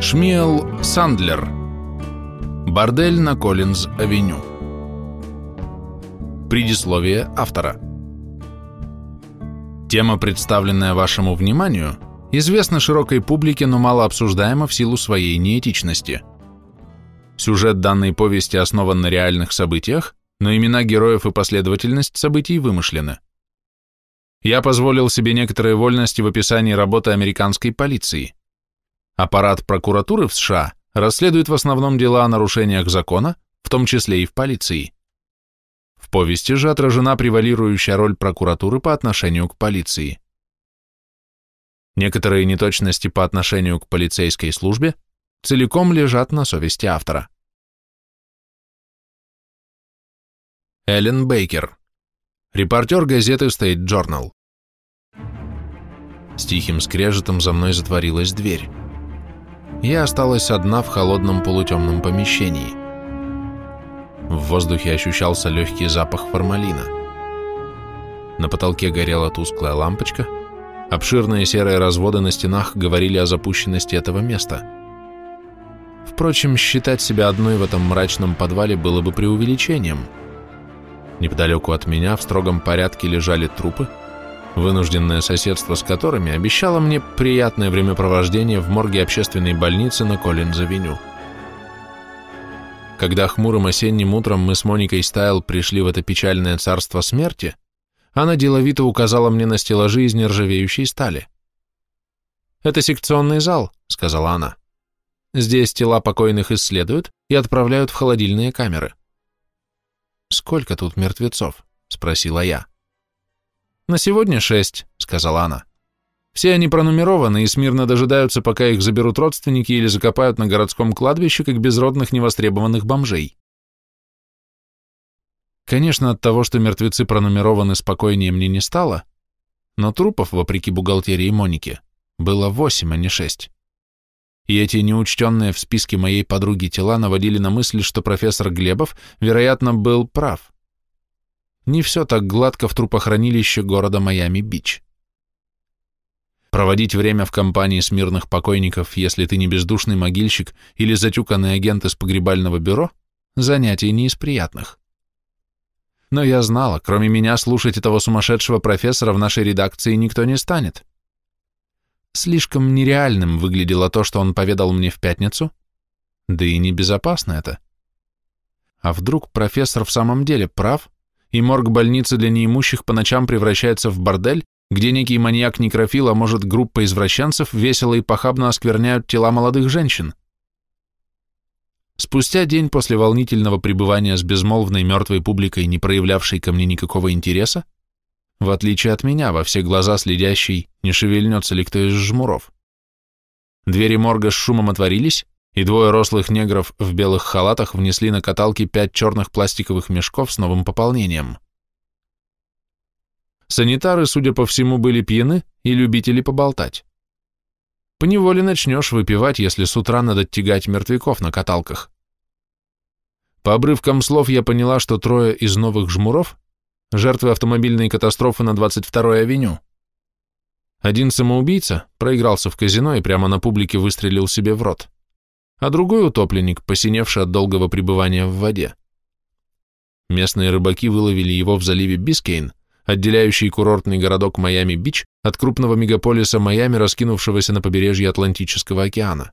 Шмиэл Сандлер. Бордель на Коллинз-авеню. Предисловие автора. Тема, представленная вашему вниманию, известна широкой публике, но мало обсуждаема в силу своей неэтичности. Сюжет данной повести основан на реальных событиях, но имена героев и последовательность событий вымышлены. Я позволил себе некоторые вольности в описании работы американской полиции. Аппарат прокуратуры в США расследует в основном дела о нарушениях закона, в том числе и в полиции. В повести же отражена превалирующая роль прокуратуры по отношению к полиции. Некоторые неточности по отношению к полицейской службе целиком лежат на совести автора. Эллен Бейкер, репортер газеты State Journal. С тихим скрежетом за мной затворилась дверь. Я осталась одна в холодном полутемном помещении. В воздухе ощущался легкий запах формалина. На потолке горела тусклая лампочка, обширные серые разводы на стенах говорили о запущенности этого места. Впрочем, считать себя одной в этом мрачном подвале было бы преувеличением. Неподалеку от меня в строгом порядке лежали трупы, вынужденное соседство с которыми обещало мне приятное времяпровождение в морге общественной больницы на Коллинз-авеню. Когда хмурым осенним утром мы с Моникой Стайл пришли в это печальное царство смерти, она деловито указала мне на стеллажи из нержавеющей стали. «Это секционный зал», — сказала она. «Здесь тела покойных исследуют и отправляют в холодильные камеры». «Сколько тут мертвецов?» — спросила я. «На сегодня 6», — сказала она. «Все они пронумерованы и смирно дожидаются, пока их заберут родственники или закопают на городском кладбище, как безродных невостребованных бомжей». Конечно, от того, что мертвецы пронумерованы, спокойнее мне не стало, но трупов, вопреки бухгалтерии Моники, было 8, а не 6. И эти неучтенные в списке моей подруги тела наводили на мысль, что профессор Глебов, вероятно, был прав. Не все так гладко в трупохранилище города Майами-Бич. Проводить время в компании смирных покойников, если ты не бездушный могильщик или затюканный агент из погребального бюро, занятие не из приятных. Но я знала, кроме меня слушать этого сумасшедшего профессора в нашей редакции никто не станет. Слишком нереальным выглядело то, что он поведал мне в пятницу, да и небезопасно это. А вдруг профессор в самом деле прав, и морг больницы для неимущих по ночам превращается в бордель, где некий маньяк-некрофил, а может группа извращенцев, весело и похабно оскверняют тела молодых женщин. Спустя день после волнительного пребывания с безмолвной мертвой публикой, не проявлявшей ко мне никакого интереса, в отличие от меня, во все глаза следящий, не шевельнется ли кто из жмуров, двери морга с шумом отворились, и 2 рослых негров в белых халатах внесли на каталки 5 черных пластиковых мешков с новым пополнением. Санитары, судя по всему, были пьяны и любители поболтать. Поневоле начнешь выпивать, если с утра надо тягать мертвяков на каталках. По обрывкам слов я поняла, что 3 из новых жмуров – жертвы автомобильной катастрофы на 22-й авеню. Один самоубийца проигрался в казино и прямо на публике выстрелил себе в рот, а другой утопленник, посиневший от долгого пребывания в воде. Местные рыбаки выловили его в заливе Бискейн, отделяющий курортный городок Майами-Бич от крупного мегаполиса Майами, раскинувшегося на побережье Атлантического океана.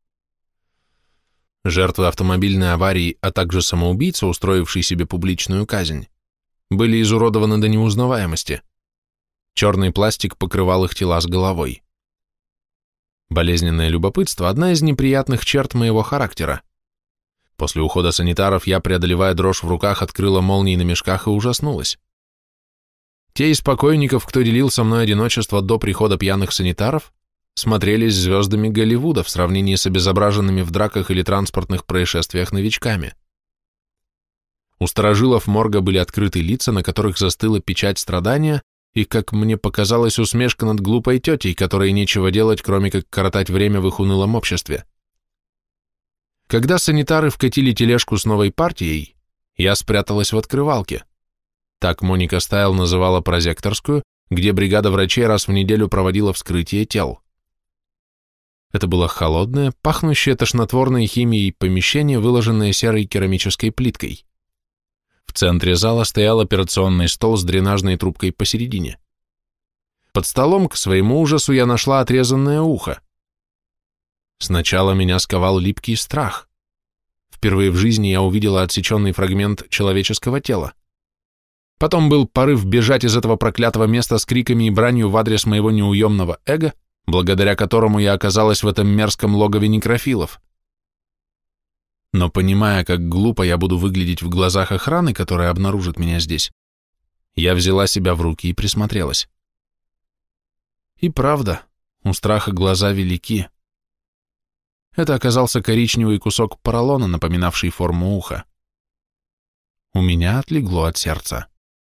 Жертвы автомобильной аварии, а также самоубийца, устроивший себе публичную казнь, были изуродованы до неузнаваемости. Черный пластик покрывал их тела с головой. Болезненное любопытство – одна из неприятных черт моего характера. После ухода санитаров я, преодолевая дрожь в руках, открыла молнии на мешках и ужаснулась. Те из покойников, кто делил со мной одиночество до прихода пьяных санитаров, смотрелись звездами Голливуда в сравнении с обезображенными в драках или транспортных происшествиях новичками. У старожилов морга были открыты лица, на которых застыла печать страдания, и, как мне показалось, усмешка над глупой тетей, которой нечего делать, кроме как коротать время в их унылом обществе. Когда санитары вкатили тележку с новой партией, я спряталась в открывалке. Так Моника Стайл называла прозекторскую, где бригада врачей раз в неделю проводила вскрытие тел. Это было холодное, пахнущее тошнотворной химией помещение, выложенное серой керамической плиткой. В центре зала стоял операционный стол с дренажной трубкой посередине. Под столом, к своему ужасу, я нашла отрезанное ухо. Сначала меня сковал липкий страх. Впервые в жизни я увидела отсеченный фрагмент человеческого тела. Потом был порыв бежать из этого проклятого места с криками и бранью в адрес моего неуемного эго, благодаря которому я оказалась в этом мерзком логове некрофилов. Но понимая, как глупо я буду выглядеть в глазах охраны, которая обнаружит меня здесь, я взяла себя в руки и присмотрелась. И правда, у страха глаза велики. Это оказался коричневый кусок поролона, напоминавший форму уха. У меня отлегло от сердца.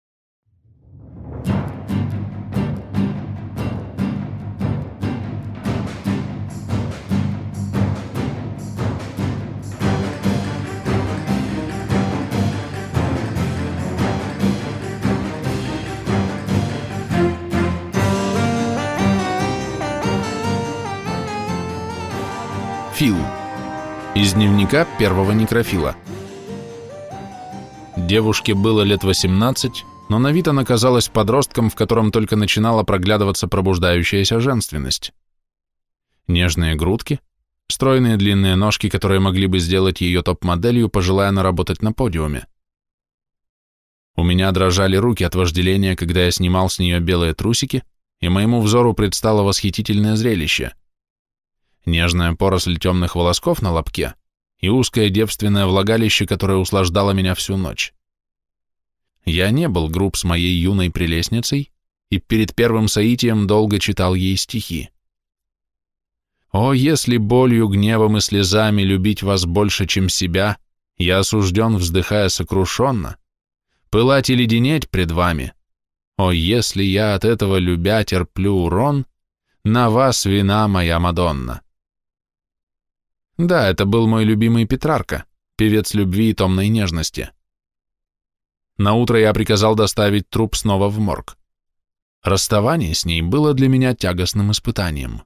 Фил. Из дневника первого некрофила. Девушке было лет 18, но на вид она казалась подростком, в котором только начинала проглядываться пробуждающаяся женственность. Нежные грудки, стройные длинные ножки, которые могли бы сделать ее топ-моделью, пожелая наработать на подиуме. У меня дрожали руки от вожделения, когда я снимал с нее белые трусики, и моему взору предстало восхитительное зрелище. Нежная поросль темных волосков на лобке и узкое девственное влагалище, которое услаждало меня всю ночь. Я не был груб с моей юной прелестницей и перед первым соитием долго читал ей стихи. «О, если болью, гневом и слезами любить вас больше, чем себя, я осужден, вздыхая сокрушенно, пылать и леденеть пред вами. О, если я от этого любя терплю урон, на вас вина моя Мадонна». Да, это был мой любимый Петрарка, певец любви и томной нежности. Наутро я приказал доставить труп снова в морг. Расставание с ней было для меня тягостным испытанием.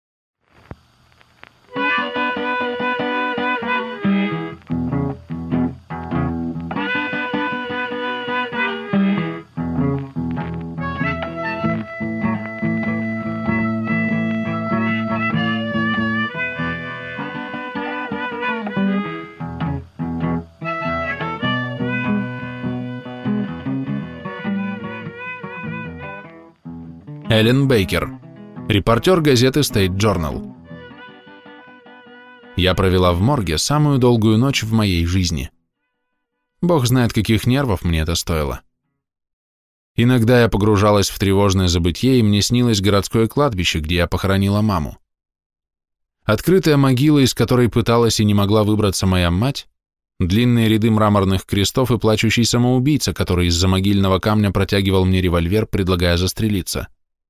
Эллен Бейкер, репортер газеты State Journal. Я провела в морге самую долгую ночь в моей жизни. Бог знает, каких нервов мне это стоило. Иногда я погружалась в тревожное забытье, и мне снилось городское кладбище, где я похоронила маму. Открытая могила, из которой пыталась и не могла выбраться моя мать, длинные ряды мраморных крестов и плачущий самоубийца, который из-за могильного камня протягивал мне револьвер, предлагая застрелиться.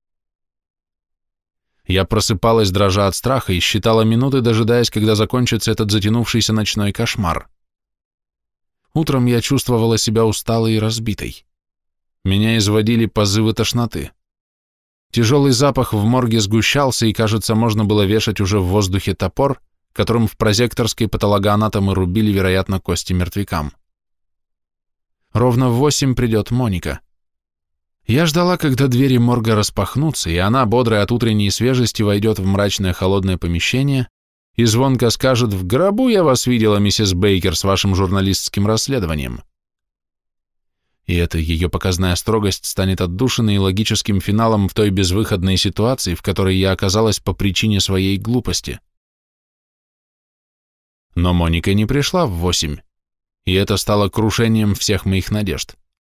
Я просыпалась, дрожа от страха, и считала минуты, дожидаясь, когда закончится этот затянувшийся ночной кошмар. Утром я чувствовала себя усталой и разбитой. Меня изводили позывы тошноты. Тяжелый запах в морге сгущался, и, кажется, можно было вешать уже в воздухе топор, которым в прозекторской патологоанатомы рубили, вероятно, кости мертвякам. Ровно в 8 придет Моника. Я ждала, когда двери морга распахнутся, и она, бодрая от утренней свежести, войдет в мрачное холодное помещение и звонко скажет: «В гробу я вас видела, миссис Бейкер, с вашим журналистским расследованием». И эта ее показная строгость станет отдушиной и логическим финалом в той безвыходной ситуации, в которой я оказалась по причине своей глупости. Но Моника не пришла в 8, и это стало крушением всех моих надежд.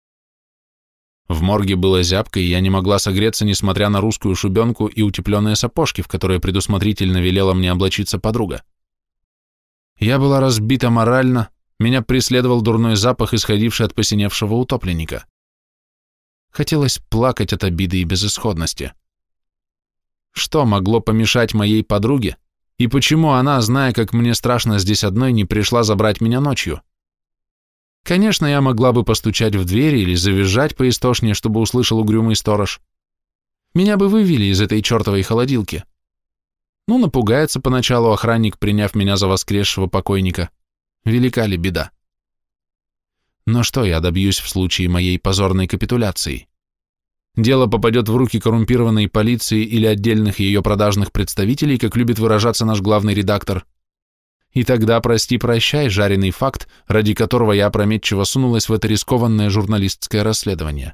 В морге было зябко, и я не могла согреться, несмотря на русскую шубенку и утепленные сапожки, в которые предусмотрительно велела мне облачиться подруга. Я была разбита морально, меня преследовал дурной запах, исходивший от посиневшего утопленника. Хотелось плакать от обиды и безысходности. Что могло помешать моей подруге, и почему она, зная, как мне страшно здесь одной, не пришла забрать меня ночью? Конечно, я могла бы постучать в дверь или завизжать поистошнее, чтобы услышал угрюмый сторож. Меня бы вывели из этой чертовой холодилки. Ну, напугается поначалу охранник, приняв меня за воскресшего покойника. Велика ли беда? Но что я добьюсь в случае моей позорной капитуляции? Дело попадет в руки коррумпированной полиции или отдельных ее продажных представителей, как любит выражаться наш главный редактор. И тогда прости-прощай, жареный факт, ради которого я опрометчиво сунулась в это рискованное журналистское расследование.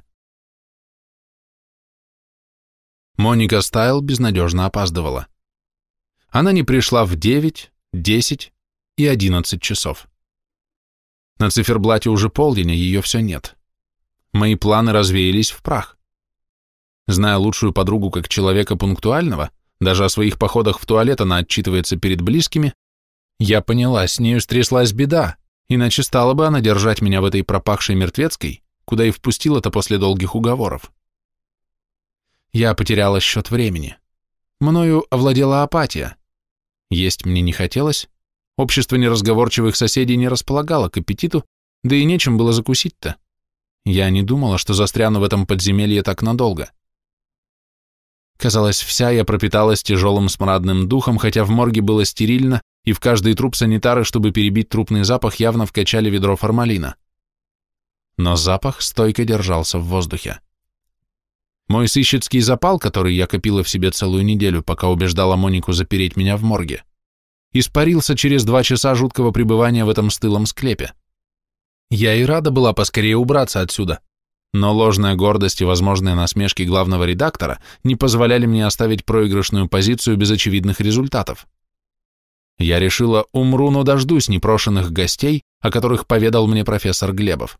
Моника Стайл безнадежно опаздывала. Она не пришла в 9, 10 и 11 часов. На циферблате уже полдень, а ее все нет. Мои планы развеялись в прах. Зная лучшую подругу как человека пунктуального, даже о своих походах в туалет она отчитывается перед близкими, я поняла, с нею стряслась беда, иначе стала бы она держать меня в этой пропахшей мертвецкой, куда и впустила-то после долгих уговоров. Я потеряла счет времени. Мною овладела апатия. Есть мне не хотелось, общество неразговорчивых соседей не располагало к аппетиту, да и нечем было закусить-то. Я не думала, что застряну в этом подземелье так надолго. Казалось, вся я пропиталась тяжелым смрадным духом, хотя в морге было стерильно, и в каждый труп санитары, чтобы перебить трупный запах, явно вкачали ведро формалина. Но запах стойко держался в воздухе. Мой сыщицкий запал, который я копила в себе целую неделю, пока убеждала Монику запереть меня в морге, испарился через 2 часа жуткого пребывания в этом стылом склепе. Я и рада была поскорее убраться отсюда, но ложная гордость и возможные насмешки главного редактора не позволяли мне оставить проигрышную позицию без очевидных результатов. Я решила, умру, но дождусь непрошенных гостей, о которых поведал мне профессор Глебов.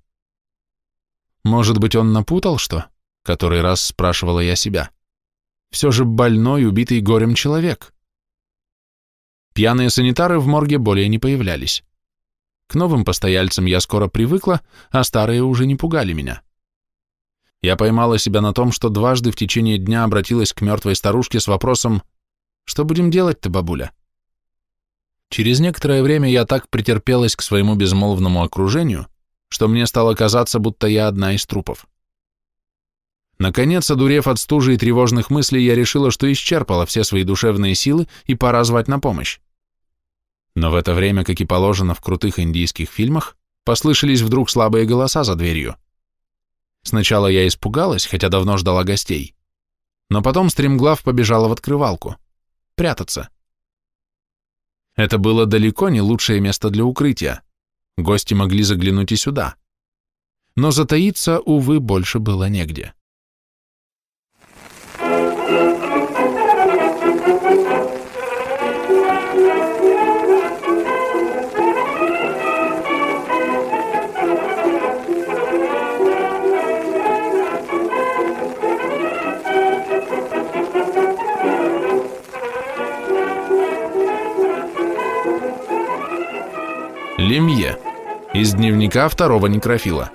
Может быть, он напутал что? Который раз спрашивала я себя. Все же больной, убитый горем человек. Пьяные санитары в морге более не появлялись. К новым постояльцам я скоро привыкла, а старые уже не пугали меня. Я поймала себя на том, что дважды в течение дня обратилась к мертвой старушке с вопросом: «Что будем делать-то, бабуля?» Через некоторое время я так претерпелась к своему безмолвному окружению, что мне стало казаться, будто я одна из трупов. Наконец, одурев от стужи и тревожных мыслей, я решила, что исчерпала все свои душевные силы и пора звать на помощь. Но в это время, как и положено в крутых индийских фильмах, послышались вдруг слабые голоса за дверью. Сначала я испугалась, хотя давно ждала гостей, но потом стремглав побежала в открывалку. Прятаться. Это было далеко не лучшее место для укрытия. Гости могли заглянуть и сюда. Но затаиться, увы, больше было негде. Лемье. Из дневника второго некрофила.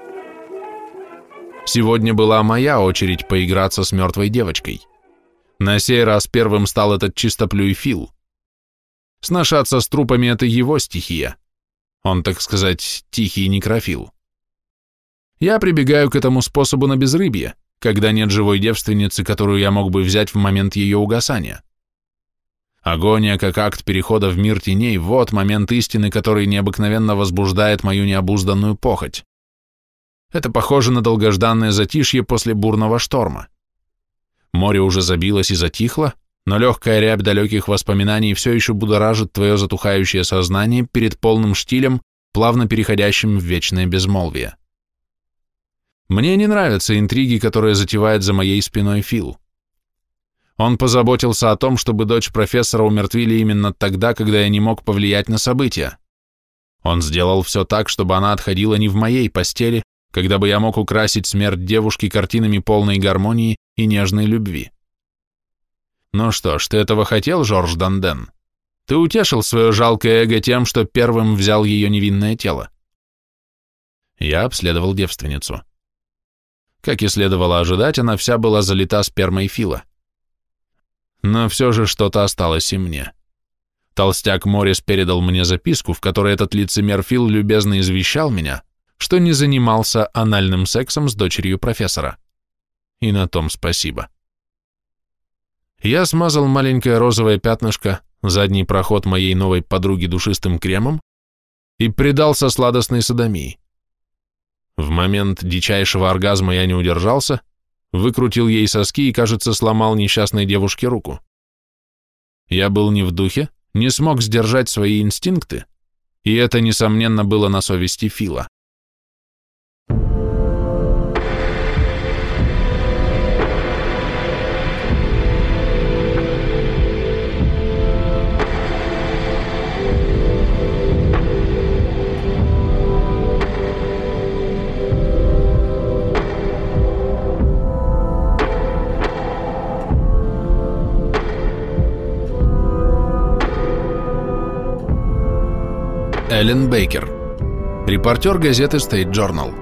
Сегодня была моя очередь поиграться с мертвой девочкой. На сей раз первым стал этот чистоплюй Фил. Сношаться с трупами — это его стихия. Он, так сказать, тихий некрофил. Я прибегаю к этому способу на безрыбье, когда нет живой девственницы, которую я мог бы взять в момент ее угасания. Агония как акт перехода в мир теней — вот момент истины, который необыкновенно возбуждает мою необузданную похоть. Это похоже на долгожданное затишье после бурного шторма. Море уже забилось и затихло, но легкая рябь далеких воспоминаний все еще будоражит твое затухающее сознание перед полным штилем, плавно переходящим в вечное безмолвие. Мне не нравятся интриги, которые затевает за моей спиной Фил. Он позаботился о том, чтобы дочь профессора умертвили именно тогда, когда я не мог повлиять на события. Он сделал все так, чтобы она отходила не в моей постели, когда бы я мог украсить смерть девушки картинами полной гармонии и нежной любви. Ну что ж, ты этого хотел, Жорж Данден? Ты утешил свое жалкое эго тем, что первым взял ее невинное тело. Я обследовал девственницу. Как и следовало ожидать, она вся была залита спермой Фила. Но все же что-то осталось и мне. Толстяк Моррис передал мне записку, в которой этот лицемер Фил любезно извещал меня, что не занимался анальным сексом с дочерью профессора. И на том спасибо. Я смазал маленькое розовое пятнышко, задний проход моей новой подруги душистым кремом и предался сладостной содомии. В момент дичайшего оргазма я не удержался, выкрутил ей соски и, кажется, сломал несчастной девушке руку. Я был не в духе, не смог сдержать свои инстинкты, и это, несомненно, было на совести Фила. Эллен Бейкер, репортер газеты State Journal.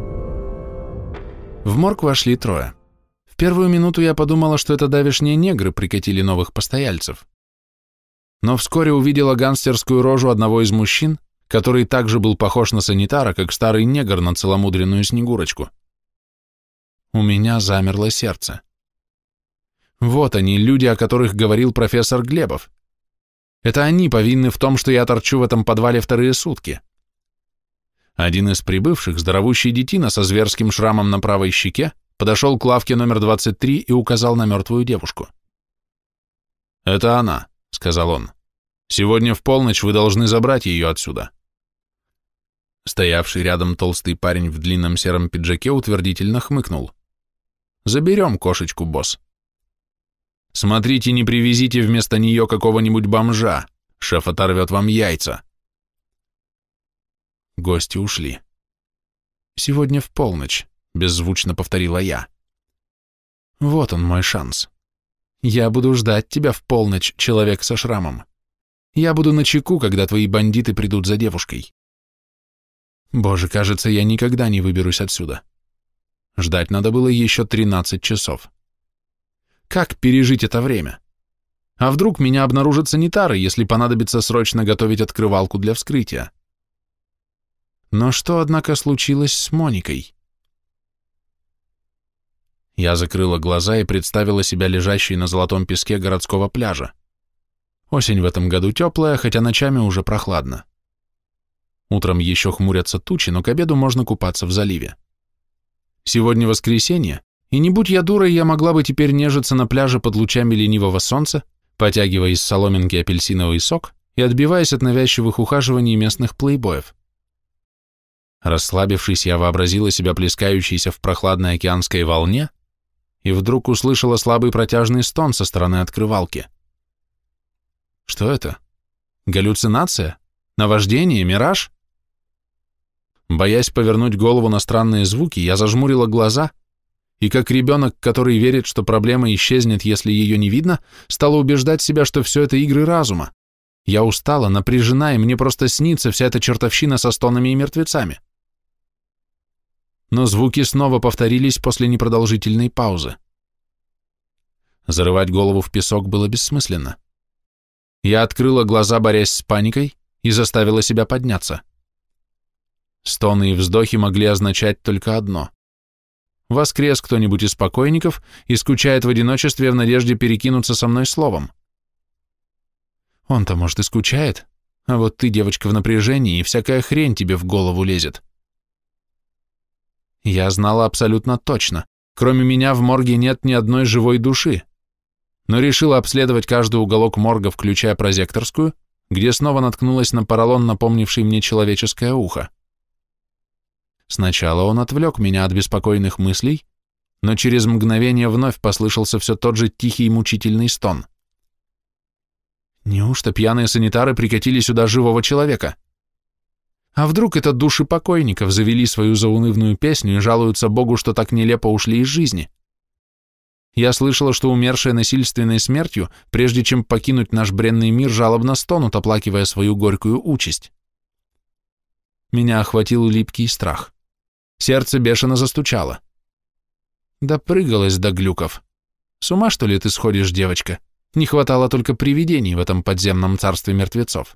В морг вошли трое. В первую минуту я подумала, что это давешние негры прикатили новых постояльцев. Но вскоре увидела гангстерскую рожу одного из мужчин, который также был похож на санитара, как старый негр на целомудренную Снегурочку. У меня замерло сердце. Вот они, люди, о которых говорил профессор Глебов. Это они повинны в том, что я торчу в этом подвале вторые сутки. Один из прибывших, здоровущий детина со зверским шрамом на правой щеке, подошел к лавке номер 23 и указал на мертвую девушку. «Это она», — сказал он. «Сегодня в полночь вы должны забрать ее отсюда». Стоявший рядом толстый парень в длинном сером пиджаке утвердительно хмыкнул. «Заберем кошечку, босс». «Смотрите, не привезите вместо нее какого-нибудь бомжа, шеф оторвет вам яйца». Гости ушли. «Сегодня в полночь», — беззвучно повторила я. «Вот он мой шанс. Я буду ждать тебя в полночь, человек со шрамом. Я буду начеку, когда твои бандиты придут за девушкой. Боже, кажется, я никогда не выберусь отсюда. Ждать надо было еще 13 часов. Как пережить это время? А вдруг меня обнаружат санитары, если понадобится срочно готовить открывалку для вскрытия? Но что, однако, случилось с Моникой? Я закрыла глаза и представила себя лежащей на золотом песке городского пляжа. Осень в этом году теплая, хотя ночами уже прохладно. Утром еще хмурятся тучи, но к обеду можно купаться в заливе. Сегодня воскресенье, и не будь я дурой, я могла бы теперь нежиться на пляже под лучами ленивого солнца, потягивая из соломинки апельсиновый сок и отбиваясь от навязчивых ухаживаний местных плейбоев. Расслабившись, я вообразила себя плескающейся в прохладной океанской волне и вдруг услышала слабый протяжный стон со стороны открывалки. Что это? Галлюцинация? Наваждение? Мираж? Боясь повернуть голову на странные звуки, я зажмурила глаза и, как ребенок, который верит, что проблема исчезнет, если ее не видно, стала убеждать себя, что все это игры разума. Я устала, напряжена, и мне просто снится вся эта чертовщина со стонами и мертвецами. Но звуки снова повторились после непродолжительной паузы. Зарывать голову в песок было бессмысленно. Я открыла глаза, борясь с паникой, и заставила себя подняться. Стоны и вздохи могли означать только одно. Воскрес кто-нибудь из покойников и скучает в одиночестве в надежде перекинуться со мной словом. Он-то, может, и скучает, а вот ты, девочка, в напряжении, и всякая хрень тебе в голову лезет. Я знала абсолютно точно, кроме меня в морге нет ни одной живой души, но решила обследовать каждый уголок морга, включая прозекторскую, где снова наткнулась на поролон, напомнивший мне человеческое ухо. Сначала он отвлек меня от беспокойных мыслей, но через мгновение вновь послышался все тот же тихий и мучительный стон. Неужто пьяные санитары прикатили сюда живого человека? А вдруг это души покойников завели свою заунывную песню и жалуются Богу, что так нелепо ушли из жизни? Я слышала, что умершие насильственной смертью, прежде чем покинуть наш бренный мир, жалобно стонут, оплакивая свою горькую участь. Меня охватил липкий страх. Сердце бешено застучало. Допрыгалась до глюков. С ума, что ли, ты сходишь, девочка? Не хватало только привидений в этом подземном царстве мертвецов.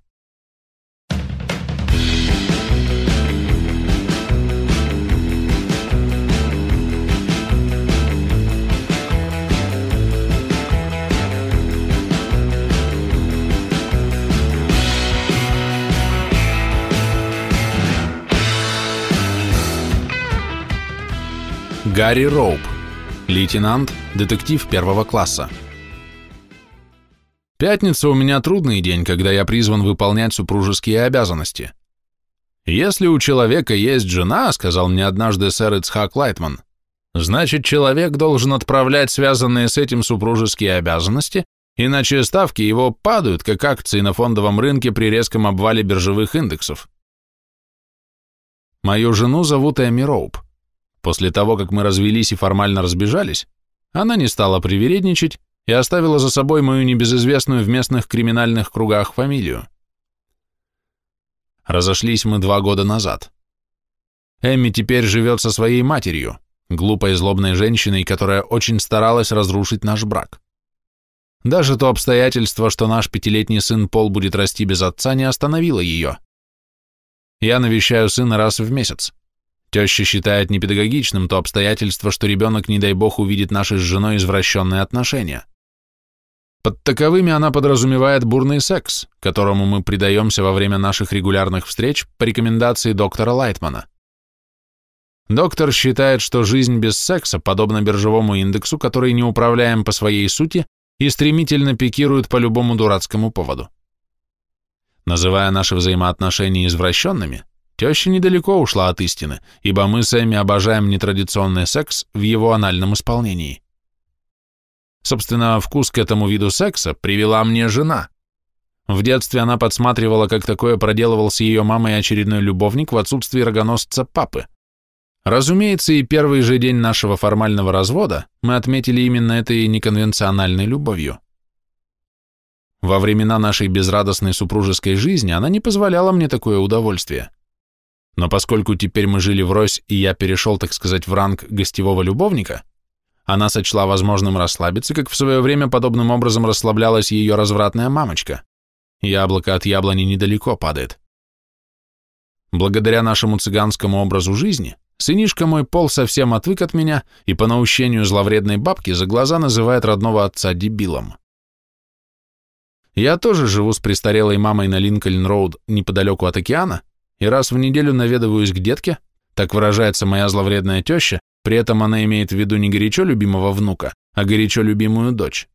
Гарри Роуп, лейтенант, детектив 1 класса. Пятница у меня трудный день, когда я призван выполнять супружеские обязанности. Если у человека есть жена, сказал мне однажды сэр Ицхак Лайтман, значит, человек должен отправлять связанные с этим супружеские обязанности, иначе ставки его падают, как акции на фондовом рынке при резком обвале биржевых индексов. Мою жену зовут Эми Роуп. После того, как мы развелись и формально разбежались, она не стала привередничать и оставила за собой мою небезызвестную в местных криминальных кругах фамилию. Разошлись мы 2 года назад. Эмми теперь живет со своей матерью, глупой и злобной женщиной, которая очень старалась разрушить наш брак. Даже то обстоятельство, что наш 5-летний сын Пол будет расти без отца, не остановило ее. Я навещаю сына раз в месяц. Теща считает непедагогичным то обстоятельство, что ребенок, не дай бог, увидит наши с женой извращенные отношения. Под таковыми она подразумевает бурный секс, которому мы предаемся во время наших регулярных встреч по рекомендации доктора Лайтмана. Доктор считает, что жизнь без секса подобна биржевому индексу, который не управляем по своей сути и стремительно пикирует по любому дурацкому поводу. Называя наши взаимоотношения извращенными, теща недалеко ушла от истины, ибо мы с Эмми обожаем нетрадиционный секс в его анальном исполнении. Собственно, вкус к этому виду секса привела мне жена. В детстве она подсматривала, как такое проделывал с ее мамой очередной любовник в отсутствии рогоносца папы. Разумеется, и первый же день нашего формального развода мы отметили именно этой неконвенциональной любовью. Во времена нашей безрадостной супружеской жизни она не позволяла мне такое удовольствие. Но поскольку теперь мы жили врозь, и я перешел, так сказать, в ранг гостевого любовника, она сочла возможным расслабиться, как в свое время подобным образом расслаблялась ее развратная мамочка. Яблоко от яблони недалеко падает. Благодаря нашему цыганскому образу жизни, сынишка мой Пол совсем отвык от меня и по наущению зловредной бабки за глаза называет родного отца дебилом. Я тоже живу с престарелой мамой на Линкольн-роуд неподалеку от океана, и раз в неделю наведываюсь к детке, так выражается моя зловредная теща, при этом она имеет в виду не горячо любимого внука, а горячо любимую дочь.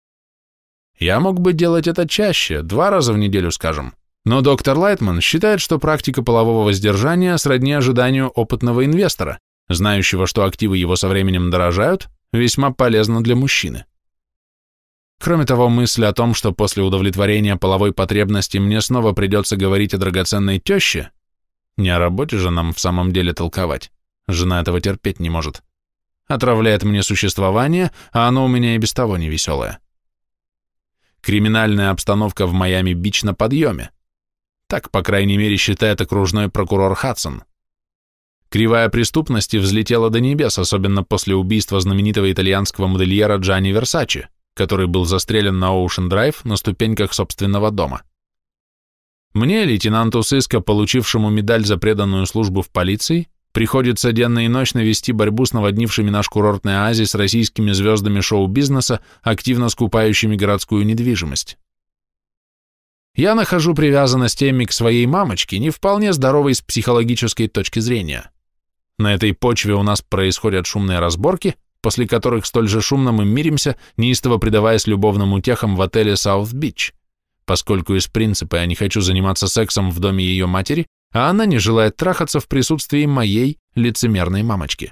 Я мог бы делать это чаще, 2 раза в неделю, скажем, но доктор Лайтман считает, что практика полового воздержания сродни ожиданию опытного инвестора, знающего, что активы его со временем дорожают, весьма полезна для мужчины. Кроме того, мысль о том, что после удовлетворения половой потребности мне снова придется говорить о драгоценной теще, не о работе же нам в самом деле толковать, жена этого терпеть не может, отравляет мне существование, а оно у меня и без того невеселое. Криминальная обстановка в Майами-Бич на подъеме. Так, по крайней мере, считает окружной прокурор Хадсон. Кривая преступности взлетела до небес, особенно после убийства знаменитого итальянского модельера Джанни Версачи, который был застрелен на Оушен-драйв на ступеньках собственного дома. Мне, лейтенанту сыска, получившему медаль за преданную службу в полиции, приходится денно и ночно вести борьбу с наводнившими наш курортный оазис российскими звездами шоу-бизнеса, активно скупающими городскую недвижимость. Я нахожу привязанность Эмми к своей мамочке не вполне здоровой с психологической точки зрения. На этой почве у нас происходят шумные разборки, после которых столь же шумно мы миримся, неистово предаваясь любовным утехам в отеле Саут-Бич, поскольку из принципа я не хочу заниматься сексом в доме ее матери, а она не желает трахаться в присутствии моей лицемерной мамочки.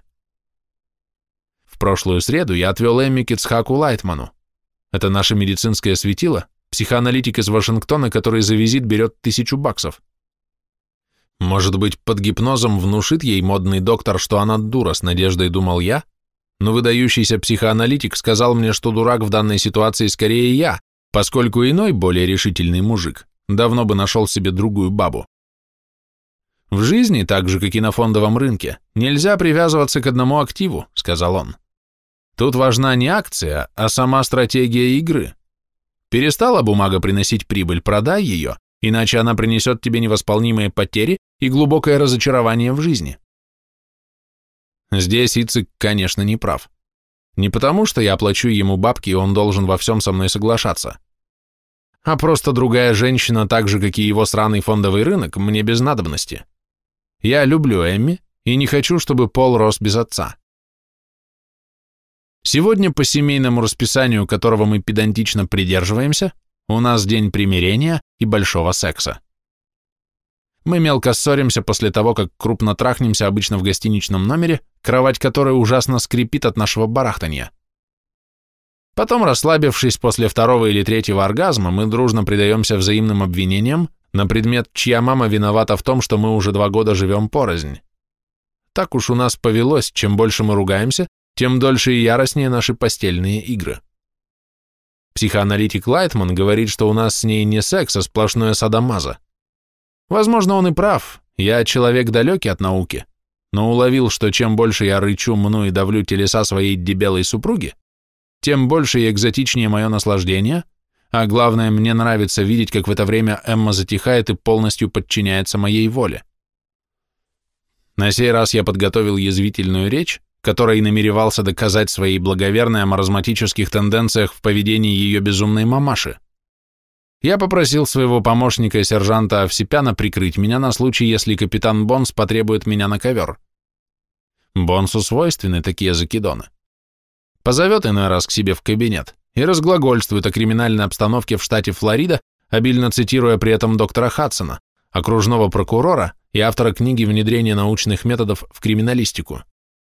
В прошлую среду я отвел Эмми к Ицхаку Лайтману. Это наше медицинское светило, психоаналитик из Вашингтона, который за визит берет $1000. Может быть, под гипнозом внушит ей модный доктор, что она дура, с надеждой думал я, но выдающийся психоаналитик сказал мне, что дурак в данной ситуации скорее я, поскольку иной, более решительный мужик, давно бы нашел себе другую бабу. В жизни, так же, как и на фондовом рынке, нельзя привязываться к одному активу, сказал он. Тут важна не акция, а сама стратегия игры. Перестала бумага приносить прибыль, продай ее, иначе она принесет тебе невосполнимые потери и глубокое разочарование в жизни. Здесь Ицик, конечно, не прав. Не потому, что я плачу ему бабки, и он должен во всем со мной соглашаться. А просто другая женщина, так же, как и его сраный фондовый рынок, мне без надобности. Я люблю Эмми и не хочу, чтобы Пол рос без отца. Сегодня по семейному расписанию, которого мы педантично придерживаемся, у нас день примирения и большого секса. Мы мелко ссоримся после того, как крупно трахнемся обычно в гостиничном номере, кровать которой ужасно скрипит от нашего барахтанья. Потом, расслабившись после второго или третьего оргазма, мы дружно предаемся взаимным обвинениям на предмет, чья мама виновата в том, что мы уже 2 года живем порознь. Так уж у нас повелось, чем больше мы ругаемся, тем дольше и яростнее наши постельные игры. Психоаналитик Лайтман говорит, что у нас с ней не секс, а сплошное садомазо. Возможно, он и прав, я человек далекий от науки, но уловил, что чем больше я рычу, мну и давлю телеса своей дебелой супруги, тем больше и экзотичнее мое наслаждение, а главное, мне нравится видеть, как в это время Эмма затихает и полностью подчиняется моей воле. На сей раз я подготовил язвительную речь, которой намеревался доказать своей благоверной о маразматических тенденциях в поведении ее безумной мамаши. Я попросил своего помощника и сержанта Овсепяна прикрыть меня на случай, если капитан Бонс потребует меня на ковер. Бонсу свойственны такие закидоны. Позовет иной раз к себе в кабинет и разглагольствует о криминальной обстановке в штате Флорида, обильно цитируя при этом доктора Хадсона, окружного прокурора и автора книги «Внедрение научных методов в криминалистику».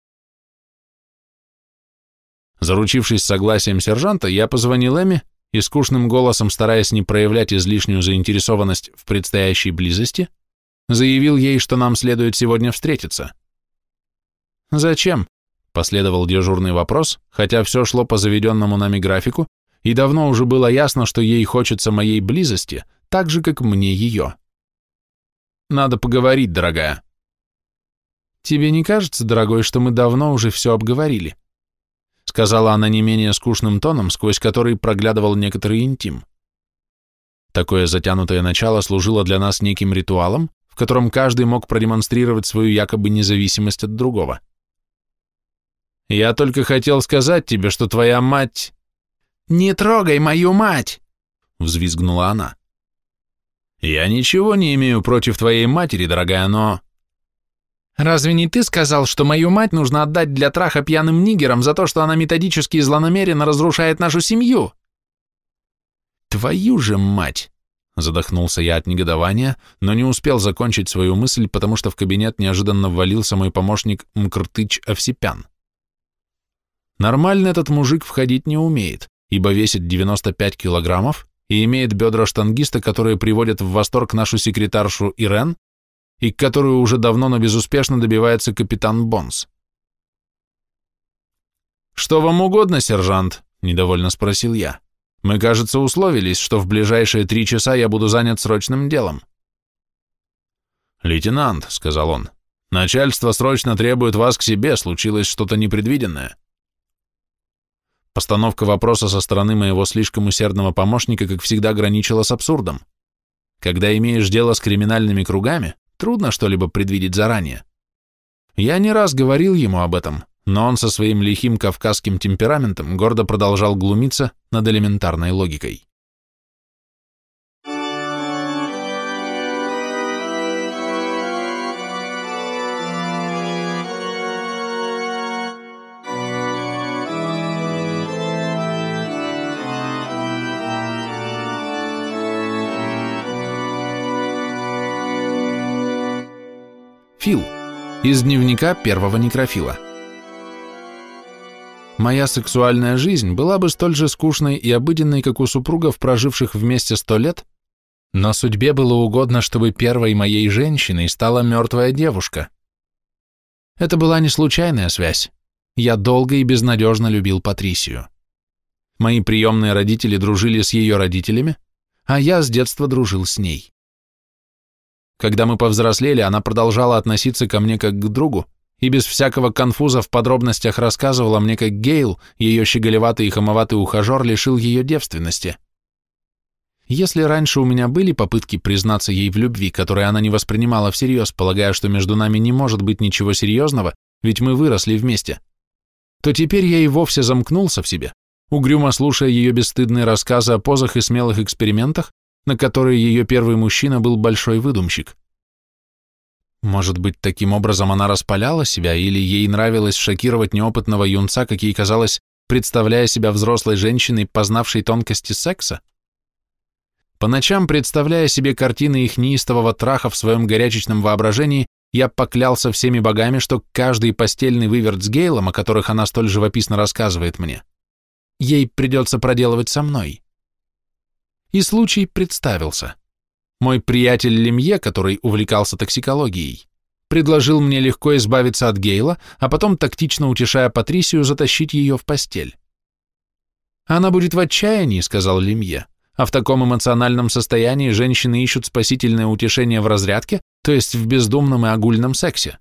Заручившись согласием сержанта, я позвонил Эмме и скучным голосом, стараясь не проявлять излишнюю заинтересованность в предстоящей близости, заявил ей, что нам следует сегодня встретиться. «Зачем?» – последовал дежурный вопрос, хотя все шло по заведенному нами графику, и давно уже было ясно, что ей хочется моей близости, так же, как мне ее. «Надо поговорить, дорогая». «Тебе не кажется, дорогой, что мы давно уже все обговорили?» Сказала она не менее скучным тоном, сквозь который проглядывал некоторый интим. Такое затянутое начало служило для нас неким ритуалом, в котором каждый мог продемонстрировать свою якобы независимость от другого. «Я только хотел сказать тебе, что твоя мать...» «Не трогай мою мать!» — взвизгнула она. «Я ничего не имею против твоей матери, дорогая, но...» «Разве не ты сказал, что мою мать нужно отдать для траха пьяным нигерам за то, что она методически и злонамеренно разрушает нашу семью?» «Твою же мать!» — задохнулся я от негодования, но не успел закончить свою мысль, потому что в кабинет неожиданно ввалился мой помощник Мкртыч Овсепян. Нормально этот мужик входить не умеет, ибо весит 95 килограммов и имеет бедра штангиста, которые приводят в восторг нашу секретаршу Ирен, и к которой уже давно, но безуспешно добивается капитан Бонс. «Что вам угодно, сержант?» – недовольно спросил я. «Мы, кажется, условились, что в ближайшие 3 часа я буду занят срочным делом». «Лейтенант», – сказал он, – «начальство срочно требует вас к себе, случилось что-то непредвиденное». Постановка вопроса со стороны моего слишком усердного помощника, как всегда, граничила с абсурдом. Когда имеешь дело с криминальными кругами, трудно что-либо предвидеть заранее. Я не раз говорил ему об этом, но он со своим лихим кавказским темпераментом гордо продолжал глумиться над элементарной логикой. Фил. Из дневника первого некрофила. Моя сексуальная жизнь была бы столь же скучной и обыденной, как у супругов, проживших вместе 100 лет, но судьбе было угодно, чтобы первой моей женщиной стала мертвая девушка. Это была не случайная связь. Я долго и безнадежно любил Патрисию. Мои приемные родители дружили с ее родителями, а я с детства дружил с ней. Когда мы повзрослели, она продолжала относиться ко мне как к другу и без всякого конфуза в подробностях рассказывала мне, как Гейл, ее щеголеватый и хамоватый ухажер, лишил ее девственности. Если раньше у меня были попытки признаться ей в любви, которые она не воспринимала всерьез, полагая, что между нами не может быть ничего серьезного, ведь мы выросли вместе, то теперь я и вовсе замкнулся в себе, угрюмо слушая ее бесстыдные рассказы о позах и смелых экспериментах, на которые ее первый мужчина был большой выдумщик. Может быть, таким образом она распаляла себя, или ей нравилось шокировать неопытного юнца, как ей казалось, представляя себя взрослой женщиной, познавшей тонкости секса? По ночам, представляя себе картины их неистового траха в своем горячечном воображении, я поклялся всеми богами, что каждый постельный выверт с Гейлом, о которых она столь живописно рассказывает мне, ей придется проделывать со мной. И случай представился. Мой приятель Лемье, который увлекался токсикологией, предложил мне легко избавиться от Гейла, а потом, тактично утешая Патрисию, затащить ее в постель. «Она будет в отчаянии», — сказал Лемье, «а в таком эмоциональном состоянии женщины ищут спасительное утешение в разрядке, то есть в бездумном и огульном сексе».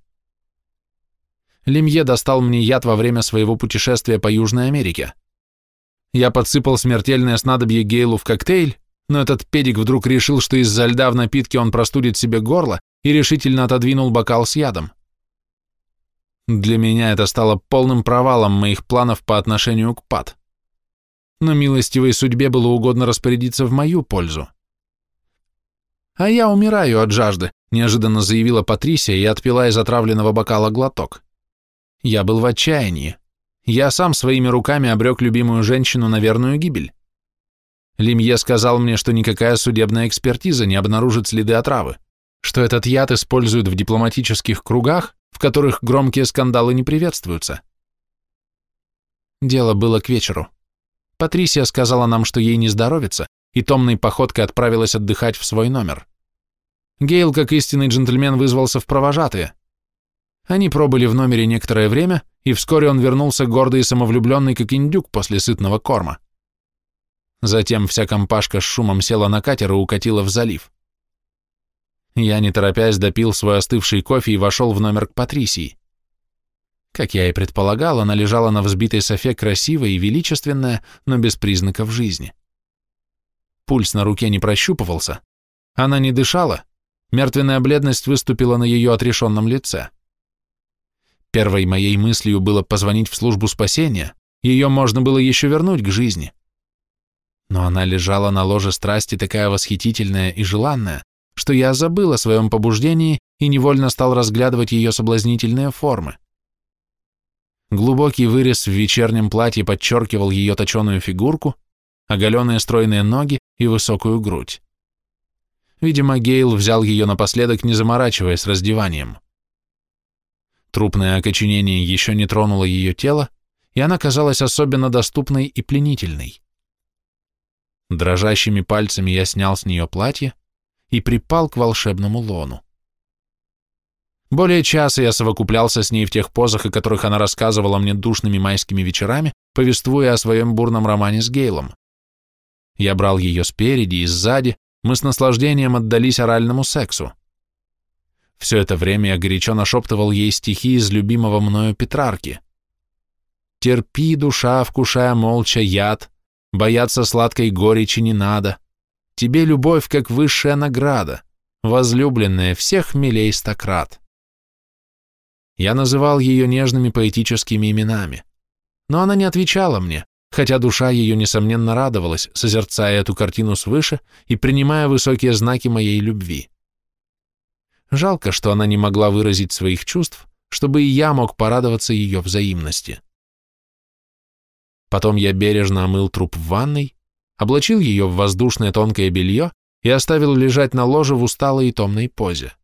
Лемье достал мне яд во время своего путешествия по Южной Америке. Я подсыпал смертельное снадобье Гейлу в коктейль, но этот педик вдруг решил, что из-за льда в напитке он простудит себе горло, и решительно отодвинул бокал с ядом. Для меня это стало полным провалом моих планов по отношению к Пат. Но милостивой судьбе было угодно распорядиться в мою пользу. «А я умираю от жажды», — неожиданно заявила Патрисия и отпила из отравленного бокала глоток. Я был в отчаянии. Я сам своими руками обрек любимую женщину на верную гибель. Лемье сказал мне, что никакая судебная экспертиза не обнаружит следы отравы, что этот яд используют в дипломатических кругах, в которых громкие скандалы не приветствуются. Дело было к вечеру. Патрисия сказала нам, что ей не здоровится, и томной походкой отправилась отдыхать в свой номер. Гейл, как истинный джентльмен, вызвался в провожатые. Они пробыли в номере некоторое время, и вскоре он вернулся гордый и самовлюбленный, как индюк после сытного корма. Затем вся компашка с шумом села на катер и укатила в залив. Я, не торопясь, допил свой остывший кофе и вошел в номер к Патрисии. Как я и предполагал, она лежала на взбитой софе, красивая и величественная, но без признаков жизни. Пульс на руке не прощупывался, она не дышала, мертвенная бледность выступила на ее отрешенном лице. Первой моей мыслью было позвонить в службу спасения, ее можно было еще вернуть к жизни. Но она лежала на ложе страсти такая восхитительная и желанная, что я забыл о своем побуждении и невольно стал разглядывать ее соблазнительные формы. Глубокий вырез в вечернем платье подчеркивал ее точеную фигурку, оголенные стройные ноги и высокую грудь. Видимо, Гейл взял ее напоследок, не заморачиваясь раздеванием. Трупное окоченение еще не тронуло ее тело, и она казалась особенно доступной и пленительной. Дрожащими пальцами я снял с нее платье и припал к волшебному лону. Более часа я совокуплялся с ней в тех позах, о которых она рассказывала мне душными майскими вечерами, повествуя о своем бурном романе с Гейлом. Я брал ее спереди и сзади, мы с наслаждением отдались оральному сексу. Все это время я горячо нашептывал ей стихи из любимого мною Петрарки. «Терпи, душа, вкушая молча яд, бояться сладкой горечи не надо. Тебе любовь, как высшая награда, возлюбленная всех милей стократ». Я называл ее нежными поэтическими именами, но она не отвечала мне, хотя душа ее, несомненно, радовалась, созерцая эту картину свыше и принимая высокие знаки моей любви. Жалко, что она не могла выразить своих чувств, чтобы и я мог порадоваться ее взаимности. Потом я бережно омыл труп в ванной, облачил ее в воздушное тонкое белье и оставил лежать на ложе в усталой и томной позе.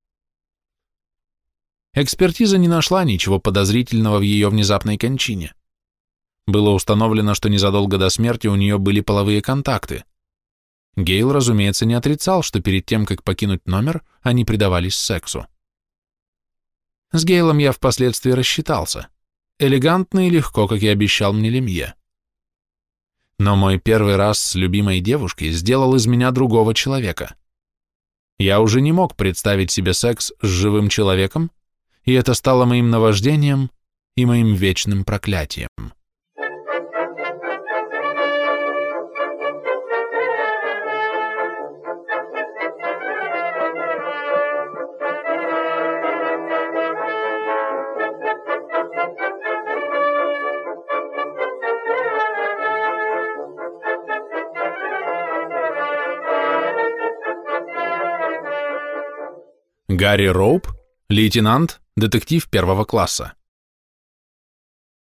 Экспертиза не нашла ничего подозрительного в ее внезапной кончине. Было установлено, что незадолго до смерти у нее были половые контакты. Гейл, разумеется, не отрицал, что перед тем, как покинуть номер, они предавались сексу. С Гейлом я впоследствии рассчитался. Элегантно и легко, как и обещал мне Лемье. Но мой первый раз с любимой девушкой сделал из меня другого человека. Я уже не мог представить себе секс с живым человеком, и это стало моим наваждением и моим вечным проклятием. Гарри Роуп, лейтенант, детектив первого класса.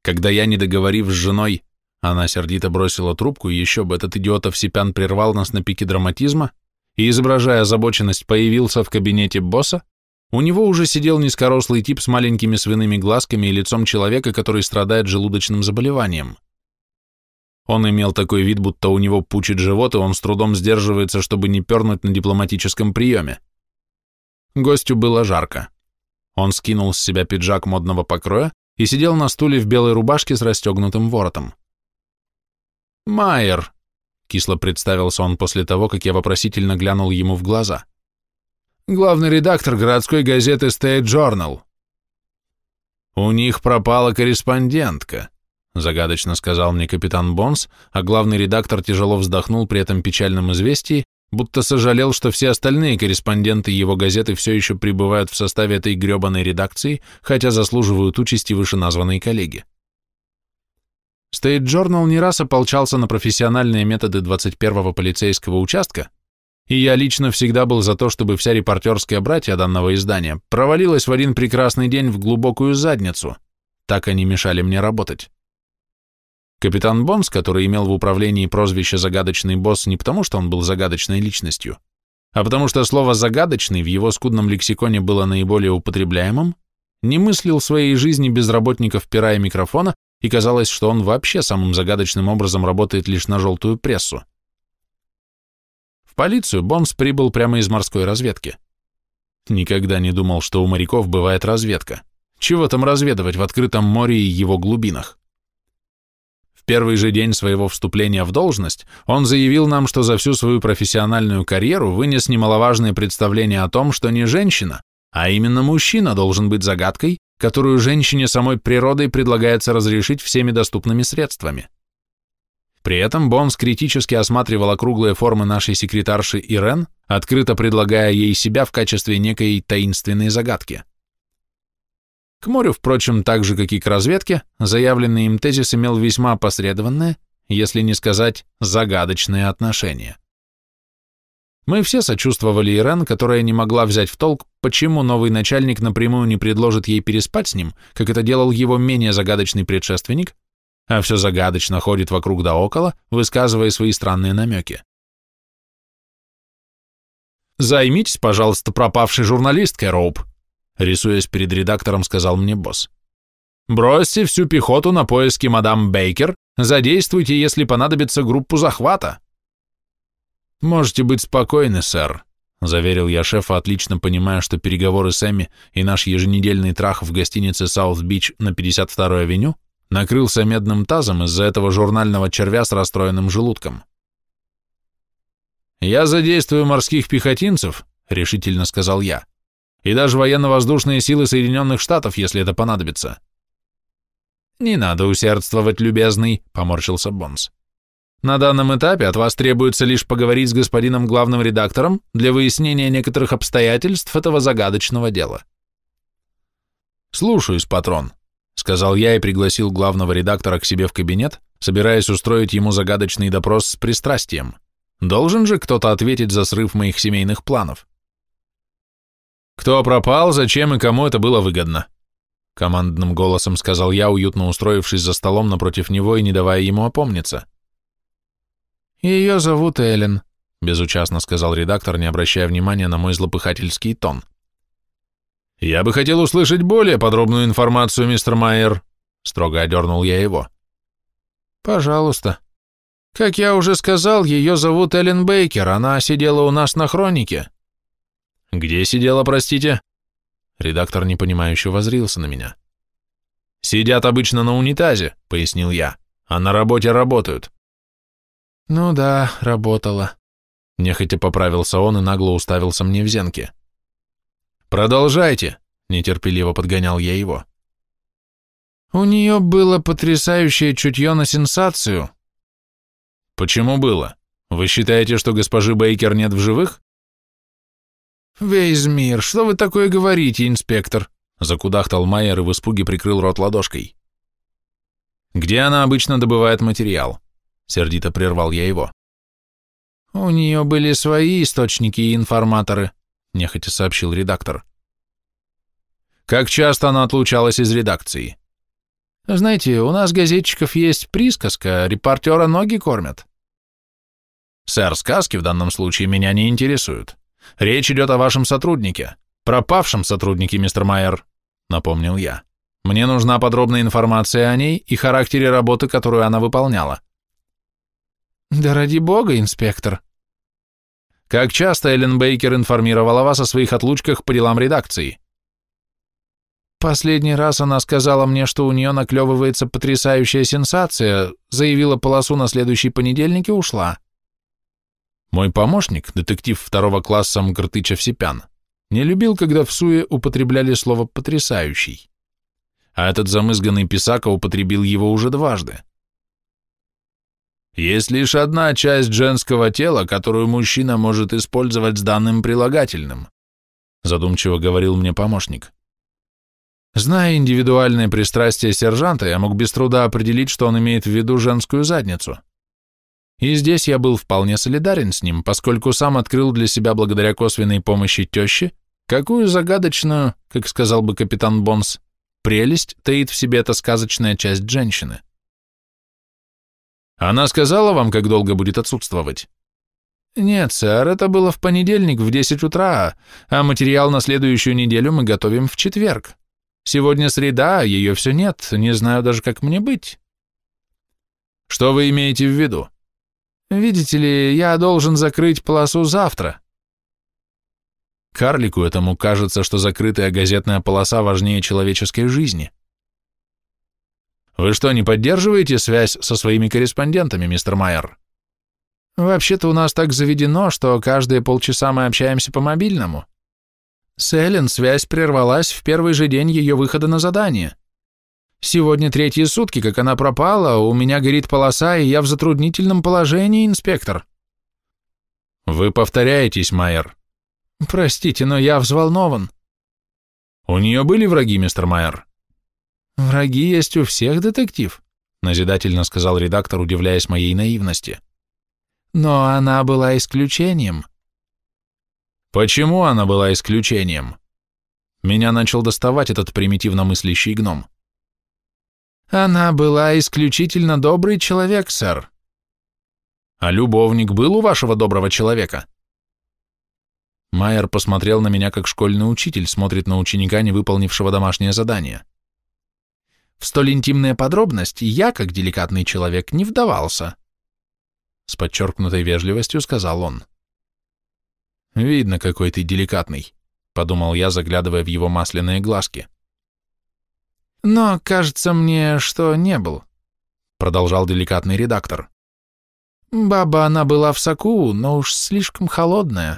Когда я, не договорив с женой, она сердито бросила трубку, и еще бы этот идиот Овсепян прервал нас на пике драматизма и, изображая озабоченность, появился в кабинете босса, у него уже сидел низкорослый тип с маленькими свиными глазками и лицом человека, который страдает желудочным заболеванием. Он имел такой вид, будто у него пучит живот, и он с трудом сдерживается, чтобы не пернуть на дипломатическом приеме. Гостю было жарко. Он скинул с себя пиджак модного покроя и сидел на стуле в белой рубашке с расстегнутым воротом. «Майер», — кисло представился он после того, как я вопросительно глянул ему в глаза. «Главный редактор городской газеты State Journal». «У них пропала корреспондентка», — загадочно сказал мне капитан Бонс, а главный редактор тяжело вздохнул при этом печальном известии, будто сожалел, что все остальные корреспонденты его газеты все еще пребывают в составе этой гребаной редакции, хотя заслуживают участи вышеназванные коллеги. State Journal не раз ополчался на профессиональные методы 21-го полицейского участка, и я лично всегда был за то, чтобы вся репортерская братья данного издания провалилась в один прекрасный день в глубокую задницу. Так они мешали мне работать. Капитан Бонс, который имел в управлении прозвище «загадочный босс» не потому, что он был загадочной личностью, а потому что слово «загадочный» в его скудном лексиконе было наиболее употребляемым, не мыслил своей жизни без работников пера и микрофона, и казалось, что он вообще самым загадочным образом работает лишь на желтую прессу. В полицию Бонс прибыл прямо из морской разведки. Никогда не думал, что у моряков бывает разведка. Чего там разведывать в открытом море и его глубинах? В первый же день своего вступления в должность он заявил нам, что за всю свою профессиональную карьеру вынес немаловажное представление о том, что не женщина, а именно мужчина должен быть загадкой, которую женщине самой природой предлагается разрешить всеми доступными средствами. При этом Бонс критически осматривал округлые формы нашей секретарши Ирен, открыто предлагая ей себя в качестве некой таинственной загадки. К морю, впрочем, так же, как и к разведке, заявленный им тезис имел весьма опосредованное, если не сказать загадочное отношение. Мы все сочувствовали Ирен, которая не могла взять в толк, почему новый начальник напрямую не предложит ей переспать с ним, как это делал его менее загадочный предшественник, а все загадочно ходит вокруг да около, высказывая свои странные намеки. «Займитесь, пожалуйста, пропавшей журналисткой, Роуп», рисуясь перед редактором, сказал мне босс. «Бросьте всю пехоту на поиски мадам Бейкер, задействуйте, если понадобится, группу захвата». «Можете быть спокойны, сэр», — заверил я шефа, отлично понимая, что переговоры с Эмми и наш еженедельный трах в гостинице Саут-Бич на 52-й авеню накрылся медным тазом из-за этого журнального червя с расстроенным желудком. «Я задействую морских пехотинцев», — решительно сказал я, «и даже военно-воздушные силы Соединенных Штатов, если это понадобится». «Не надо усердствовать, любезный», — поморщился Бонс. «На данном этапе от вас требуется лишь поговорить с господином главным редактором для выяснения некоторых обстоятельств этого загадочного дела». «Слушаюсь, патрон», — сказал я и пригласил главного редактора к себе в кабинет, собираясь устроить ему загадочный допрос с пристрастием. Должен же кто-то ответить за срыв моих семейных планов. «Кто пропал, зачем и кому это было выгодно?» — командным голосом сказал я, уютно устроившись за столом напротив него и не давая ему опомниться. «Ее зовут Эллен», — безучастно сказал редактор, не обращая внимания на мой злопыхательский тон. «Я бы хотел услышать более подробную информацию, мистер Майер», — строго одернул я его. «Пожалуйста. Как я уже сказал, ее зовут Эллен Бейкер, она сидела у нас на хронике». «Где сидела, простите?» Редактор непонимающе воззрился на меня. «Сидят обычно на унитазе», — пояснил я, — «а на работе работают». «Ну да, работала», — нехотя поправился он и нагло уставился мне в зенки. «Продолжайте», — нетерпеливо подгонял я его. «У нее было потрясающее чутье на сенсацию». «Почему было? Вы считаете, что госпожи Бейкер нет в живых?» «Весь мир, что вы такое говорите, инспектор?» — закудахтал Майер и в испуге прикрыл рот ладошкой. «Где она обычно добывает материал?» — сердито прервал я его. «У нее были свои источники и информаторы», — нехотя сообщил редактор. «Как часто она отлучалась из редакции?» Знаете, у нас, газетчиков, есть присказка: репортера ноги кормят. Сэр, сказки в данном случае меня не интересуют. Речь идет о вашем сотруднике, пропавшем сотруднике, мистер Майер, напомнил я. Мне нужна подробная информация о ней и характере работы, которую она выполняла. Да ради бога, инспектор. Как часто Эллен Бейкер информировала вас о своих отлучках по делам редакции? Последний раз она сказала мне, что у нее наклевывается потрясающая сенсация, заявила полосу на следующий понедельник и ушла. Мой помощник, детектив 2 класса Мкртыч Овсепян, не любил, когда в суе употребляли слово «потрясающий». А этот замызганный писака употребил его уже дважды. Есть лишь одна часть женского тела, которую мужчина может использовать с данным прилагательным, задумчиво говорил мне помощник. Зная индивидуальное пристрастие сержанта, я мог без труда определить, что он имеет в виду женскую задницу. И здесь я был вполне солидарен с ним, поскольку сам открыл для себя благодаря косвенной помощи тещи, какую загадочную, как сказал бы капитан Бонс, прелесть таит в себе эта сказочная часть женщины. Она сказала вам, как долго будет отсутствовать? Нет, сэр, это было в понедельник в 10 утра, а материал на следующую неделю мы готовим в четверг. Сегодня среда, а ее все нет, не знаю даже, как мне быть. Что вы имеете в виду? Видите ли, я должен закрыть полосу завтра. Карлику этому кажется, что закрытая газетная полоса важнее человеческой жизни. Вы что, не поддерживаете связь со своими корреспондентами, мистер Майер? Вообще-то у нас так заведено, что каждые полчаса мы общаемся по мобильному. С Эллен связь прервалась в первый же день ее выхода на задание. Сегодня 3-е сутки, как она пропала, у меня горит полоса, и я в затруднительном положении, инспектор. Вы повторяетесь, Майер. Простите, но я взволнован. У нее были враги, мистер Майер? Враги есть у всех, детектив, назидательно сказал редактор, удивляясь моей наивности. Но она была исключением. Почему она была исключением? Меня начал доставать этот примитивно мыслящий гном. Она была исключительно добрый человек, сэр. А любовник был у вашего доброго человека? Майер посмотрел на меня, как школьный учитель смотрит на ученика, не выполнившего домашнее задание. В столь интимные подробности я, как деликатный человек, не вдавался. С подчеркнутой вежливостью сказал он. «Видно, какой ты деликатный», — подумал я, заглядывая в его масляные глазки. «Но кажется мне, что не был», — продолжал деликатный редактор. «Баба она была в соку, но уж слишком холодная».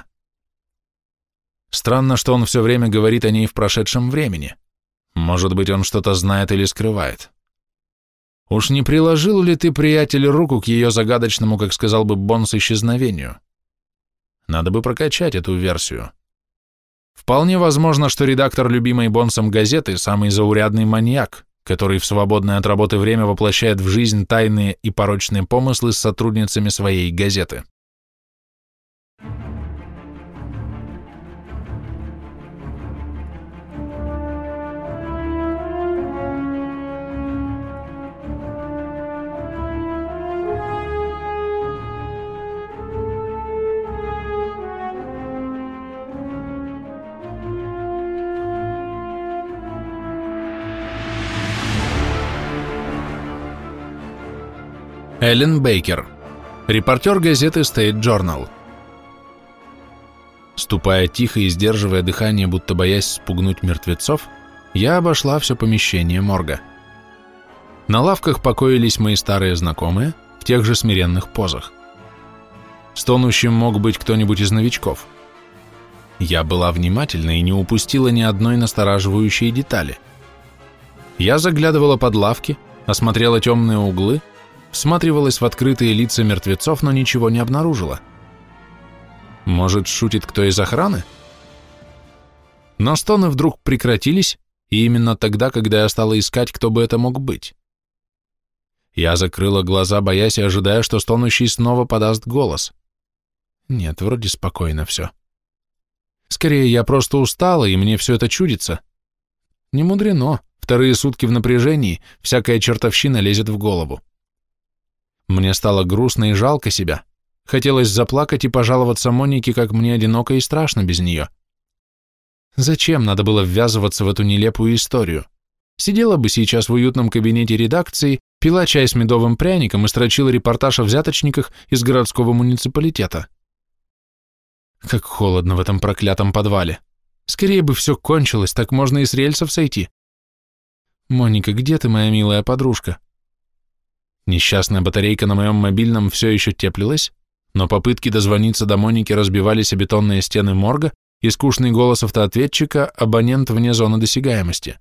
Странно, что он все время говорит о ней в прошедшем времени. Может быть, он что-то знает или скрывает. Уж не приложил ли ты, приятель, руку к ее загадочному, как сказал бы Бонс, исчезновению? Надо бы прокачать эту версию. Вполне возможно, что редактор любимой Бонсом газеты – самый заурядный маньяк, который в свободное от работы время воплощает в жизнь тайные и порочные помыслы с сотрудницами своей газеты. Эллен Бейкер, репортер газеты State Journal. Ступая тихо и сдерживая дыхание, будто боясь спугнуть мертвецов, я обошла все помещение морга. На лавках покоились мои старые знакомые в тех же смиренных позах. Стонущим мог быть кто-нибудь из новичков. Я была внимательна и не упустила ни одной настораживающей детали. Я заглядывала под лавки, осмотрела темные углы, всматривалась в открытые лица мертвецов, но ничего не обнаружила. Может, шутит кто из охраны? Но стоны вдруг прекратились, и именно тогда, когда я стала искать, кто бы это мог быть. Я закрыла глаза, боясь и ожидая, что стонущий снова подаст голос. Нет, вроде спокойно все. Скорее, я просто устала, и мне все это чудится. Не мудрено. В Вторые сутки в напряжении, всякая чертовщина лезет в голову. Мне стало грустно и жалко себя. Хотелось заплакать и пожаловаться Монике, как мне одиноко и страшно без нее. Зачем надо было ввязываться в эту нелепую историю? Сидела бы сейчас в уютном кабинете редакции, пила чай с медовым пряником и строчила репортаж о взяточниках из городского муниципалитета. Как холодно в этом проклятом подвале. Скорее бы все кончилось, так можно и с рельсов сойти. Моника, где ты, моя милая подружка? Несчастная батарейка на моем мобильном все еще теплилась, но попытки дозвониться до Моники разбивались о бетонные стены морга и скучный голос автоответчика «Абонент вне зоны досягаемости».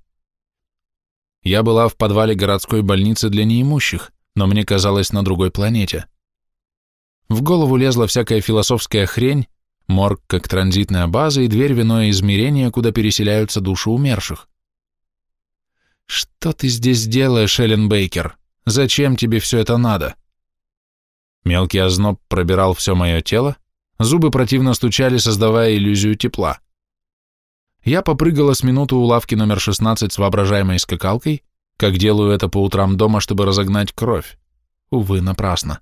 Я была в подвале городской больницы для неимущих, но мне казалось на другой планете. В голову лезла всякая философская хрень, морг как транзитная база и дверь в иное измерение, куда переселяются души умерших. «Что ты здесь делаешь, Эллен Бейкер? Зачем тебе все это надо?» Мелкий озноб пробирал все мое тело, зубы противно стучали, создавая иллюзию тепла. Я попрыгала с минуту у лавки номер 16 с воображаемой скакалкой, как делаю это по утрам дома, чтобы разогнать кровь. Увы, напрасно.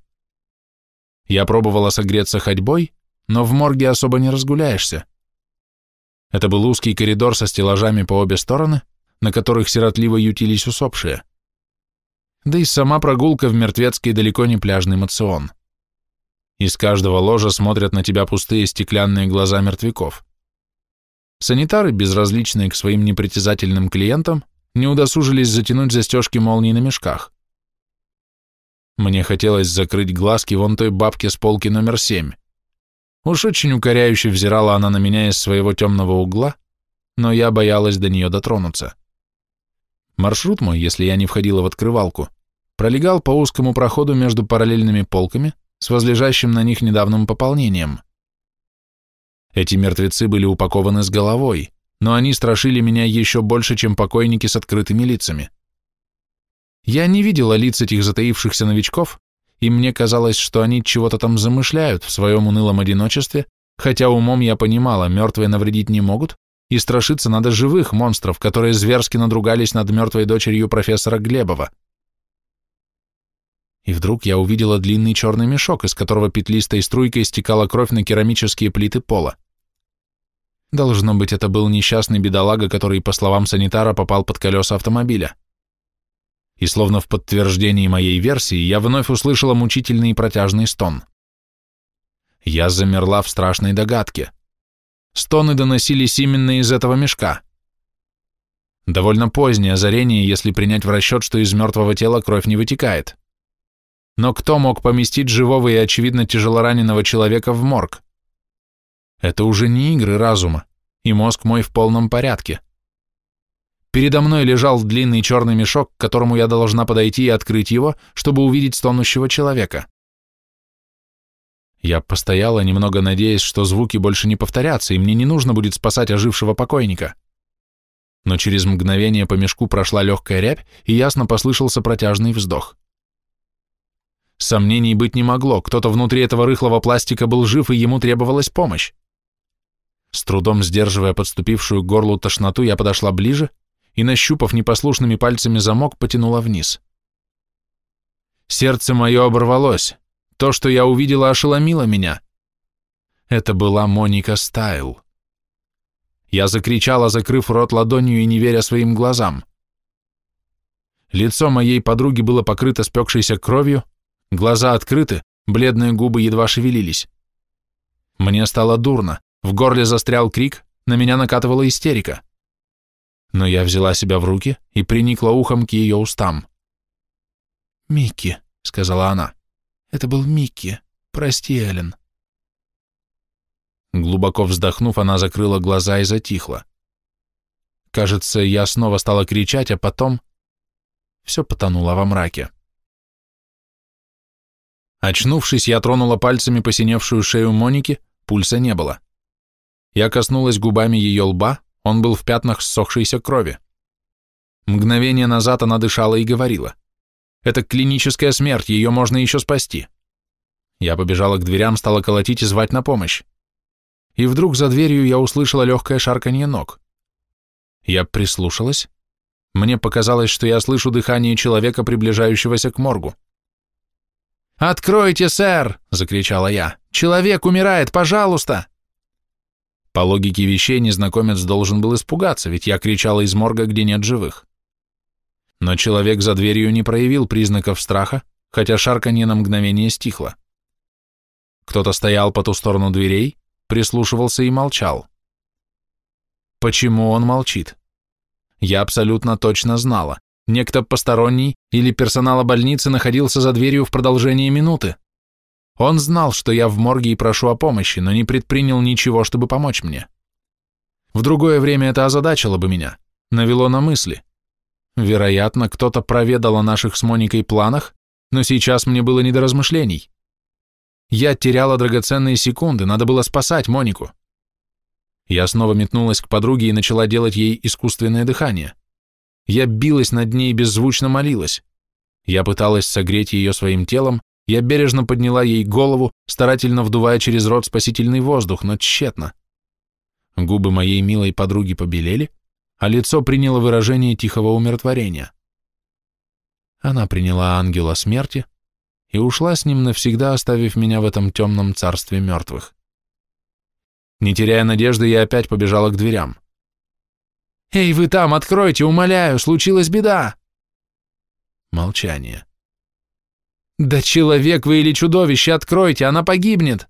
Я пробовала согреться ходьбой, но в морге особо не разгуляешься. Это был узкий коридор со стеллажами по обе стороны, на которых сиротливо ютились усопшие. Да и сама прогулка в мертвецкий далеко не пляжный мацион. Из каждого ложа смотрят на тебя пустые стеклянные глаза мертвяков. Санитары, безразличные к своим непритязательным клиентам, не удосужились затянуть застежки молний на мешках. Мне хотелось закрыть глазки вон той бабке с полки номер 7. Уж очень укоряюще взирала она на меня из своего темного угла, но я боялась до нее дотронуться. Маршрут мой, если я не входила в открывалку, пролегал по узкому проходу между параллельными полками с возлежащим на них недавним пополнением. Эти мертвецы были упакованы с головой, но они страшили меня еще больше, чем покойники с открытыми лицами. Я не видела лиц этих затаившихся новичков, и мне казалось, что они чего-то там замышляют в своем унылом одиночестве, хотя умом я понимала, мертвые навредить не могут, и страшиться надо живых монстров, которые зверски надругались над мертвой дочерью профессора Глебова. И вдруг я увидела длинный черный мешок, из которого петлистой струйкой стекала кровь на керамические плиты пола. Должно быть, это был несчастный бедолага, который, по словам санитара, попал под колеса автомобиля. И словно в подтверждении моей версии, я вновь услышала мучительный и протяжный стон. Я замерла в страшной догадке. Стоны доносились именно из этого мешка. Довольно позднее озарение, если принять в расчет, что из мертвого тела кровь не вытекает. Но кто мог поместить живого и, очевидно, тяжелораненого человека в морг? Это уже не игры разума, и мозг мой в полном порядке. Передо мной лежал длинный черный мешок, к которому я должна подойти и открыть его, чтобы увидеть стонущего человека. Я постояла, немного надеясь, что звуки больше не повторятся, и мне не нужно будет спасать ожившего покойника. Но через мгновение по мешку прошла легкая рябь, и ясно послышался протяжный вздох. Сомнений быть не могло, кто-то внутри этого рыхлого пластика был жив, и ему требовалась помощь. С трудом сдерживая подступившую к горлу тошноту, я подошла ближе и, нащупав непослушными пальцами замок, потянула вниз. Сердце мое оборвалось. То, что я увидела, ошеломило меня. Это была Моника Стайл. Я закричала, закрыв рот ладонью и не веря своим глазам. Лицо моей подруги было покрыто спекшейся кровью, глаза открыты, бледные губы едва шевелились. Мне стало дурно, в горле застрял крик, на меня накатывала истерика. Но я взяла себя в руки и приникла ухом к ее устам. «Микки», — сказала она, — «это был Микки, прости, Эллен». Глубоко вздохнув, она закрыла глаза и затихла. Кажется, я снова стала кричать, а потом все потонуло во мраке. Очнувшись, я тронула пальцами посиневшую шею Моники, пульса не было. Я коснулась губами ее лба, он был в пятнах ссохшейся крови. Мгновение назад она дышала и говорила. «Это клиническая смерть, ее можно еще спасти». Я побежала к дверям, стала колотить и звать на помощь. И вдруг за дверью я услышала легкое шарканье ног. Я прислушалась. Мне показалось, что я слышу дыхание человека, приближающегося к моргу. «Откройте, сэр!» – закричала я. «Человек умирает, пожалуйста!» По логике вещей незнакомец должен был испугаться, ведь я кричала из морга, где нет живых. Но человек за дверью не проявил признаков страха, хотя шарканье на мгновение стихло. Кто-то стоял по ту сторону дверей, прислушивался и молчал. Почему он молчит? Я абсолютно точно знала. Некто посторонний или персонала больницы находился за дверью в продолжении минуты. Он знал, что я в морге и прошу о помощи, но не предпринял ничего, чтобы помочь мне. В другое время это озадачило бы меня, навело на мысли. Вероятно, кто-то проведал о наших с Моникой планах, но сейчас мне было не до размышлений. Я теряла драгоценные секунды, надо было спасать Монику. Я снова метнулась к подруге и начала делать ей искусственное дыхание. Я билась над ней и беззвучно молилась. Я пыталась согреть ее своим телом, я бережно подняла ей голову, старательно вдувая через рот спасительный воздух, но тщетно. Губы моей милой подруги побелели, а лицо приняло выражение тихого умиротворения. Она приняла ангела смерти и ушла с ним навсегда, оставив меня в этом темном царстве мертвых. Не теряя надежды, я опять побежала к дверям. «Эй, вы там, откройте, умоляю, случилась беда!» Молчание. «Да человек вы или чудовище, откройте, она погибнет!»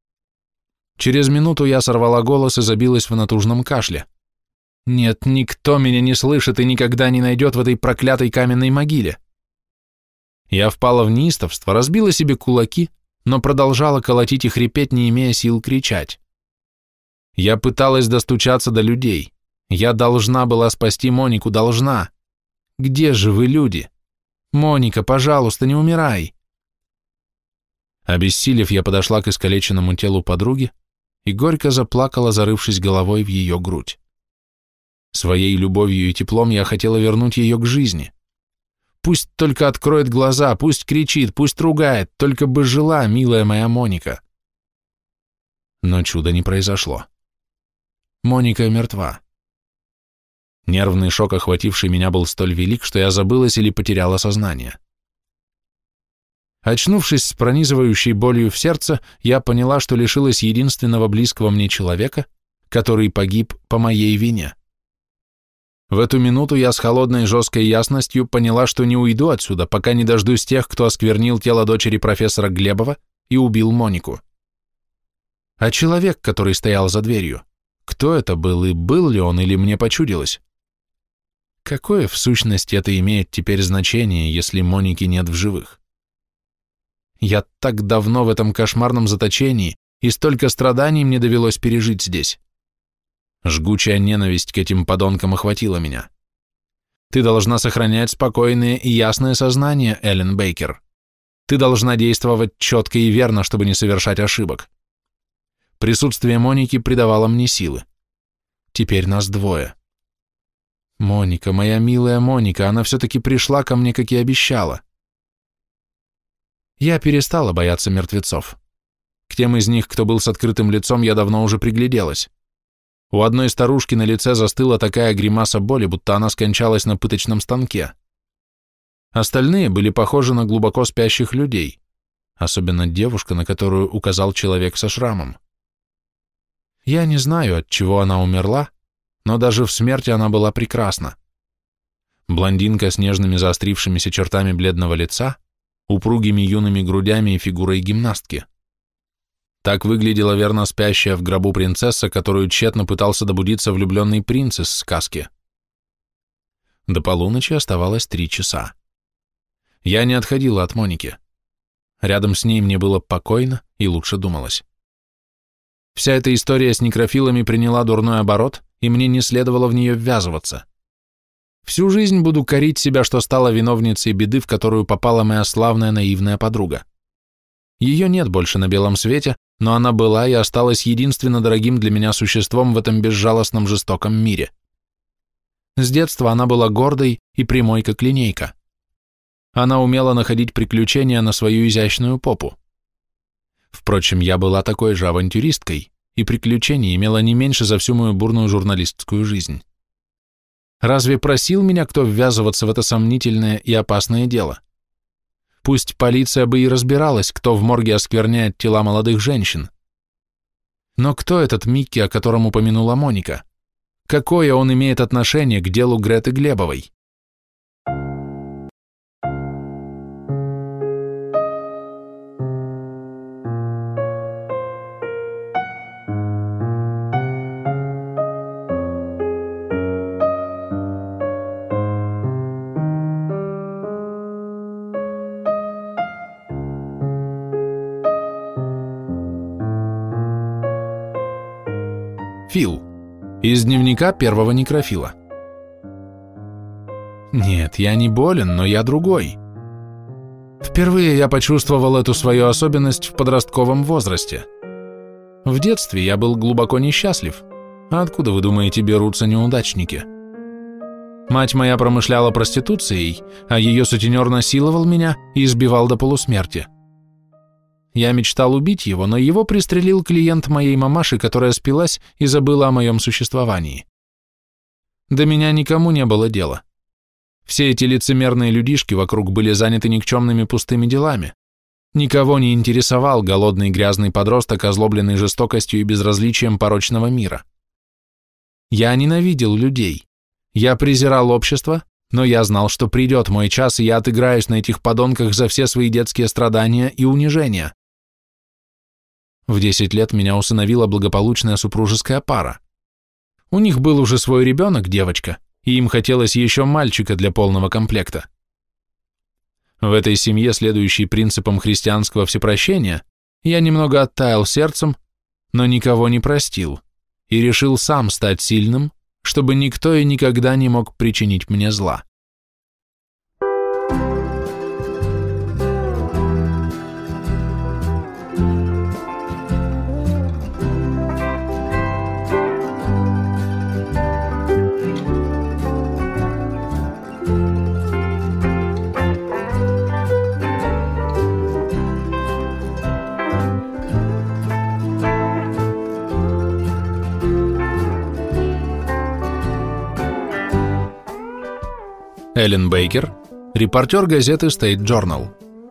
Через минуту я сорвала голос и забилась в натужном кашле. Нет, никто меня не слышит и никогда не найдет в этой проклятой каменной могиле. Я впала в неистовство, разбила себе кулаки, но продолжала колотить и хрипеть, не имея сил кричать. Я пыталась достучаться до людей. Я должна была спасти Монику, должна. Где же вы, люди? Моника, пожалуйста, не умирай. Обессилев, я подошла к искалеченному телу подруги и горько заплакала, зарывшись головой в ее грудь. Своей любовью и теплом я хотела вернуть ее к жизни. Пусть только откроет глаза, пусть кричит, пусть ругает, только бы жила, милая моя Моника. Но чуда не произошло. Моника мертва. Нервный шок, охвативший меня, был столь велик, что я забылась или потеряла сознание. Очнувшись с пронизывающей болью в сердце, я поняла, что лишилась единственного близкого мне человека, который погиб по моей вине. В эту минуту я с холодной жесткой ясностью поняла, что не уйду отсюда, пока не дождусь тех, кто осквернил тело дочери профессора Глебова и убил Монику. А человек, который стоял за дверью, кто это был и был ли он, или мне почудилось? Какое в сущности это имеет теперь значение, если Моники нет в живых? Я так давно в этом кошмарном заточении, и столько страданий мне довелось пережить здесь. Жгучая ненависть к этим подонкам охватила меня. Ты должна сохранять спокойное и ясное сознание, Эллен Бейкер. Ты должна действовать четко и верно, чтобы не совершать ошибок. Присутствие Моники придавало мне силы. Теперь нас двое. Моника, моя милая Моника, она все-таки пришла ко мне, как и обещала. Я перестала бояться мертвецов. К тем из них, кто был с открытым лицом, я давно уже пригляделась. У одной старушки на лице застыла такая гримаса боли, будто она скончалась на пыточном станке. Остальные были похожи на глубоко спящих людей, особенно девушка, на которую указал человек со шрамом. Я не знаю, от чего она умерла, но даже в смерти она была прекрасна. Блондинка с нежными заострившимися чертами бледного лица, упругими юными грудями и фигурой гимнастки. Так выглядела верно спящая в гробу принцесса, которую тщетно пытался добудиться влюбленный принц из сказки. До полуночи оставалось 3 часа. Я не отходила от Моники. Рядом с ней мне было покойно и лучше думалось. Вся эта история с некрофилами приняла дурной оборот, и мне не следовало в нее ввязываться. Всю жизнь буду корить себя, что стала виновницей беды, в которую попала моя славная наивная подруга. Ее нет больше на белом свете, но она была и осталась единственно дорогим для меня существом в этом безжалостном жестоком мире. С детства она была гордой и прямой, как линейка. Она умела находить приключения на свою изящную попу. Впрочем, я была такой же авантюристкой, и приключений имела не меньше за всю мою бурную журналистскую жизнь. Разве просил меня кто ввязываться в это сомнительное и опасное дело? Пусть полиция бы и разбиралась, кто в морге оскверняет тела молодых женщин. Но кто этот Микки, о котором упомянула Моника? Какое он имеет отношение к делу Греты Глебовой? Фил. Из дневника первого некрофила. Нет, я не болен, но я другой. Впервые я почувствовал эту свою особенность в подростковом возрасте. В детстве я был глубоко несчастлив. А откуда, вы думаете, берутся неудачники? Мать моя промышляла проституцией, а ее сутенер насиловал меня и избивал до полусмерти. Я мечтал убить его, но его пристрелил клиент моей мамаши, которая спилась и забыла о моем существовании. До меня никому не было дела. Все эти лицемерные людишки вокруг были заняты никчемными пустыми делами. Никого не интересовал голодный грязный подросток, озлобленный жестокостью и безразличием порочного мира. Я ненавидел людей. Я презирал общество, но я знал, что придет мой час, и я отыграюсь на этих подонках за все свои детские страдания и унижения. В 10 лет меня усыновила благополучная супружеская пара. У них был уже свой ребенок, девочка, и им хотелось еще мальчика для полного комплекта. В этой семье, следующей принципам христианского всепрощения, я немного оттаял сердцем, но никого не простил, и решил сам стать сильным, чтобы никто и никогда не мог причинить мне зла. Эллен Бейкер, репортер газеты State Journal.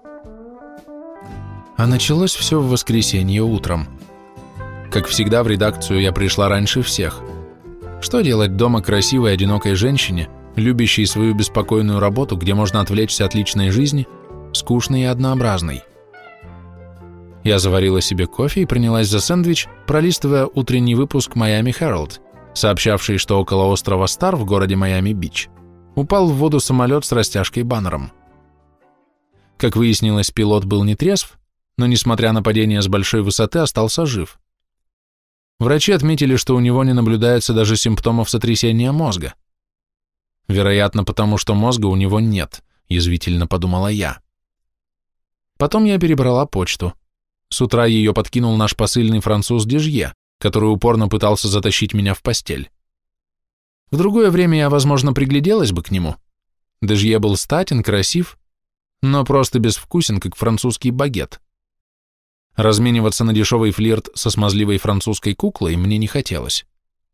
А началось все в воскресенье утром. Как всегда, в редакцию я пришла раньше всех. Что делать дома красивой, одинокой женщине, любящей свою беспокойную работу, где можно отвлечься от личной жизни, скучной и однообразной? Я заварила себе кофе и принялась за сэндвич, пролистывая утренний выпуск Miami Herald, сообщавший, что около острова Стар в городе Майами-Бич упал в воду самолет с растяжкой-баннером. Как выяснилось, пилот был не трезв, но, несмотря на падение с большой высоты, остался жив. Врачи отметили, что у него не наблюдается даже симптомов сотрясения мозга. Вероятно, потому что мозга у него нет, язвительно подумала я. Потом я перебрала почту. С утра ее подкинул наш посыльный француз Дежье, который упорно пытался затащить меня в постель. В другое время я, возможно, пригляделась бы к нему. Дежье был статен, красив, но просто безвкусен, как французский багет. Размениваться на дешевый флирт со смазливой французской куклой мне не хотелось.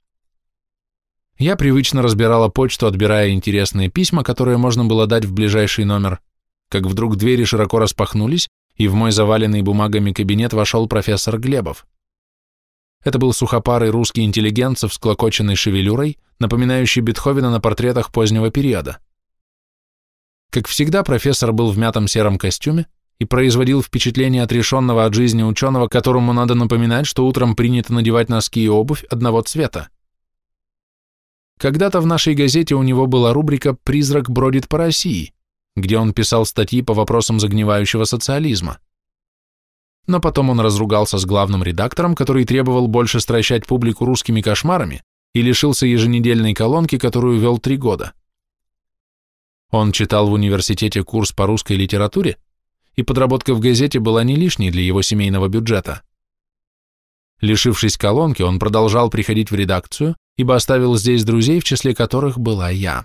Я привычно разбирала почту, отбирая интересные письма, которые можно было дать в ближайший номер, как вдруг двери широко распахнулись, и в мой заваленный бумагами кабинет вошел профессор Глебов. Это был сухопарый русский интеллигент со всклокоченной шевелюрой, напоминающий Бетховена на портретах позднего периода. Как всегда, профессор был в мятом сером костюме и производил впечатление отрешенного от жизни ученого, которому надо напоминать, что утром принято надевать носки и обувь одного цвета. Когда-то в нашей газете у него была рубрика «Призрак бродит по России», где он писал статьи по вопросам загнивающего социализма. Но потом он разругался с главным редактором, который требовал больше стращать публику русскими кошмарами, и лишился еженедельной колонки, которую вел 3 года. Он читал в университете курс по русской литературе, и подработка в газете была не лишней для его семейного бюджета. Лишившись колонки, он продолжал приходить в редакцию, ибо оставил здесь друзей, в числе которых была я.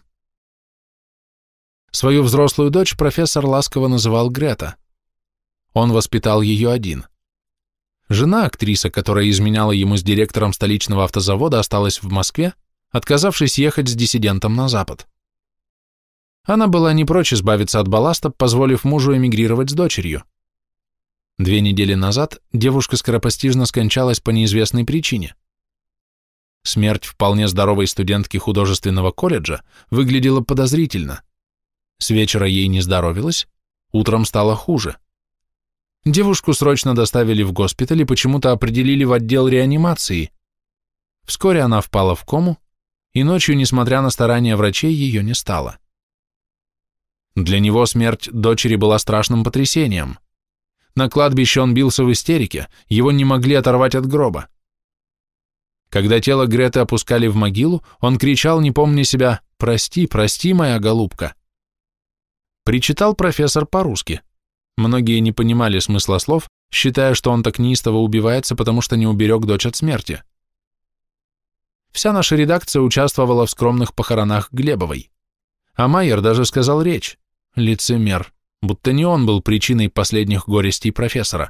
Свою взрослую дочь профессор ласково называл Грета. Он воспитал ее один. Жена, актриса, которая изменяла ему с директором столичного автозавода, осталась в Москве, отказавшись ехать с диссидентом на запад. Она была не прочь избавиться от балласта, позволив мужу эмигрировать с дочерью. 2 недели назад девушка скоропостижно скончалась по неизвестной причине. Смерть вполне здоровой студентки художественного колледжа выглядела подозрительно. С вечера ей не здоровилось, утром стало хуже. Девушку срочно доставили в госпиталь и почему-то определили в отдел реанимации. Вскоре она впала в кому, и ночью, несмотря на старания врачей, ее не стало. Для него смерть дочери была страшным потрясением. На кладбище он бился в истерике, его не могли оторвать от гроба. Когда тело Греты опускали в могилу, он кричал, не помня себя: «Прости, прости, моя голубка». Причитал профессор по-русски. Многие не понимали смысла слов, считая, что он так неистово убивается, потому что не уберег дочь от смерти. Вся наша редакция участвовала в скромных похоронах Глебовой. А Майер даже сказал речь. Лицемер, будто не он был причиной последних горестей профессора.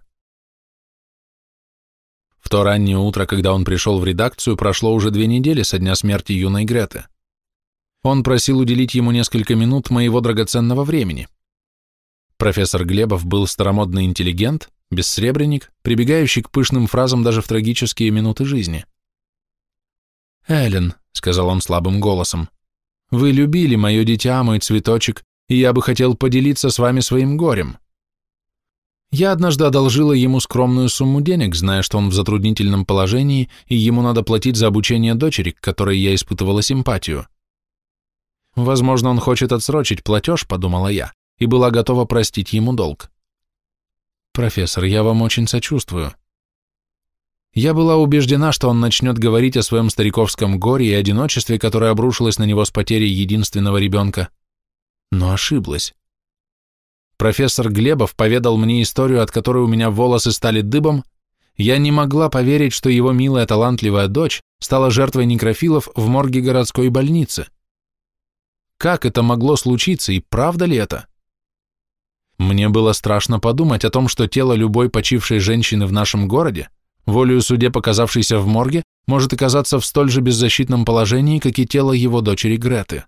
В то раннее утро, когда он пришел в редакцию, прошло уже 2 недели со дня смерти юной Греты. Он просил уделить ему несколько минут моего драгоценного времени. Профессор Глебов был старомодный интеллигент, бессребренник, прибегающий к пышным фразам даже в трагические минуты жизни. «Эллен», — сказал он слабым голосом, — «вы любили мое дитя, мой цветочек, и я бы хотел поделиться с вами своим горем. Я однажды одолжила ему скромную сумму денег, зная, что он в затруднительном положении, и ему надо платить за обучение дочери, к которой я испытывала симпатию. Возможно, он хочет отсрочить платеж, подумала я, и была готова простить ему долг. Профессор, я вам очень сочувствую. Я была убеждена, что он начнет говорить о своем стариковском горе и одиночестве, которое обрушилось на него с потерей единственного ребенка, но ошиблась. Профессор Глебов поведал мне историю, от которой у меня волосы стали дыбом. Я не могла поверить, что его милая талантливая дочь стала жертвой некрофилов в морге городской больницы. Как это могло случиться, и правда ли это? Мне было страшно подумать о том, что тело любой почившей женщины в нашем городе, волею судеб оказавшейся в морге, может оказаться в столь же беззащитном положении, как и тело его дочери Греты.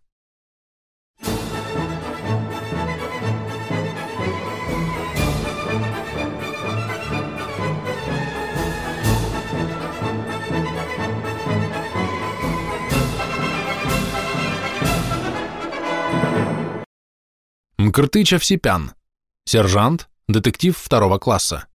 Мкртыч Овсепян, сержант, детектив 2 класса.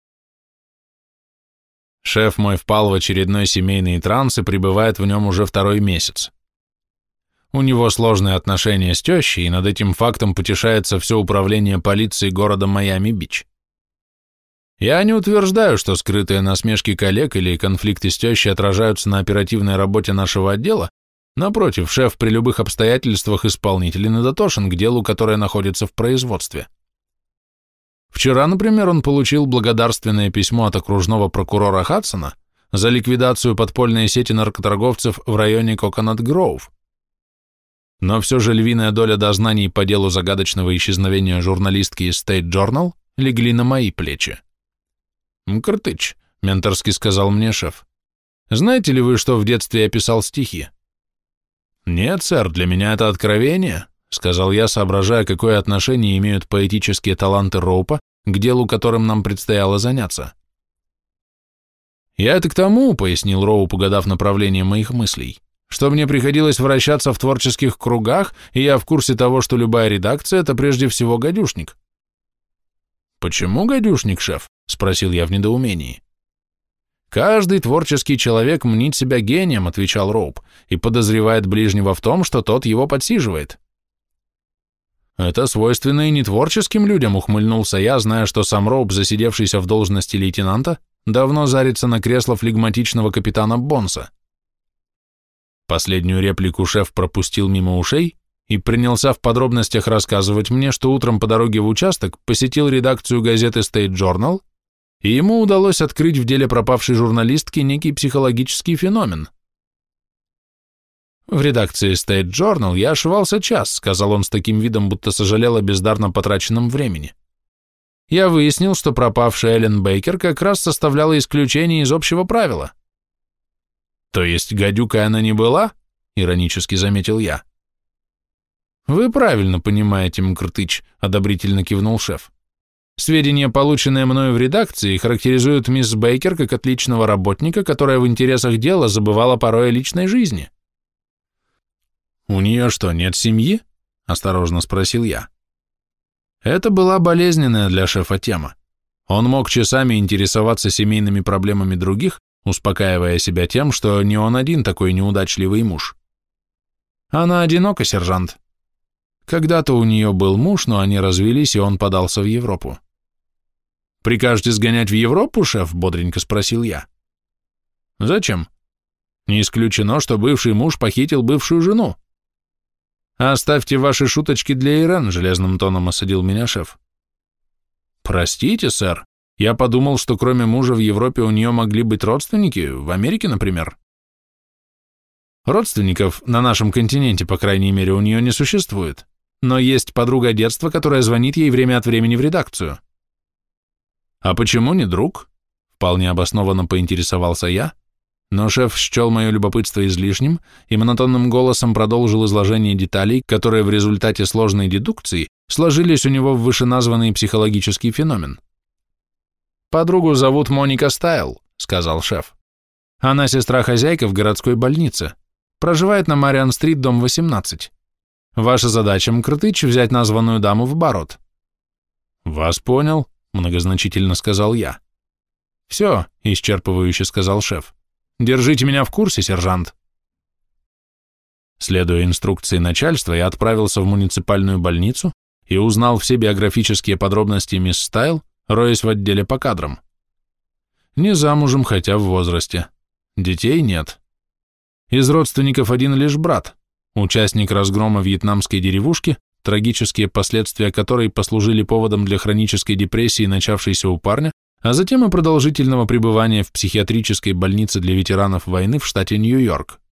Шеф мой впал в очередной семейный транс и пребывает в нем уже 2-й месяц. У него сложные отношения с тещей, и над этим фактом потешается все управление полиции города Майами-Бич. Я не утверждаю, что скрытые насмешки коллег или конфликты с тещей отражаются на оперативной работе нашего отдела. Напротив, шеф при любых обстоятельствах исполнителен и дотошен к делу, которое находится в производстве. Вчера, например, он получил благодарственное письмо от окружного прокурора Хадсона за ликвидацию подпольной сети наркоторговцев в районе Коконат-Гроув. Но все же львиная доля дознаний по делу загадочного исчезновения журналистки из State Journal легли на мои плечи. «Мкртыч», — менторски сказал мне шеф, — «знаете ли вы, что в детстве я писал стихи?» «Нет, сэр, для меня это откровение», — сказал я, соображая, какое отношение имеют поэтические таланты Роупа к делу, которым нам предстояло заняться. «Я это к тому», — пояснил Роуп, угадав направление моих мыслей, «что мне приходилось вращаться в творческих кругах, и я в курсе того, что любая редакция — это прежде всего гадюшник». «Почему гадюшник, шеф?» — спросил я в недоумении. «Каждый творческий человек мнит себя гением», — отвечал Роуп, «и подозревает ближнего в том, что тот его подсиживает». «Это свойственно и нетворческим людям», — ухмыльнулся я, зная, что сам Роуп, засидевшийся в должности лейтенанта, давно зарится на кресло флегматичного капитана Бонса. Последнюю реплику шеф пропустил мимо ушей и принялся в подробностях рассказывать мне, что утром по дороге в участок посетил редакцию газеты State Journal, и ему удалось открыть в деле пропавшей журналистки некий психологический феномен. «В редакции State Journal я ошивался час», — сказал он с таким видом, будто сожалел о бездарно потраченном времени. «Я выяснил, что пропавшая Эллен Бейкер как раз составляла исключение из общего правила». «То есть гадюкой она не была?» иронически заметил я. Вы правильно понимаете, Мкртыч, одобрительно кивнул шеф. Сведения, полученные мною в редакции, характеризуют мисс Бейкер как отличного работника, которая в интересах дела забывала порой о личной жизни. «У нее что, нет семьи?» – осторожно спросил я. Это была болезненная для шефа тема. Он мог часами интересоваться семейными проблемами других, успокаивая себя тем, что не он один такой неудачливый муж. Она одинока, сержант. Когда-то у нее был муж, но они развелись, и он подался в Европу. «Прикажете сгонять в Европу, шеф?» – бодренько спросил я. «Зачем?» «Не исключено, что бывший муж похитил бывшую жену». «Оставьте ваши шуточки для Ирен», – железным тоном осадил меня шеф. «Простите, сэр, я подумал, что кроме мужа в Европе у нее могли быть родственники, в Америке, например». «Родственников на нашем континенте, по крайней мере, у нее не существует, но есть подруга детства, которая звонит ей время от времени в редакцию». «А почему не друг?» – вполне обоснованно поинтересовался я, но шеф счел мое любопытство излишним и монотонным голосом продолжил изложение деталей, которые в результате сложной дедукции сложились у него в вышеназванный психологический феномен. «Подругу зовут Моника Стайл», – сказал шеф. «Она сестра-хозяйка в городской больнице. Проживает на Мариан-стрит, дом 18. Ваша задача, Мкртыч, взять названную даму в оборот». «Вас понял», — многозначительно сказал я. «Все», — исчерпывающе сказал шеф. «Держите меня в курсе, сержант». Следуя инструкции начальства, я отправился в муниципальную больницу и узнал все биографические подробности мисс Стайл, роясь в отделе по кадрам. Не замужем, хотя в возрасте. Детей нет. Из родственников один лишь брат, участник разгрома вьетнамской деревушки, трагические последствия которой послужили поводом для хронической депрессии, начавшейся у парня, а затем и продолжительного пребывания в психиатрической больнице для ветеранов войны в штате Нью-Йорк.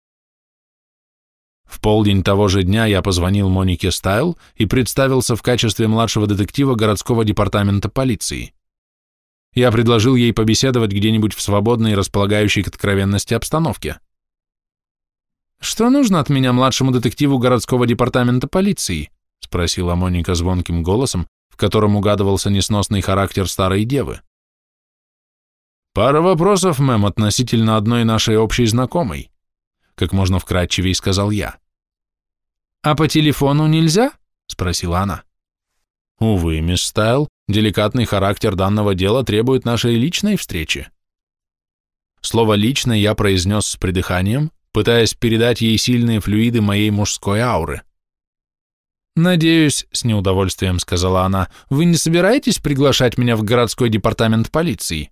В полдень того же дня я позвонил Монике Стайл и представился в качестве младшего детектива городского департамента полиции. Я предложил ей побеседовать где-нибудь в свободной и располагающей к откровенности обстановке. «Что нужно от меня младшему детективу городского департамента полиции?» — спросила Моника звонким голосом, в котором угадывался несносный характер старой девы. «Пара вопросов, мэм, относительно одной нашей общей знакомой», — как можно вкратчивее сказал я. «А по телефону нельзя?» — спросила она. «Увы, мисс Стайл, деликатный характер данного дела требует нашей личной встречи». Слово «личной» я произнес с придыханием, пытаясь передать ей сильные флюиды моей мужской ауры. «Надеюсь, — с неудовольствием сказала она, — вы не собираетесь приглашать меня в городской департамент полиции?»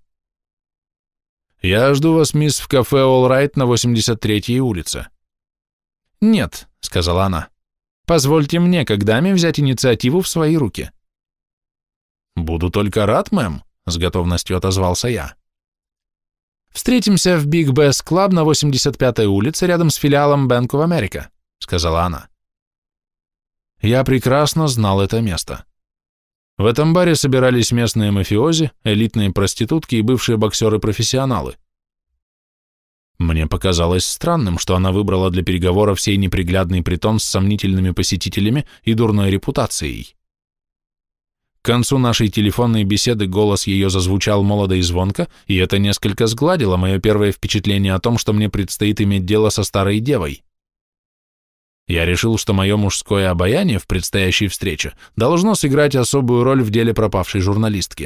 «Я жду вас, мисс, в кафе All Right на 83-й улице». «Нет, — сказала она, — позвольте мне, как даме, взять инициативу в свои руки». «Буду только рад, мэм», — с готовностью отозвался я. «Встретимся в Big Bass Club на 85-й улице рядом с филиалом Bank of America», — сказала она. Я прекрасно знал это место. В этом баре собирались местные мафиози, элитные проститутки и бывшие боксеры-профессионалы. Мне показалось странным, что она выбрала для переговоров сей неприглядный притон с сомнительными посетителями и дурной репутацией. К концу нашей телефонной беседы голос ее зазвучал молодо и звонко, и это несколько сгладило мое первое впечатление о том, что мне предстоит иметь дело со старой девой. Я решил, что мое мужское обаяние в предстоящей встрече должно сыграть особую роль в деле пропавшей журналистки.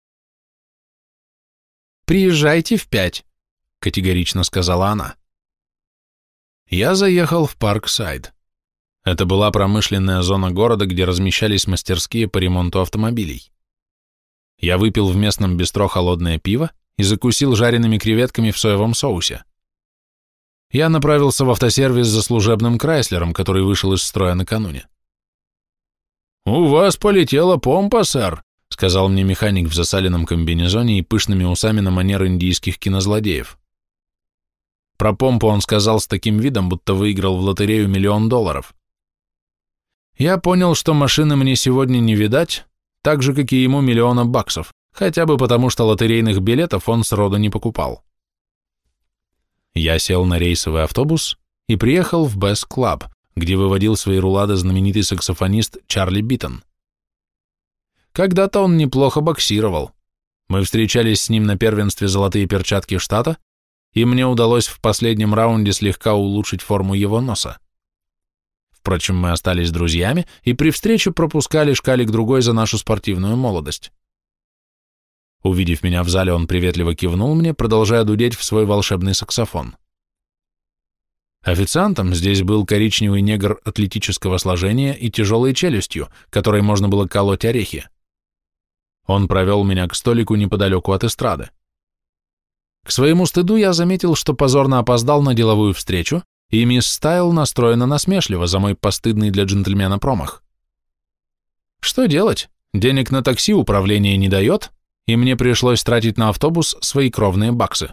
«Приезжайте в 5», — категорично сказала она. Я заехал в Парксайд. Это была промышленная зона города, где размещались мастерские по ремонту автомобилей. Я выпил в местном бистро холодное пиво и закусил жареными креветками в соевом соусе. Я направился в автосервис за служебным Крайслером, который вышел из строя накануне. «У вас полетела помпа, сэр», — сказал мне механик в засаленном комбинезоне и пышными усами на манер индийских кинозлодеев. Про помпу он сказал с таким видом, будто выиграл в лотерею $1 миллион. Я понял, что машины мне сегодня не видать, так же, как и ему $1 миллион, хотя бы потому, что лотерейных билетов он сроду не покупал. Я сел на рейсовый автобус и приехал в Бэс Клаб, где выводил свои рулады знаменитый саксофонист Чарли Биттон. Когда-то он неплохо боксировал. Мы встречались с ним на первенстве «Золотые перчатки» штата, и мне удалось в последнем раунде слегка улучшить форму его носа. Впрочем, мы остались друзьями и при встрече пропускали шкалик-другой за нашу спортивную молодость. Увидев меня в зале, он приветливо кивнул мне, продолжая дудеть в свой волшебный саксофон. Официантом здесь был коричневый негр атлетического сложения и тяжелой челюстью, которой можно было колоть орехи. Он провел меня к столику неподалеку от эстрады. К своему стыду я заметил, что позорно опоздал на деловую встречу, и мисс Стайл настроена насмешливо за мой постыдный для джентльмена промах. Что делать? Денег на такси управление не дает, и мне пришлось тратить на автобус свои кровные баксы.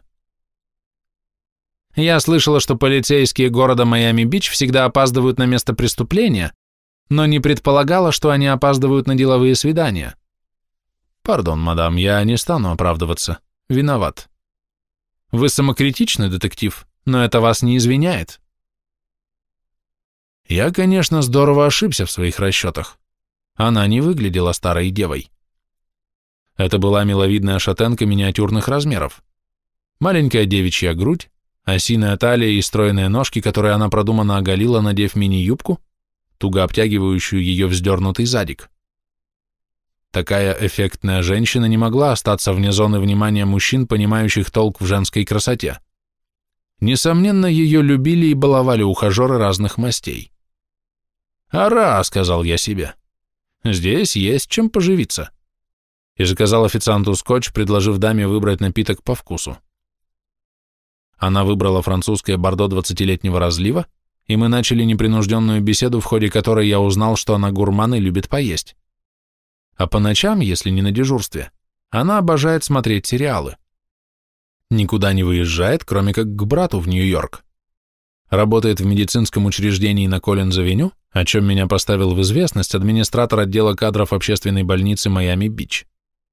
Я слышала, что полицейские города Майами-Бич всегда опаздывают на место преступления, но не предполагала, что они опаздывают на деловые свидания. Пардон, мадам, я не стану оправдываться. Виноват. Вы самокритичный детектив, но это вас не извиняет. Я, конечно, здорово ошибся в своих расчетах. Она не выглядела старой девой. Это была миловидная шатенка миниатюрных размеров. Маленькая девичья грудь, осиная талия и стройные ножки, которые она продуманно оголила, надев мини-юбку, туго обтягивающую ее вздернутый задик. Такая эффектная женщина не могла остаться вне зоны внимания мужчин, понимающих толк в женской красоте. Несомненно, ее любили и баловали ухажеры разных мастей. «Ара», — сказал я себе, — «здесь есть чем поживиться». И заказал официанту скотч, предложив даме выбрать напиток по вкусу. Она выбрала французское бордо 20-летнего разлива, и мы начали непринужденную беседу, в ходе которой я узнал, что она гурман и любит поесть. А по ночам, если не на дежурстве, она обожает смотреть сериалы. Никуда не выезжает, кроме как к брату в Нью-Йорк. Работает в медицинском учреждении на Коллинз-авеню, о чем меня поставил в известность администратор отдела кадров общественной больницы Майами-Бич.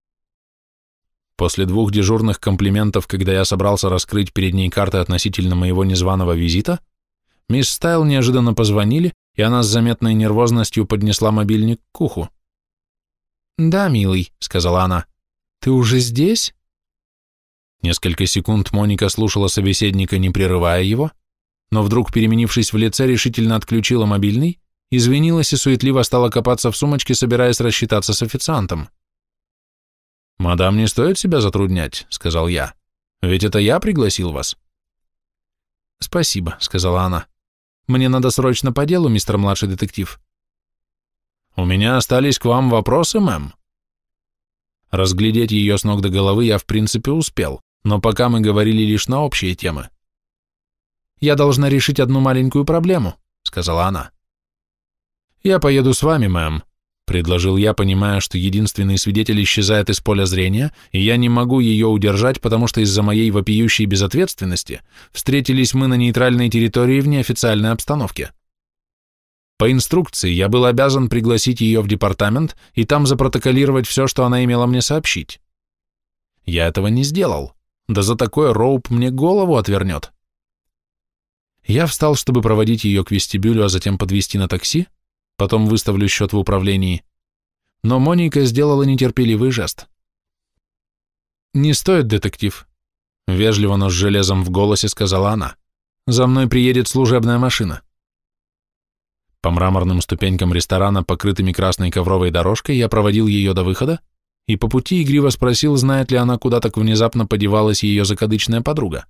После 2 дежурных комплиментов, когда я собрался раскрыть перед ней карты относительно моего незваного визита, мисс Стайл неожиданно позвонили, и она с заметной нервозностью поднесла мобильник к уху. «Да, милый», — сказала она, — «ты уже здесь?» Несколько секунд Моника слушала собеседника, не прерывая его, но вдруг, переменившись в лице, решительно отключила мобильный, извинилась и суетливо стала копаться в сумочке, собираясь рассчитаться с официантом. «Мадам, не стоит себя затруднять», — сказал я, — «ведь это я пригласил вас». «Спасибо», — сказала она. «Мне надо срочно по делу, мистер младший детектив». «У меня остались к вам вопросы, мэм». Разглядеть ее с ног до головы я в принципе успел, но пока мы говорили лишь на общие темы. «Я должна решить одну маленькую проблему», — сказала она. «Я поеду с вами, мэм», — предложил я, понимая, что единственный свидетель исчезает из поля зрения, и я не могу ее удержать, потому что из-за моей вопиющей безответственности встретились мы на нейтральной территории в неофициальной обстановке. По инструкции я был обязан пригласить ее в департамент и там запротоколировать все, что она имела мне сообщить. Я этого не сделал, да за такое Роуп мне голову отвернет. Я встал, чтобы проводить ее к вестибюлю, а затем подвезти на такси, потом выставлю счет в управлении, но Моника сделала нетерпеливый жест. «Не стоит, детектив», — вежливо, но с железом в голосе сказала она. «За мной приедет служебная машина». По мраморным ступенькам ресторана, покрытыми красной ковровой дорожкой, я проводил ее до выхода и по пути игриво спросил, знает ли она, куда так внезапно подевалась ее закадычная подруга.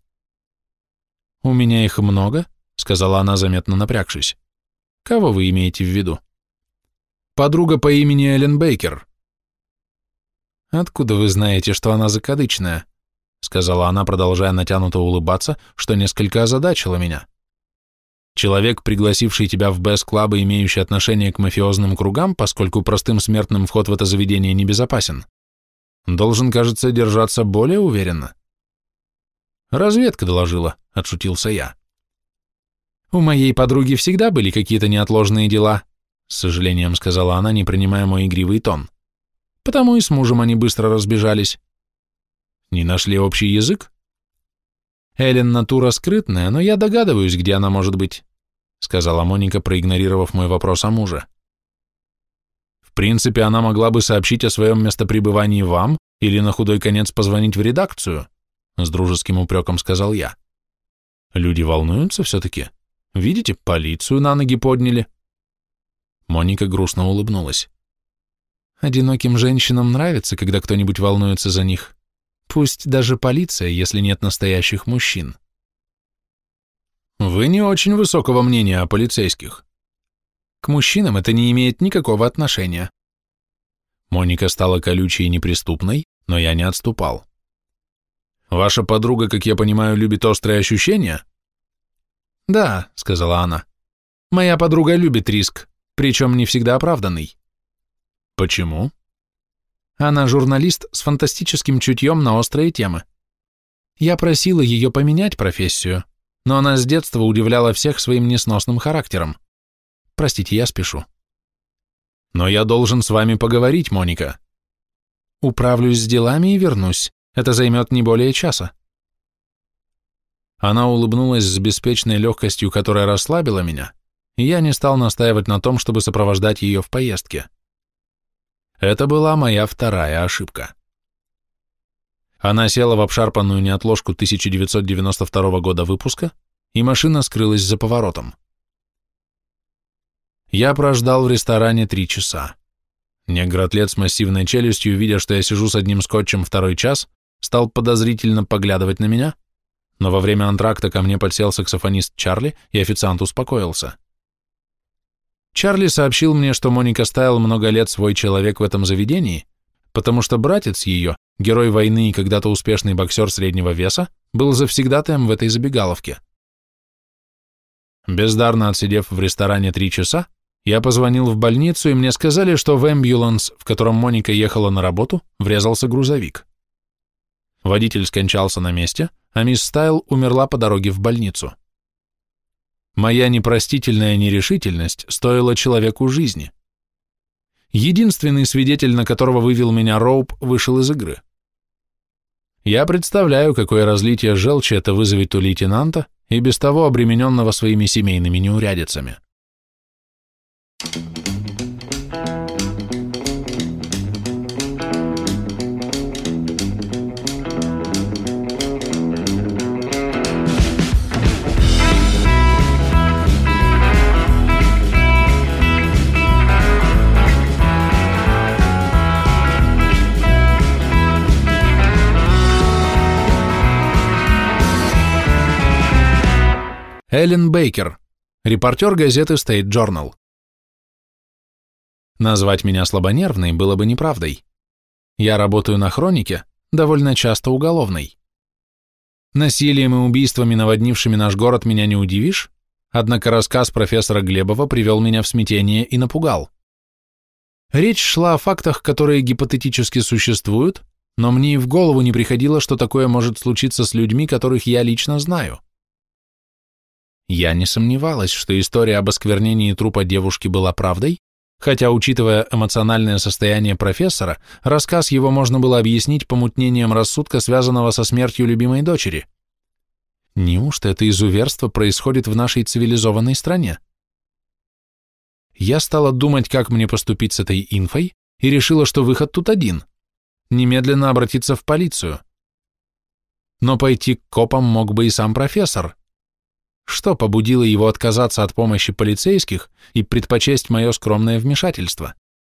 «У меня их много», — сказала она, заметно напрягшись. «Кого вы имеете в виду?» «Подруга по имени Эллен Бейкер». «Откуда вы знаете, что она закадычная?» — сказала она, продолжая натянуто улыбаться, что несколько озадачило меня. «Человек, пригласивший тебя в Бэс-клаб и имеющий отношение к мафиозным кругам, поскольку простым смертным вход в это заведение небезопасен, должен, кажется, держаться более уверенно». «Разведка доложила», — отшутился я. «У моей подруги всегда были какие-то неотложные дела», — с сожалением сказала она, не принимая мой игривый тон. «Потому и с мужем они быстро разбежались». «Не нашли общий язык?» Эллен натура скрытная, но я догадываюсь, где она может быть, сказала Моника, проигнорировав мой вопрос о муже. В принципе, она могла бы сообщить о своем местопребывании вам или на худой конец позвонить в редакцию, с дружеским упреком сказал я. Люди волнуются все-таки. Видите, полицию на ноги подняли. Моника грустно улыбнулась. Одиноким женщинам нравится, когда кто-нибудь волнуется за них. Пусть даже полиция, если нет настоящих мужчин. Вы не очень высокого мнения о полицейских. К мужчинам это не имеет никакого отношения. Моника стала колючей и неприступной, но я не отступал. Ваша подруга, как я понимаю, любит острые ощущения? Да, сказала она. Моя подруга любит риск, причем не всегда оправданный. Почему? Она журналист с фантастическим чутьем на острые темы. Я просила ее поменять профессию, но она с детства удивляла всех своим несносным характером. Простите, я спешу. Но я должен с вами поговорить, Моника. Управлюсь с делами и вернусь. Это займет не более часа. Она улыбнулась с беспечной легкостью, которая расслабила меня, и я не стал настаивать на том, чтобы сопровождать ее в поездке. Это была моя вторая ошибка. Она села в обшарпанную неотложку 1992 года выпуска, и машина скрылась за поворотом. Я прождал в ресторане 3 часа. Негр-атлет с массивной челюстью, видя, что я сижу с одним скотчем второй час, стал подозрительно поглядывать на меня, но во время антракта ко мне подсел саксофонист Чарли, и официант успокоился. Чарли сообщил мне, что Моника Стайл много лет свой человек в этом заведении, потому что братец ее, герой войны и когда-то успешный боксер среднего веса, был завсегдатаем в этой забегаловке. Бездарно отсидев в ресторане 3 часа, я позвонил в больницу, и мне сказали, что в эмбюланс, в котором Моника ехала на работу, врезался грузовик. Водитель скончался на месте, а мисс Стайл умерла по дороге в больницу. Моя непростительная нерешительность стоила человеку жизни. Единственный свидетель, на которого вывел меня Роуп, вышел из игры. Я представляю, какое разлитие желчи это вызовет у лейтенанта, и без того обремененного своими семейными неурядицами. Эллен Бейкер, репортер газеты State Journal. Назвать меня слабонервной было бы неправдой. Я работаю на хронике, довольно часто уголовной. Насилием и убийствами, наводнившими наш город, меня не удивишь, однако рассказ профессора Глебова привел меня в смятение и напугал. Речь шла о фактах, которые гипотетически существуют, но мне и в голову не приходило, что такое может случиться с людьми, которых я лично знаю. Я не сомневалась, что история об осквернении трупа девушки была правдой, хотя, учитывая эмоциональное состояние профессора, рассказ его можно было объяснить помутнением рассудка, связанного со смертью любимой дочери. Неужто это изуверство происходит в нашей цивилизованной стране? Я стала думать, как мне поступить с этой инфой, и решила, что выход тут один – немедленно обратиться в полицию. Но пойти к копам мог бы и сам профессор. Что побудило его отказаться от помощи полицейских и предпочесть мое скромное вмешательство?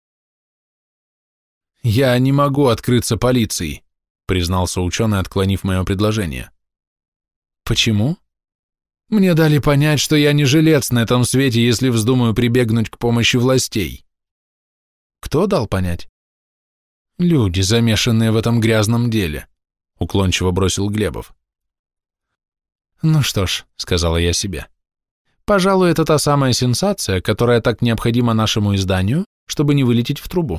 «Я не могу открыться полиции», — признался ученый, отклонив мое предложение. «Почему?» «Мне дали понять, что я не жилец на этом свете, если вздумаю прибегнуть к помощи властей». «Кто дал понять?» «Люди, замешанные в этом грязном деле», — уклончиво бросил Глебов. «Ну что ж», — сказала я себе, — «пожалуй, это та самая сенсация, которая так необходима нашему изданию, чтобы не вылететь в трубу».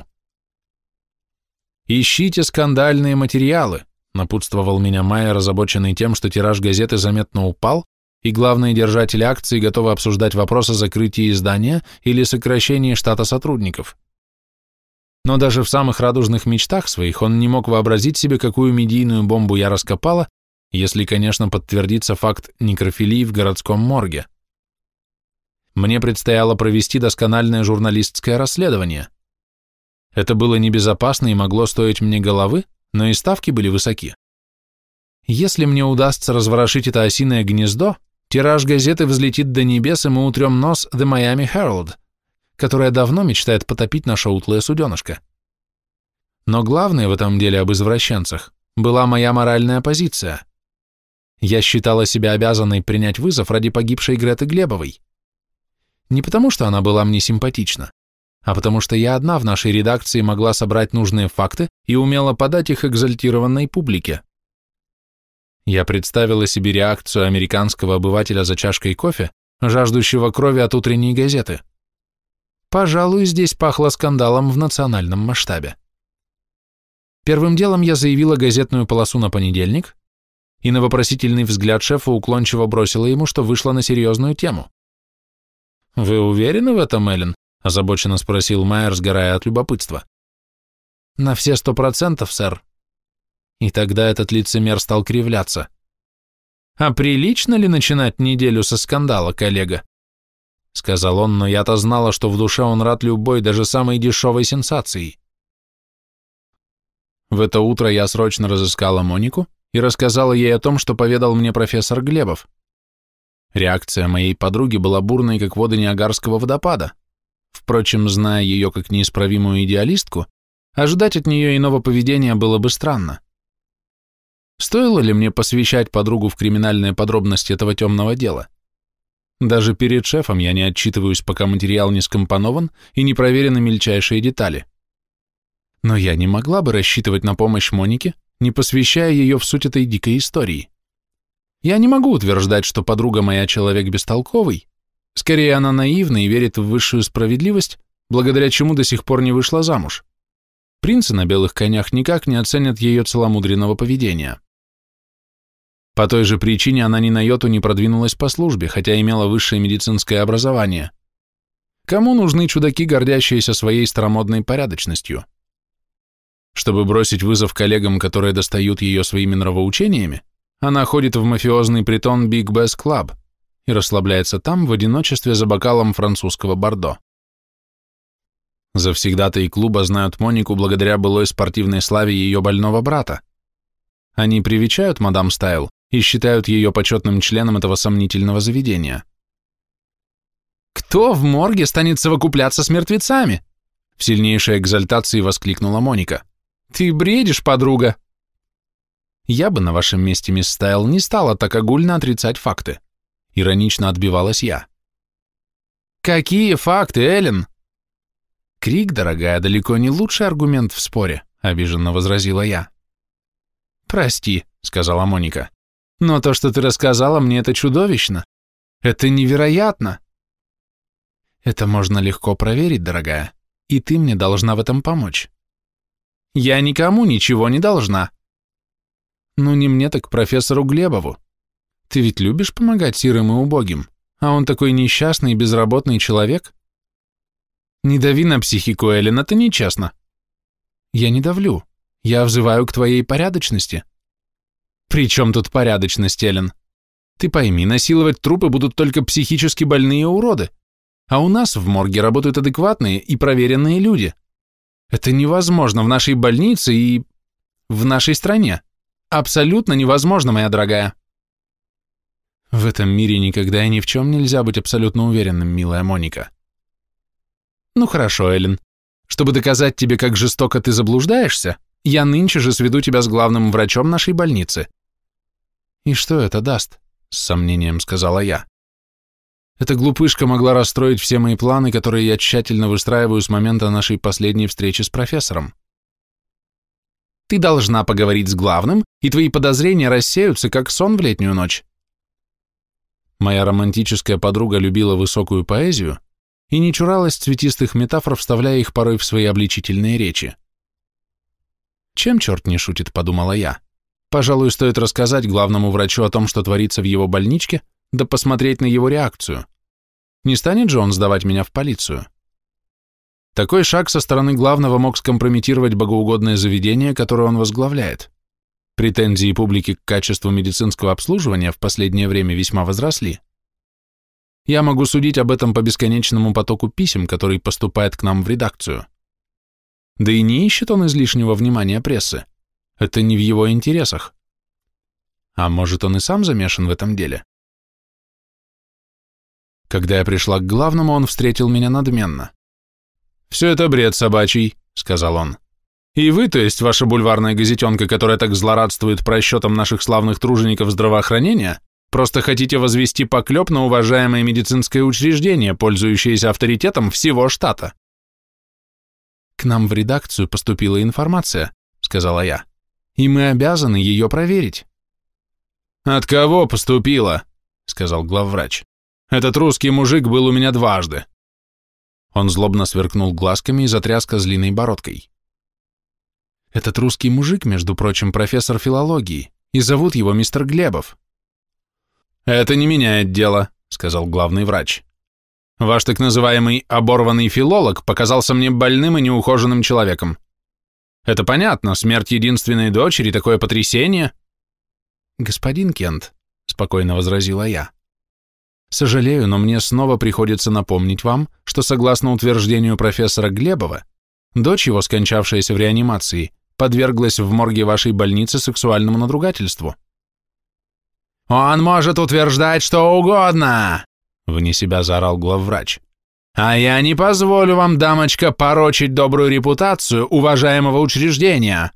«Ищите скандальные материалы», — напутствовал меня Майер, озабоченный тем, что тираж газеты заметно упал, и главные держатели акций готовы обсуждать вопрос о закрытии издания или сокращении штата сотрудников. Но даже в самых радужных мечтах своих он не мог вообразить себе, какую медийную бомбу я раскопала, если, конечно, подтвердится факт некрофилии в городском морге. Мне предстояло провести доскональное журналистское расследование. Это было небезопасно и могло стоить мне головы, но и ставки были высоки. Если мне удастся разворошить это осиное гнездо, тираж газеты взлетит до небес, и мы утрем нос The Miami Herald, которая давно мечтает потопить наше утлое суденышко. Но главное в этом деле об извращенцах была моя моральная позиция. Я считала себя обязанной принять вызов ради погибшей Греты Глебовой. Не потому, что она была мне симпатична, а потому что я одна в нашей редакции могла собрать нужные факты и умела подать их экзальтированной публике. Я представила себе реакцию американского обывателя за чашкой кофе, жаждущего крови от утренней газеты. Пожалуй, здесь пахло скандалом в национальном масштабе. Первым делом я заявила газетную полосу на понедельник, и на вопросительный взгляд шефа уклончиво бросила ему, что вышла на серьезную тему. «Вы уверены в этом, Эллен?» – озабоченно спросил Майер, сгорая от любопытства. «На все 100%, сэр». И тогда этот лицемер стал кривляться. «А прилично ли начинать неделю со скандала, коллега?» – сказал он, но я-то знала, что в душе он рад любой, даже самой дешевой сенсации. В это утро я срочно разыскала Монику и рассказала ей о том, что поведал мне профессор Глебов. Реакция моей подруги была бурной, как воды Ниагарского водопада. Впрочем, зная ее как неисправимую идеалистку, ожидать от нее иного поведения было бы странно. Стоило ли мне посвящать подругу в криминальные подробности этого темного дела? Даже перед шефом я не отчитываюсь, пока материал не скомпонован и не проверены мельчайшие детали. Но я не могла бы рассчитывать на помощь Монике, не посвящая ее в суть этой дикой истории. Я не могу утверждать, что подруга моя человек бестолковый, скорее она наивна и верит в высшую справедливость, благодаря чему до сих пор не вышла замуж. Принцы на белых конях никак не оценят ее целомудренного поведения. По той же причине она ни на йоту не продвинулась по службе, хотя имела высшее медицинское образование. Кому нужны чудаки, гордящиеся своей старомодной порядочностью? Чтобы бросить вызов коллегам, которые достают ее своими нравоучениями, она ходит в мафиозный притон Big Bass Club и расслабляется там в одиночестве за бокалом французского бордо. Завсегдатаи клуба знают Монику благодаря былой спортивной славе ее больного брата. Они привечают мадам Стайл и считают ее почетным членом этого сомнительного заведения. «Кто в морге станет совокупляться с мертвецами?» В сильнейшей экзальтации воскликнула Моника. «Ты бредишь, подруга!» «Я бы на вашем месте, мисс Стайл, не стала так огульно отрицать факты», — иронично отбивалась я. «Какие факты, Эллен?» «Крик, дорогая, далеко не лучший аргумент в споре», — обиженно возразила я. «Прости», — сказала Моника, — «но то, что ты рассказала, мне это чудовищно. Это невероятно». «Это можно легко проверить, дорогая, и ты мне должна в этом помочь». «Я никому ничего не должна». «Ну, не мне, так профессору Глебову. Ты ведь любишь помогать сирым и убогим, а он такой несчастный и безработный человек». «Не дави на психику, Эллен, это нечестно». «Я не давлю. Я взываю к твоей порядочности». «При чем тут порядочность, Эллен? Ты пойми, насиловать трупы будут только психически больные уроды, а у нас в морге работают адекватные и проверенные люди. Это невозможно в нашей больнице и в нашей стране. Абсолютно невозможно, моя дорогая». «В этом мире никогда и ни в чем нельзя быть абсолютно уверенным, милая Моника». «Ну хорошо, Эллен. Чтобы доказать тебе, как жестоко ты заблуждаешься, я нынче же сведу тебя с главным врачом нашей больницы». «И что это даст?» — с сомнением сказала я. «Эта глупышка могла расстроить все мои планы, которые я тщательно выстраиваю с момента нашей последней встречи с профессором». «Ты должна поговорить с главным, и твои подозрения рассеются, как сон в летнюю ночь». Моя романтическая подруга любила высокую поэзию и не чуралась цветистых метафор, вставляя их порой в свои обличительные речи. «Чем черт не шутит», — подумала я. «Пожалуй, стоит рассказать главному врачу о том, что творится в его больничке, да посмотреть на его реакцию. Не станет же он сдавать меня в полицию?» Такой шаг со стороны главного мог скомпрометировать богоугодное заведение, которое он возглавляет. Претензии публики к качеству медицинского обслуживания в последнее время весьма возросли. Я могу судить об этом по бесконечному потоку писем, который поступает к нам в редакцию. Да и не ищет он излишнего внимания прессы. Это не в его интересах. А может, он и сам замешан в этом деле? Когда я пришла к главному, он встретил меня надменно. «Все это бред собачий», — сказал он. «И вы, то есть ваша бульварная газетенка, которая так злорадствует просчетом наших славных тружеников здравоохранения, просто хотите возвести поклеп на уважаемое медицинское учреждение, пользующееся авторитетом всего штата». «К нам в редакцию поступила информация», — сказала я, «и мы обязаны ее проверить». «От кого поступила?» — сказал главврач. «Этот русский мужик был у меня дважды». Он злобно сверкнул глазками и затряс козлиной бородкой. «Этот русский мужик, между прочим, профессор филологии, и зовут его мистер Глебов». «Это не меняет дело», — сказал главный врач. «Ваш так называемый оборванный филолог показался мне больным и неухоженным человеком. Это понятно, смерть единственной дочери, такое потрясение». «Господин Кент», — спокойно возразила я, «сожалею, но мне снова приходится напомнить вам, что согласно утверждению профессора Глебова, дочь его, скончавшаяся в реанимации, подверглась в морге вашей больницы сексуальному надругательству». «Он может утверждать что угодно!» — вне себя заорал главврач. «А я не позволю вам, дамочка, порочить добрую репутацию уважаемого учреждения!»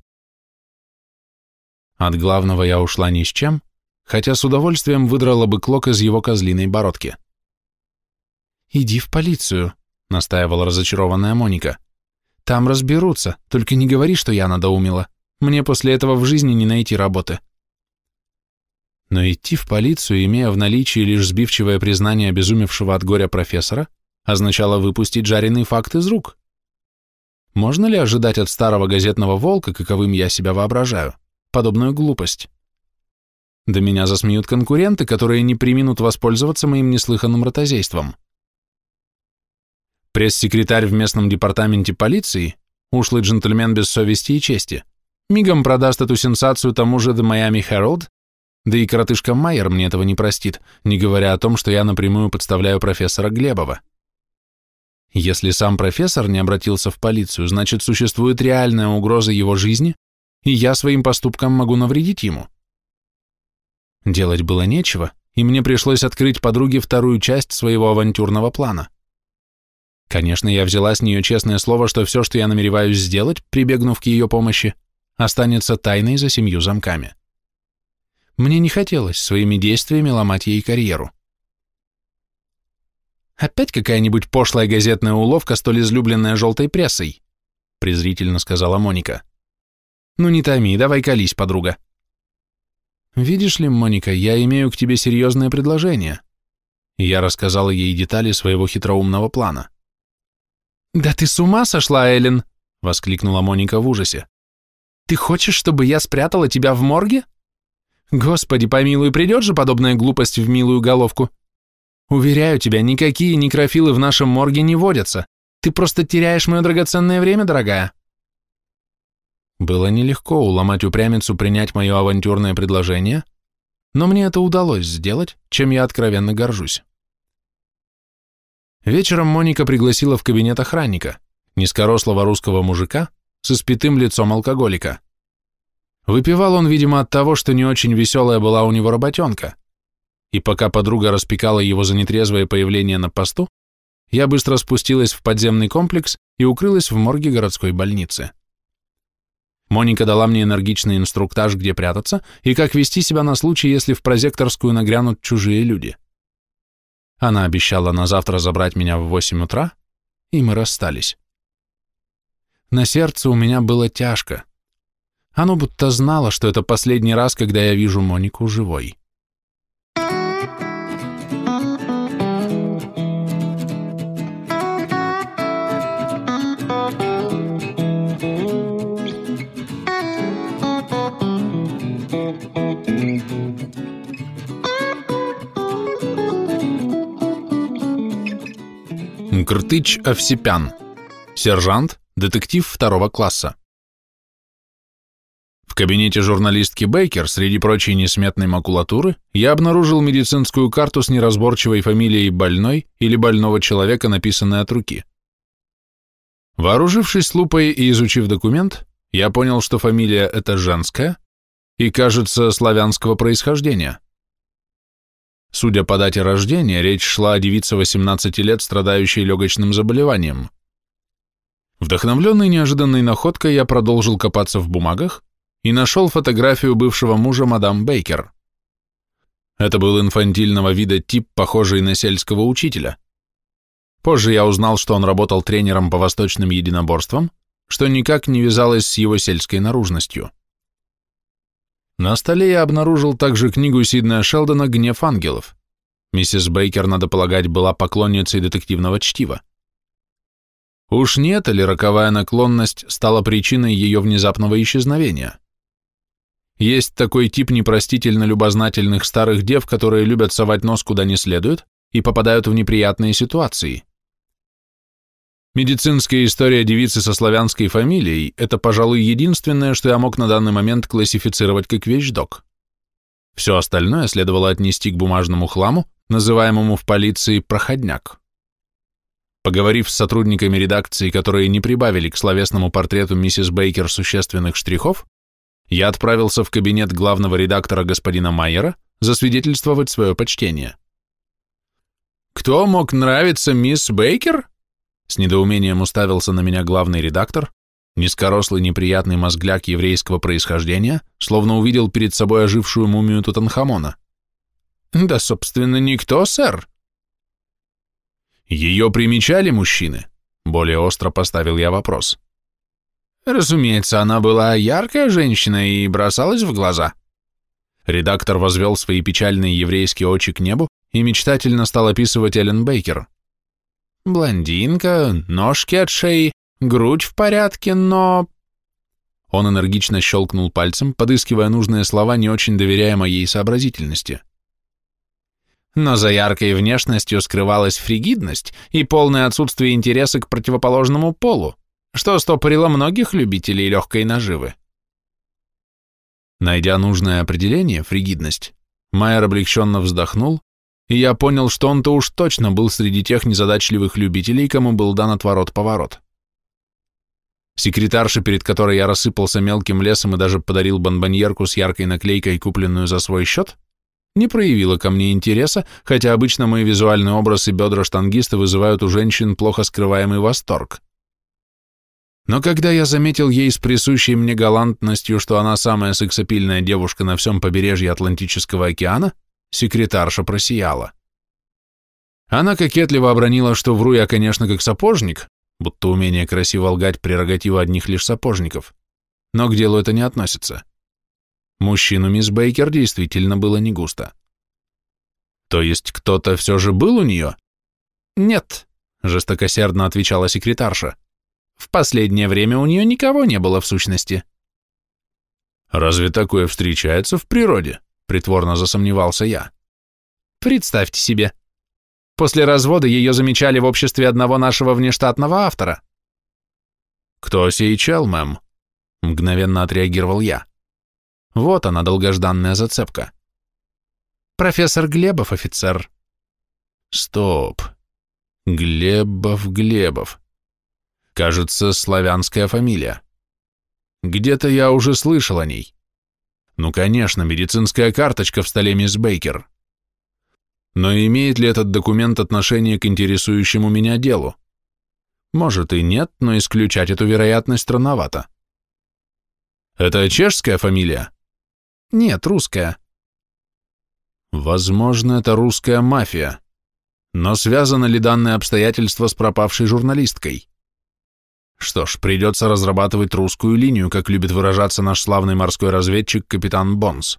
От главного я ушла ни с чем, хотя с удовольствием выдрала бы клок из его козлиной бородки. «Иди в полицию», — настаивала разочарованная Моника. «Там разберутся, только не говори, что я надоумила. Мне после этого в жизни не найти работы». Но идти в полицию, имея в наличии лишь сбивчивое признание обезумевшего от горя профессора, означало выпустить жареный факт из рук. Можно ли ожидать от старого газетного волка, каковым я себя воображаю, подобную глупость? Да меня засмеют конкуренты, которые не преминут воспользоваться моим неслыханным ротозейством. Пресс-секретарь в местном департаменте полиции, ушлый джентльмен без совести и чести, мигом продаст эту сенсацию тому же The Miami Herald, да и коротышка Майер мне этого не простит, не говоря о том, что я напрямую подставляю профессора Глебова. Если сам профессор не обратился в полицию, значит, существует реальная угроза его жизни, и я своим поступком могу навредить ему. Делать было нечего, и мне пришлось открыть подруге вторую часть своего авантюрного плана. Конечно, я взяла с нее честное слово, что все, что я намереваюсь сделать, прибегнув к ее помощи, останется тайной за 7 замками. Мне не хотелось своими действиями ломать ей карьеру. «Опять какая-нибудь пошлая газетная уловка, столь излюбленная желтой прессой», презрительно сказала Моника. «Ну не томи, давай колись, подруга». «Видишь ли, Моника, я имею к тебе серьезное предложение». Я рассказала ей детали своего хитроумного плана. «Да ты с ума сошла, Эллен!» — воскликнула Моника в ужасе. «Ты хочешь, чтобы я спрятала тебя в морге? Господи помилуй, придет же подобная глупость в милую головку. Уверяю тебя, никакие некрофилы в нашем морге не водятся. Ты просто теряешь мое драгоценное время, дорогая». Было нелегко уломать упрямицу принять мое авантюрное предложение, но мне это удалось сделать, чем я откровенно горжусь. Вечером Моника пригласила в кабинет охранника, низкорослого русского мужика с испитым лицом алкоголика. Выпивал он, видимо, от того, что не очень веселая была у него работенка, и пока подруга распекала его за нетрезвое появление на посту, я быстро спустилась в подземный комплекс и укрылась в морге городской больницы. Моника дала мне энергичный инструктаж, где прятаться и как вести себя на случай, если в прозекторскую нагрянут чужие люди. Она обещала на завтра забрать меня в 8 утра, и мы расстались. На сердце у меня было тяжко. Оно будто знало, что это последний раз, когда я вижу Монику живой. Мкртыч Овсепян, сержант, детектив 2 класса. В кабинете журналистки Бейкер среди прочей несметной макулатуры я обнаружил медицинскую карту с неразборчивой фамилией больной или больного человека, написанной от руки. Вооружившись лупой и изучив документ, я понял, что фамилия эта женская и, кажется, славянского происхождения. Судя по дате рождения, речь шла о девице 18 лет, страдающей легочным заболеванием. Вдохновленный неожиданной находкой, я продолжил копаться в бумагах и нашел фотографию бывшего мужа мадам Бейкер. Это был инфантильного вида тип, похожий на сельского учителя. Позже я узнал, что он работал тренером по восточным единоборствам, что никак не вязалось с его сельской наружностью. На столе я обнаружил также книгу Сиднея Шелдона «Гнев ангелов». Миссис Бейкер, надо полагать, была поклонницей детективного чтива. Уж не эта ли роковая наклонность стала причиной ее внезапного исчезновения? Есть такой тип непростительно любознательных старых дев, которые любят совать нос куда не следует и попадают в неприятные ситуации. Медицинская история девицы со славянской фамилией – это, пожалуй, единственное, что я мог на данный момент классифицировать как вещдок. Все остальное следовало отнести к бумажному хламу, называемому в полиции «проходняк». Поговорив с сотрудниками редакции, которые не прибавили к словесному портрету миссис Бейкер существенных штрихов, я отправился в кабинет главного редактора господина Майера засвидетельствовать свое почтение. «Кто мог нравиться мисс Бейкер?» С недоумением уставился на меня главный редактор, низкорослый неприятный мозгляк еврейского происхождения, словно увидел перед собой ожившую мумию Тутанхамона. «Да, собственно, никто, сэр». «Ее примечали мужчины?» Более остро поставил я вопрос. «Разумеется, она была яркая женщина и бросалась в глаза». Редактор возвел свои печальные еврейские очи к небу и мечтательно стал описывать Эллен Бейкер. Блондинка, ножки от шеи, грудь в порядке, но...» Он энергично щелкнул пальцем, подыскивая нужные слова, не очень доверяя моей сообразительности. Но за яркой внешностью скрывалась фригидность и полное отсутствие интереса к противоположному полу, что стопорило многих любителей легкой наживы. Найдя нужное определение, фригидность, Майер облегченно вздохнул, и я понял, что он-то уж точно был среди тех незадачливых любителей, кому был дан отворот-поворот. Секретарша, перед которой я рассыпался мелким лесом и даже подарил бонбоньерку с яркой наклейкой, купленную за свой счет, не проявила ко мне интереса, хотя обычно мой визуальный образ и бедра штангиста вызывают у женщин плохо скрываемый восторг. Но когда я заметил ей с присущей мне галантностью, что она самая сексапильная девушка на всем побережье Атлантического океана, секретарша просияла. Она кокетливо обронила, что вру я, конечно, как сапожник, будто умение красиво лгать прерогатива одних лишь сапожников, но к делу это не относится. Мужчину мисс Бейкер действительно было не густо. То есть кто-то все же был у нее? Нет, жестокосердно отвечала секретарша. В последнее время у нее никого не было в сущности. Разве такое встречается в природе? Притворно засомневался я. Представьте себе. После развода ее замечали в обществе одного нашего внештатного автора. Кто сей чел, мэм? Мгновенно отреагировал я. Вот она, долгожданная зацепка. Профессор Глебов, офицер. Стоп. Глебов. Кажется, славянская фамилия. Где-то я уже слышал о ней. Ну, конечно, медицинская карточка в столе мисс Бейкер. Но имеет ли этот документ отношение к интересующему меня делу? Может и нет, но исключать эту вероятность рановато. Это чешская фамилия? Нет, русская. Возможно, это русская мафия. Но связано ли данное обстоятельство с пропавшей журналисткой? Что ж, придется разрабатывать русскую линию, как любит выражаться наш славный морской разведчик капитан Бонс.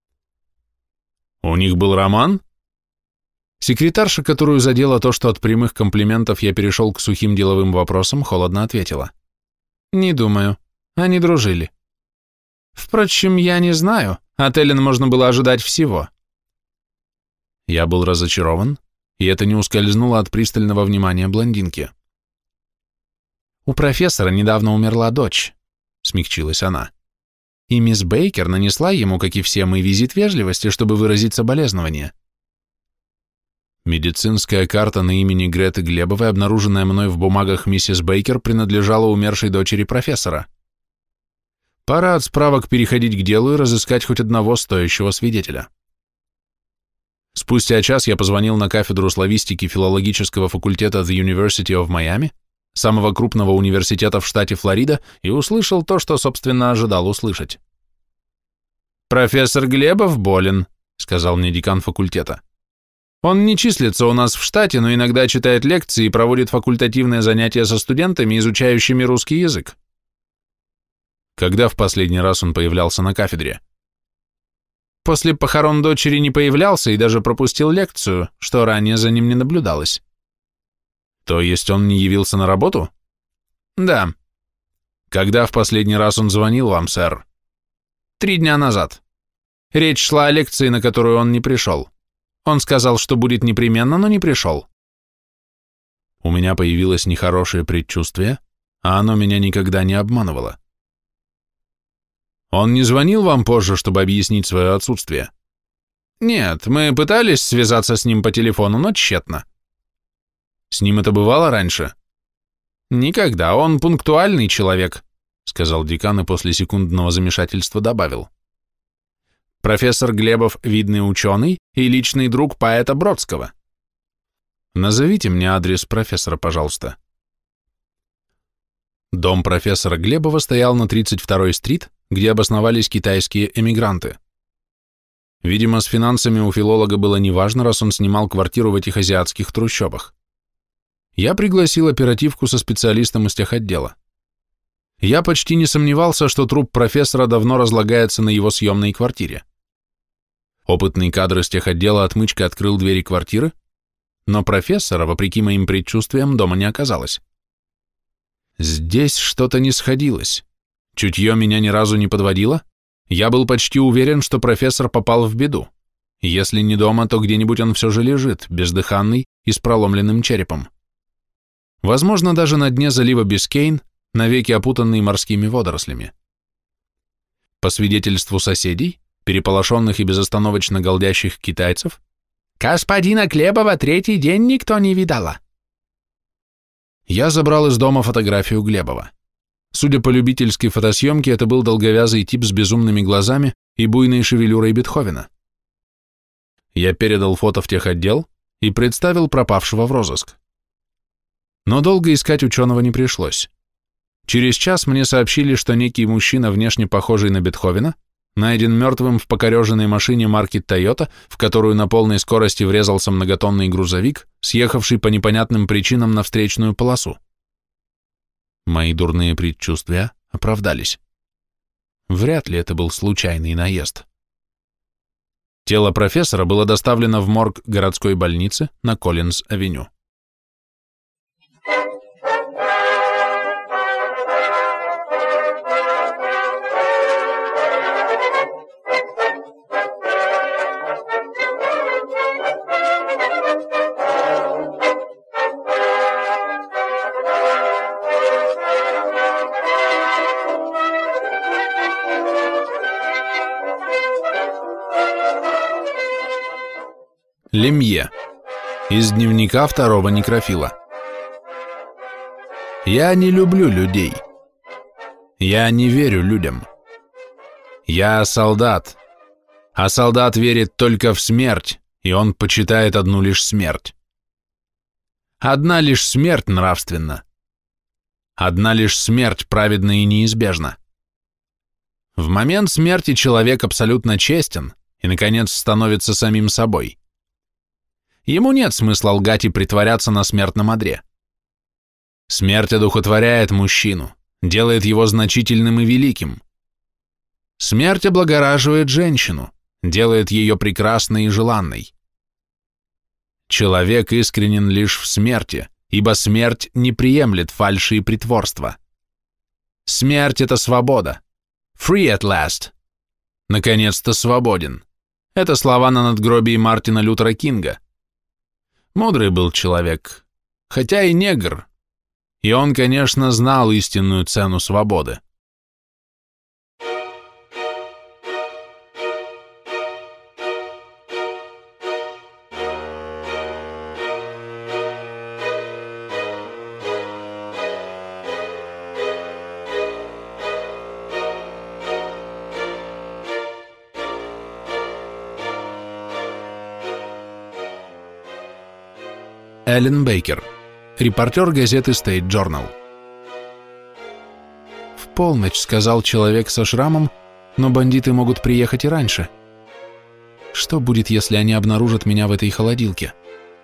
У них был роман? Секретарша, которую задело то, что от прямых комплиментов я перешел к сухим деловым вопросам, холодно ответила. Не думаю. Они дружили. Впрочем, я не знаю. От Эллен можно было ожидать всего. Я был разочарован, и это не ускользнуло от пристального внимания блондинки. «У профессора недавно умерла дочь», — смягчилась она. и мисс Бейкер нанесла ему, как и все мы, визит вежливости, чтобы выразить соболезнования. Медицинская карта на имени Греты Глебовой, обнаруженная мной в бумагах миссис Бейкер, принадлежала умершей дочери профессора. Пора от справок переходить к делу и разыскать хоть одного стоящего свидетеля. Спустя час я позвонил на кафедру славистики филологического факультета The University of Miami, самого крупного университета в штате Флорида, и услышал то, что, собственно, ожидал услышать. «Профессор Глебов болен», — сказал мне декан факультета. «Он не числится у нас в штате, но иногда читает лекции и проводит факультативные занятия со студентами, изучающими русский язык». Когда в последний раз он появлялся на кафедре? После похорон дочери не появлялся и даже пропустил лекцию, что ранее за ним не наблюдалось. То есть он не явился на работу? Да. Когда в последний раз он звонил вам, сэр? 3 дня назад. Речь шла о лекции, на которую он не пришел. Он сказал, что будет непременно, но не пришел. У меня появилось нехорошее предчувствие, а оно меня никогда не обманывало. Он не звонил вам позже, чтобы объяснить свое отсутствие? Нет, мы пытались связаться с ним по телефону, но тщетно. С ним это бывало раньше? Никогда, он пунктуальный человек, сказал декан и после секундного замешательства добавил. Профессор Глебов – видный ученый и личный друг поэта Бродского. Назовите мне адрес профессора, пожалуйста. Дом профессора Глебова стоял на 32-й стрит, где обосновались китайские эмигранты. Видимо, с финансами у филолога было неважно, раз он снимал квартиру в этих азиатских трущобах. Я пригласил оперативку со специалистом из техотдела. Я почти не сомневался, что труп профессора давно разлагается на его съемной квартире. Опытный кадр из техотдела отмычкой открыл двери квартиры, но профессора, вопреки моим предчувствиям, дома не оказалось. Здесь что-то не сходилось. Чутье меня ни разу не подводило. Я был почти уверен, что профессор попал в беду. Если не дома, то где-нибудь он все же лежит, бездыханный и с проломленным черепом. Возможно, даже на дне залива Бискейн, навеки опутанный морскими водорослями. По свидетельству соседей, переполошенных и безостановочно галдящих китайцев, «Господина Глебова 3-й день никто не видала». Я забрал из дома фотографию Глебова. Судя по любительской фотосъемке, это был долговязый тип с безумными глазами и буйной шевелюрой Бетховена. Я передал фото в техотдел и представил пропавшего в розыск. Но долго искать ученого не пришлось. Через час мне сообщили, что некий мужчина, внешне похожий на Бетховена, найден мертвым в покореженной машине марки Toyota, в которую на полной скорости врезался многотонный грузовик, съехавший по непонятным причинам на встречную полосу. Мои дурные предчувствия оправдались. Вряд ли это был случайный наезд. Тело профессора было доставлено в морг городской больницы на Коллинз-авеню. Лемье. Из дневника второго некрофила. Я не люблю людей. Я не верю людям. Я солдат. А солдат верит только в смерть, и он почитает одну лишь смерть. Одна лишь смерть нравственна. Одна лишь смерть праведна и неизбежна. В момент смерти человек абсолютно честен и, наконец, становится самим собой. Ему нет смысла лгать и притворяться на смертном одре. Смерть одухотворяет мужчину, делает его значительным и великим. Смерть облагораживает женщину, делает ее прекрасной и желанной. Человек искренен лишь в смерти, ибо смерть не приемлет фальши и притворства. Смерть — это свобода. Free at last. Наконец-то свободен. Это слова на надгробии Мартина Лютера Кинга. Мудрый был человек, хотя и негр, и он, конечно, знал истинную цену свободы. Эллен Бейкер, репортер газеты State Journal. «В полночь», — сказал человек со шрамом, — «но бандиты могут приехать и раньше. Что будет, если они обнаружат меня в этой холодилке?»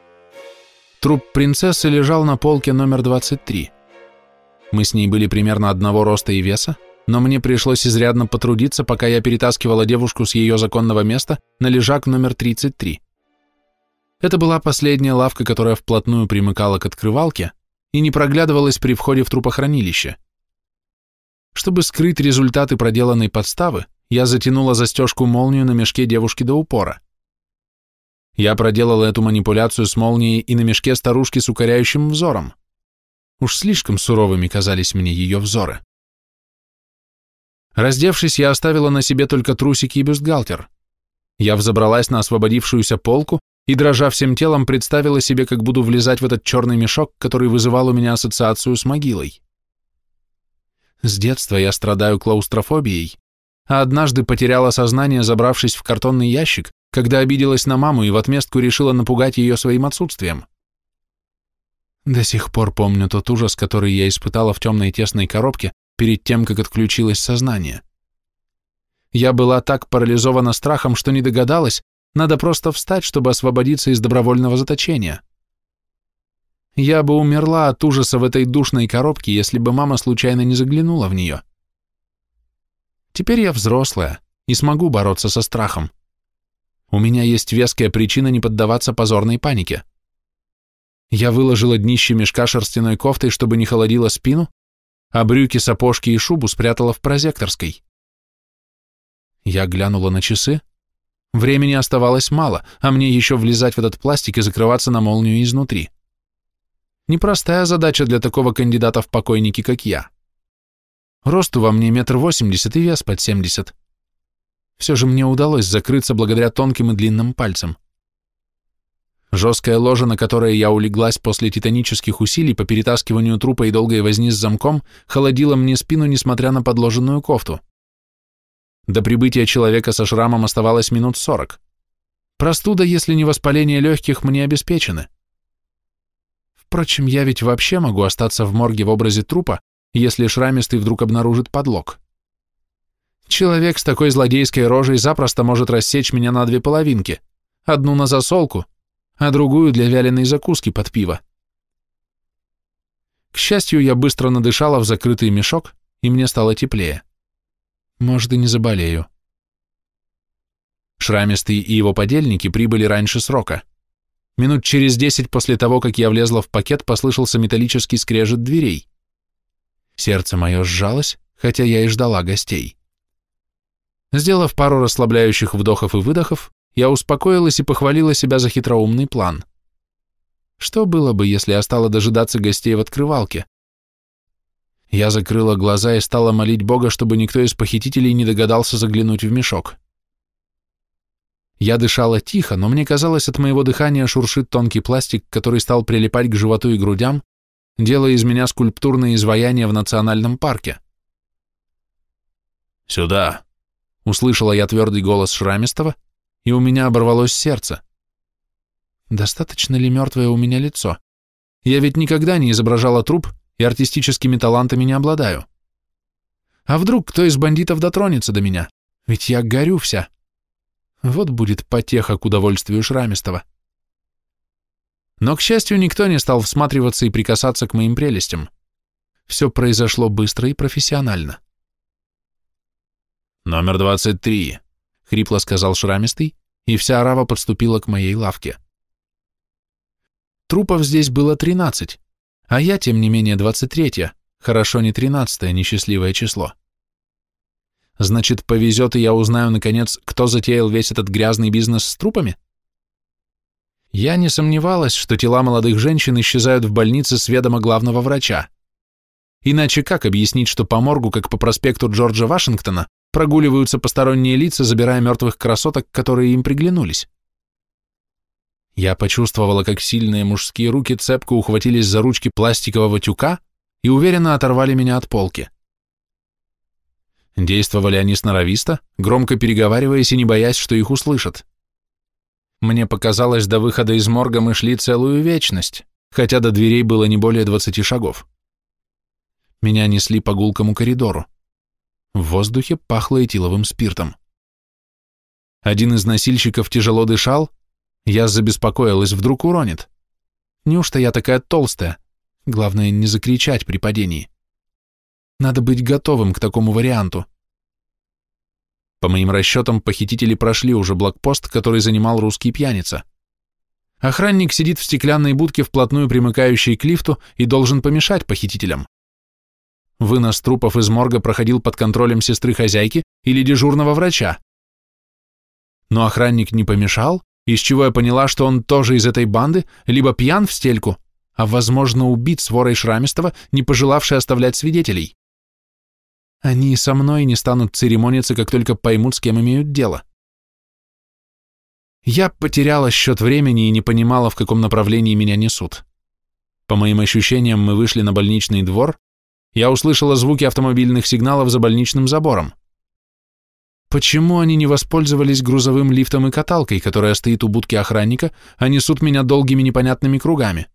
Труп принцессы лежал на полке номер 23. Мы с ней были примерно одного роста и веса, но мне пришлось изрядно потрудиться, пока я перетаскивала девушку с ее законного места на лежак номер 33. Это была последняя лавка, которая вплотную примыкала к открывалке и не проглядывалась при входе в трупохранилище. Чтобы скрыть результаты проделанной подставы, я затянула застежку-молнию на мешке девушки до упора. Я проделала эту манипуляцию с молнией и на мешке старушки с укоряющим взором. Уж слишком суровыми казались мне ее взоры. Раздевшись, я оставила на себе только трусики и бюстгальтер. Я взобралась на освободившуюся полку и, дрожа всем телом, представила себе, как буду влезать в этот черный мешок, который вызывал у меня ассоциацию с могилой. С детства я страдаю клаустрофобией, а однажды потеряла сознание, забравшись в картонный ящик, когда обиделась на маму и в отместку решила напугать ее своим отсутствием. До сих пор помню тот ужас, который я испытала в темной тесной коробке перед тем, как отключилось сознание. Я была так парализована страхом, что не догадалась, надо просто встать, чтобы освободиться из добровольного заточения. Я бы умерла от ужаса в этой душной коробке, если бы мама случайно не заглянула в нее. Теперь я взрослая и смогу бороться со страхом. У меня есть веская причина не поддаваться позорной панике. Я выложила днище мешка шерстяной кофтой, чтобы не холодило спину, а брюки, сапожки и шубу спрятала в прозекторской. Я глянула на часы. Времени оставалось мало, а мне еще влезать в этот пластик и закрываться на молнию изнутри. Непростая задача для такого кандидата в покойники, как я. Росту во мне 1,80 м и вес под 70. Все же мне удалось закрыться благодаря тонким и длинным пальцам. Жесткое ложе, на которое я улеглась после титанических усилий по перетаскиванию трупа и долгой возни с замком, холодило мне спину, несмотря на подложенную кофту. До прибытия человека со шрамом оставалось минут 40. Простуда, если не воспаление легких, мне обеспечены. Впрочем, я ведь вообще могу остаться в морге в образе трупа, если шрамистый вдруг обнаружит подлог. Человек с такой злодейской рожей запросто может рассечь меня на две половинки, одну на засолку, а другую для вяленой закуски под пиво. К счастью, я быстро надышала в закрытый мешок, и мне стало теплее. Может, и не заболею. Шрамистый и его подельники прибыли раньше срока. Минут через 10 после того, как я влезла в пакет, послышался металлический скрежет дверей. Сердце мое сжалось, хотя я и ждала гостей. Сделав пару расслабляющих вдохов и выдохов, я успокоилась и похвалила себя за хитроумный план. Что было бы, если я стала дожидаться гостей в открывалке? Я закрыла глаза и стала молить Бога, чтобы никто из похитителей не догадался заглянуть в мешок. Я дышала тихо, но мне казалось, от моего дыхания шуршит тонкий пластик, который стал прилипать к животу и грудям, делая из меня скульптурное изваяние в национальном парке. «Сюда!» — услышала я твердый голос Шрамистого, и у меня оборвалось сердце. Достаточно ли мертвое у меня лицо? Я ведь никогда не изображала труп и артистическими талантами не обладаю. А вдруг кто из бандитов дотронется до меня? Ведь я горю вся. Вот будет потеха к удовольствию Шрамистого. Но, к счастью, никто не стал всматриваться и прикасаться к моим прелестям. Все произошло быстро и профессионально. «Номер 23», — хрипло сказал Шрамистый, и вся орава подступила к моей лавке. Трупов здесь было 13, а я, тем не менее, 23-я, хорошо не 13-е, несчастливое число. Значит, повезет, и я узнаю, наконец, кто затеял весь этот грязный бизнес с трупами? Я не сомневалась, что тела молодых женщин исчезают в больнице с ведома главного врача. Иначе как объяснить, что по моргу, как по проспекту Джорджа Вашингтона, прогуливаются посторонние лица, забирая мертвых красоток, которые им приглянулись? Я почувствовала, как сильные мужские руки цепко ухватились за ручки пластикового тюка и уверенно оторвали меня от полки. Действовали они сноровисто, громко переговариваясь и не боясь, что их услышат. Мне показалось, до выхода из морга мы шли целую вечность, хотя до дверей было не более 20 шагов. Меня несли по гулкому коридору. В воздухе пахло этиловым спиртом. Один из носильщиков тяжело дышал, я забеспокоилась, вдруг уронит. Неужто я такая толстая? Главное, не закричать при падении. Надо быть готовым к такому варианту. По моим расчетам, похитители прошли уже блокпост, который занимал русский пьяница. Охранник сидит в стеклянной будке, вплотную примыкающей к лифту, и должен помешать похитителям. Вынос трупов из морга проходил под контролем сестры-хозяйки или дежурного врача. Но охранник не помешал, из чего я поняла, что он тоже из этой банды, либо пьян в стельку, а, возможно, убит сворой Шрамистова, не пожелавшей оставлять свидетелей. Они со мной не станут церемониться, как только поймут, с кем имеют дело. Я потеряла счет времени и не понимала, в каком направлении меня несут. По моим ощущениям, мы вышли на больничный двор, я услышала звуки автомобильных сигналов за больничным забором. Почему они не воспользовались грузовым лифтом и каталкой, которая стоит у будки охранника, а несут меня долгими непонятными кругами?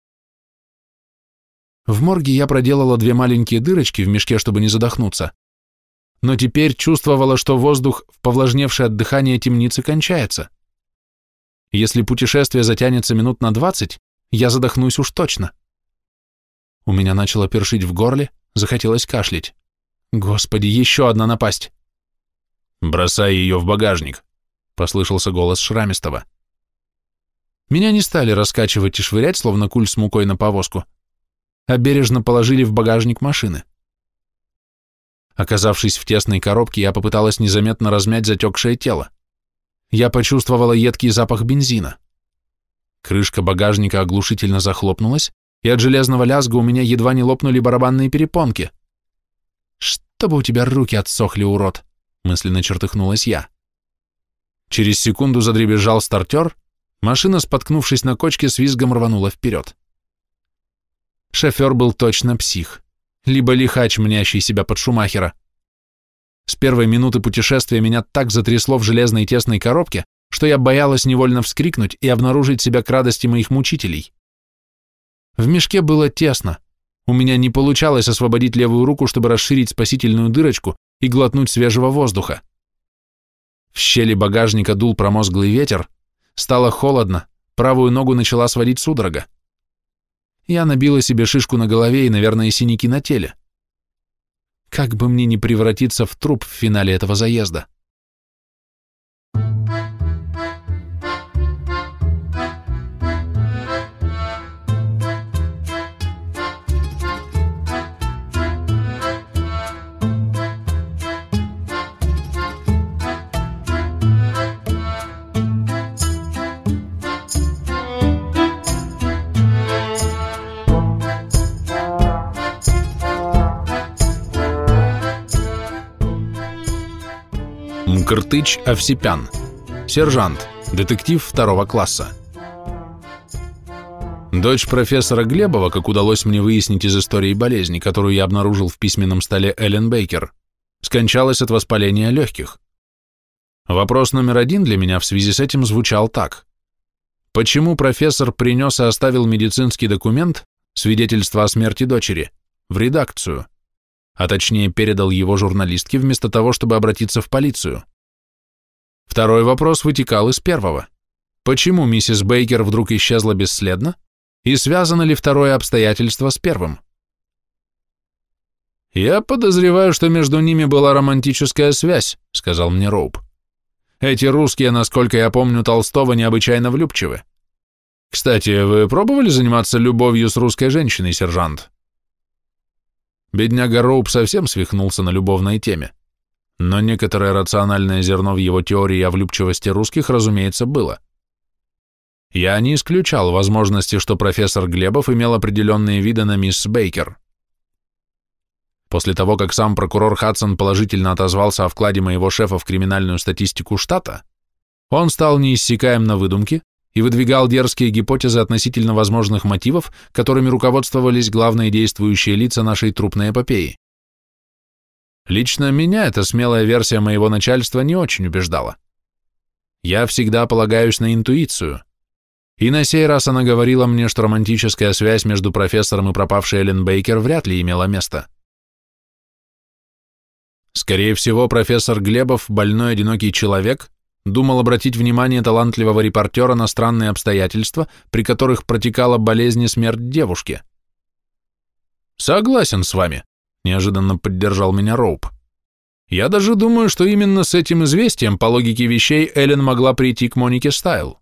В морге я проделала 2 маленькие дырочки в мешке, чтобы не задохнуться, но теперь чувствовала, что воздух в повлажневшей от дыхания темнице кончается. Если путешествие затянется минут на 20, я задохнусь уж точно. У меня начало першить в горле, захотелось кашлять. Господи, еще одна напасть. «Бросай ее в багажник», — послышался голос Шрамистова. Меня не стали раскачивать и швырять, словно куль с мукой на повозку, а бережно положили в багажник машины. Оказавшись в тесной коробке, я попыталась незаметно размять затекшее тело. Я почувствовала едкий запах бензина. Крышка багажника оглушительно захлопнулась, и от железного лязга у меня едва не лопнули барабанные перепонки. «Чтобы у тебя руки отсохли, урод!» — мысленно чертыхнулась я. Через секунду задребезжал стартер, машина, споткнувшись на кочке, с визгом рванула вперед. Шофер был точно псих, либо лихач, мнящий себя под Шумахера. С первой минуты путешествия меня так затрясло в железной тесной коробке, что я боялась невольно вскрикнуть и обнаружить себя к радости моих мучителей. В мешке было тесно, у меня не получалось освободить левую руку, чтобы расширить спасительную дырочку и глотнуть свежего воздуха. В щели багажника дул промозглый ветер, стало холодно, правую ногу начала сводить судорога. Я набила себе шишку на голове и, наверное, синяки на теле. Как бы мне не превратиться в труп в финале этого заезда. Мкртыч Овсепян, сержант, детектив 2 класса. Дочь профессора Глебова, как удалось мне выяснить из истории болезни, которую я обнаружил в письменном столе Эллен Бейкер, скончалась от воспаления легких. Вопрос номер 1 для меня в связи с этим звучал так. Почему профессор принес и оставил медицинский документ, свидетельство о смерти дочери, в редакцию, а точнее передал его журналистке вместо того, чтобы обратиться в полицию? Второй вопрос вытекал из первого. Почему миссис Бейкер вдруг исчезла бесследно, и связано ли второе обстоятельство с первым? «Я подозреваю, что между ними была романтическая связь», — сказал мне Роуп. «Эти русские, насколько я помню Толстого, необычайно влюбчивы. Кстати, вы пробовали заниматься любовью с русской женщиной, сержант?» Бедняга Роуп совсем свихнулся на любовной теме. Но некоторое рациональное зерно в его теории о влюбчивости русских, разумеется, было. Я не исключал возможности, что профессор Глебов имел определенные виды на мисс Бейкер. После того, как сам прокурор Хадсон положительно отозвался о вкладе моего шефа в криминальную статистику штата, он стал неиссякаем на выдумки и выдвигал дерзкие гипотезы относительно возможных мотивов, которыми руководствовались главные действующие лица нашей трупной эпопеи. Лично меня эта смелая версия моего начальства не очень убеждала. Я всегда полагаюсь на интуицию, И на сей раз она говорила мне, что романтическая связь между профессором и пропавшей Эллен Бейкер вряд ли имела место. Скорее всего, профессор Глебов, больной одинокий человек, думал обратить внимание талантливого репортера на странные обстоятельства, при которых протекала болезнь и смерть девушки. «Согласен с вами», — неожиданно поддержал меня Роуп. «Я даже думаю, что именно с этим известием, по логике вещей, Эллен могла прийти к Монике Стайл».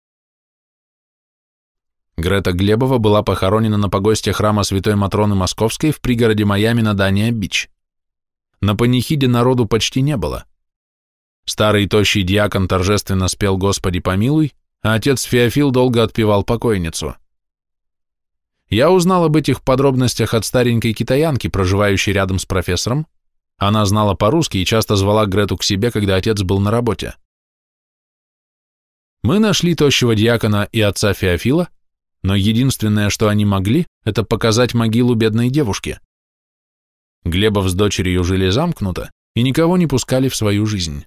Грета Глебова была похоронена на погосте храма Святой Матроны Московской в пригороде Майами на Дания-Бич. На панихиде народу почти не было. Старый тощий диакон торжественно спел «Господи помилуй», а отец Феофил долго отпевал покойницу. Я узнал об этих подробностях от старенькой китаянки, проживающей рядом с профессором. Она знала по-русски и часто звала Грету к себе, когда отец был на работе. Мы нашли тощего диакона и отца Феофила, но единственное, что они могли, это показать могилу бедной девушки. Глебов с дочерью жили замкнуто и никого не пускали в свою жизнь.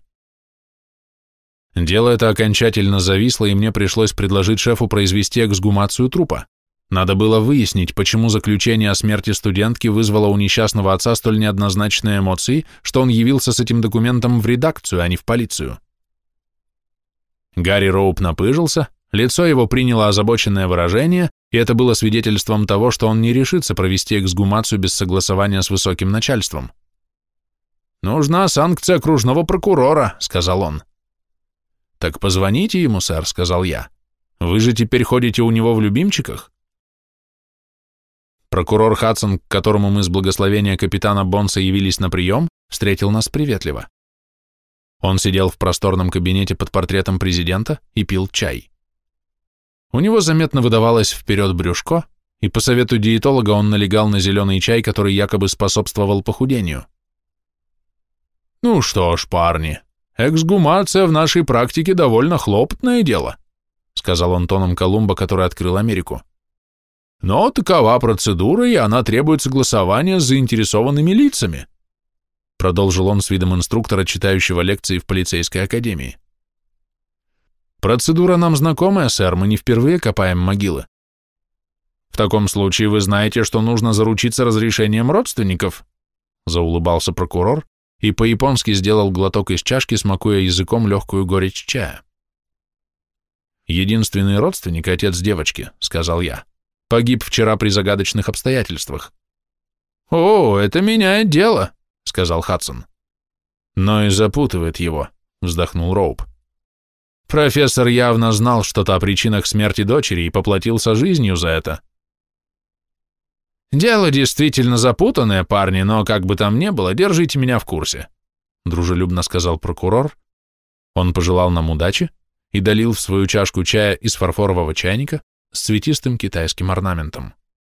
Дело это окончательно зависло, и мне пришлось предложить шефу произвести эксгумацию трупа. Надо было выяснить, почему заключение о смерти студентки вызвало у несчастного отца столь неоднозначные эмоции, что он явился с этим документом в редакцию, а не в полицию. Гарри Роуп напыжился, лицо его приняло озабоченное выражение, и это было свидетельством того, что он не решится провести эксгумацию без согласования с высоким начальством. «Нужна санкция окружного прокурора», — сказал он. «Так позвоните ему, сэр», — сказал я. «Вы же теперь ходите у него в любимчиках». Прокурор Хадсон, к которому мы с благословения капитана Бонса явились на прием, встретил нас приветливо. Он сидел в просторном кабинете под портретом президента и пил чай. У него заметно выдавалось вперед брюшко, и по совету диетолога он налегал на зеленый чай, который якобы способствовал похудению. «Ну что ж, парни, эксгумация в нашей практике довольно хлопотное дело», сказал он тоном Колумба, который открыл Америку. «Но такова процедура, и она требует согласования с заинтересованными лицами», продолжил он с видом инструктора, читающего лекции в полицейской академии. «Процедура нам знакомая, сэр, мы не впервые копаем могилы». «В таком случае вы знаете, что нужно заручиться разрешением родственников», заулыбался прокурор и по-японски сделал глоток из чашки, смакуя языком легкую горечь чая. «Единственный родственник, отец девочки», — сказал я, — «погиб вчера при загадочных обстоятельствах». «О, это меняет дело», — сказал Хадсон. «Но и запутывает его», — вздохнул Роуп. «Профессор явно знал что-то о причинах смерти дочери и поплатился жизнью за это». «Дело действительно запутанное, парни, но как бы там ни было, держите меня в курсе», — дружелюбно сказал прокурор. Он пожелал нам удачи и долил в свою чашку чая из фарфорового чайника с цветистым китайским орнаментом.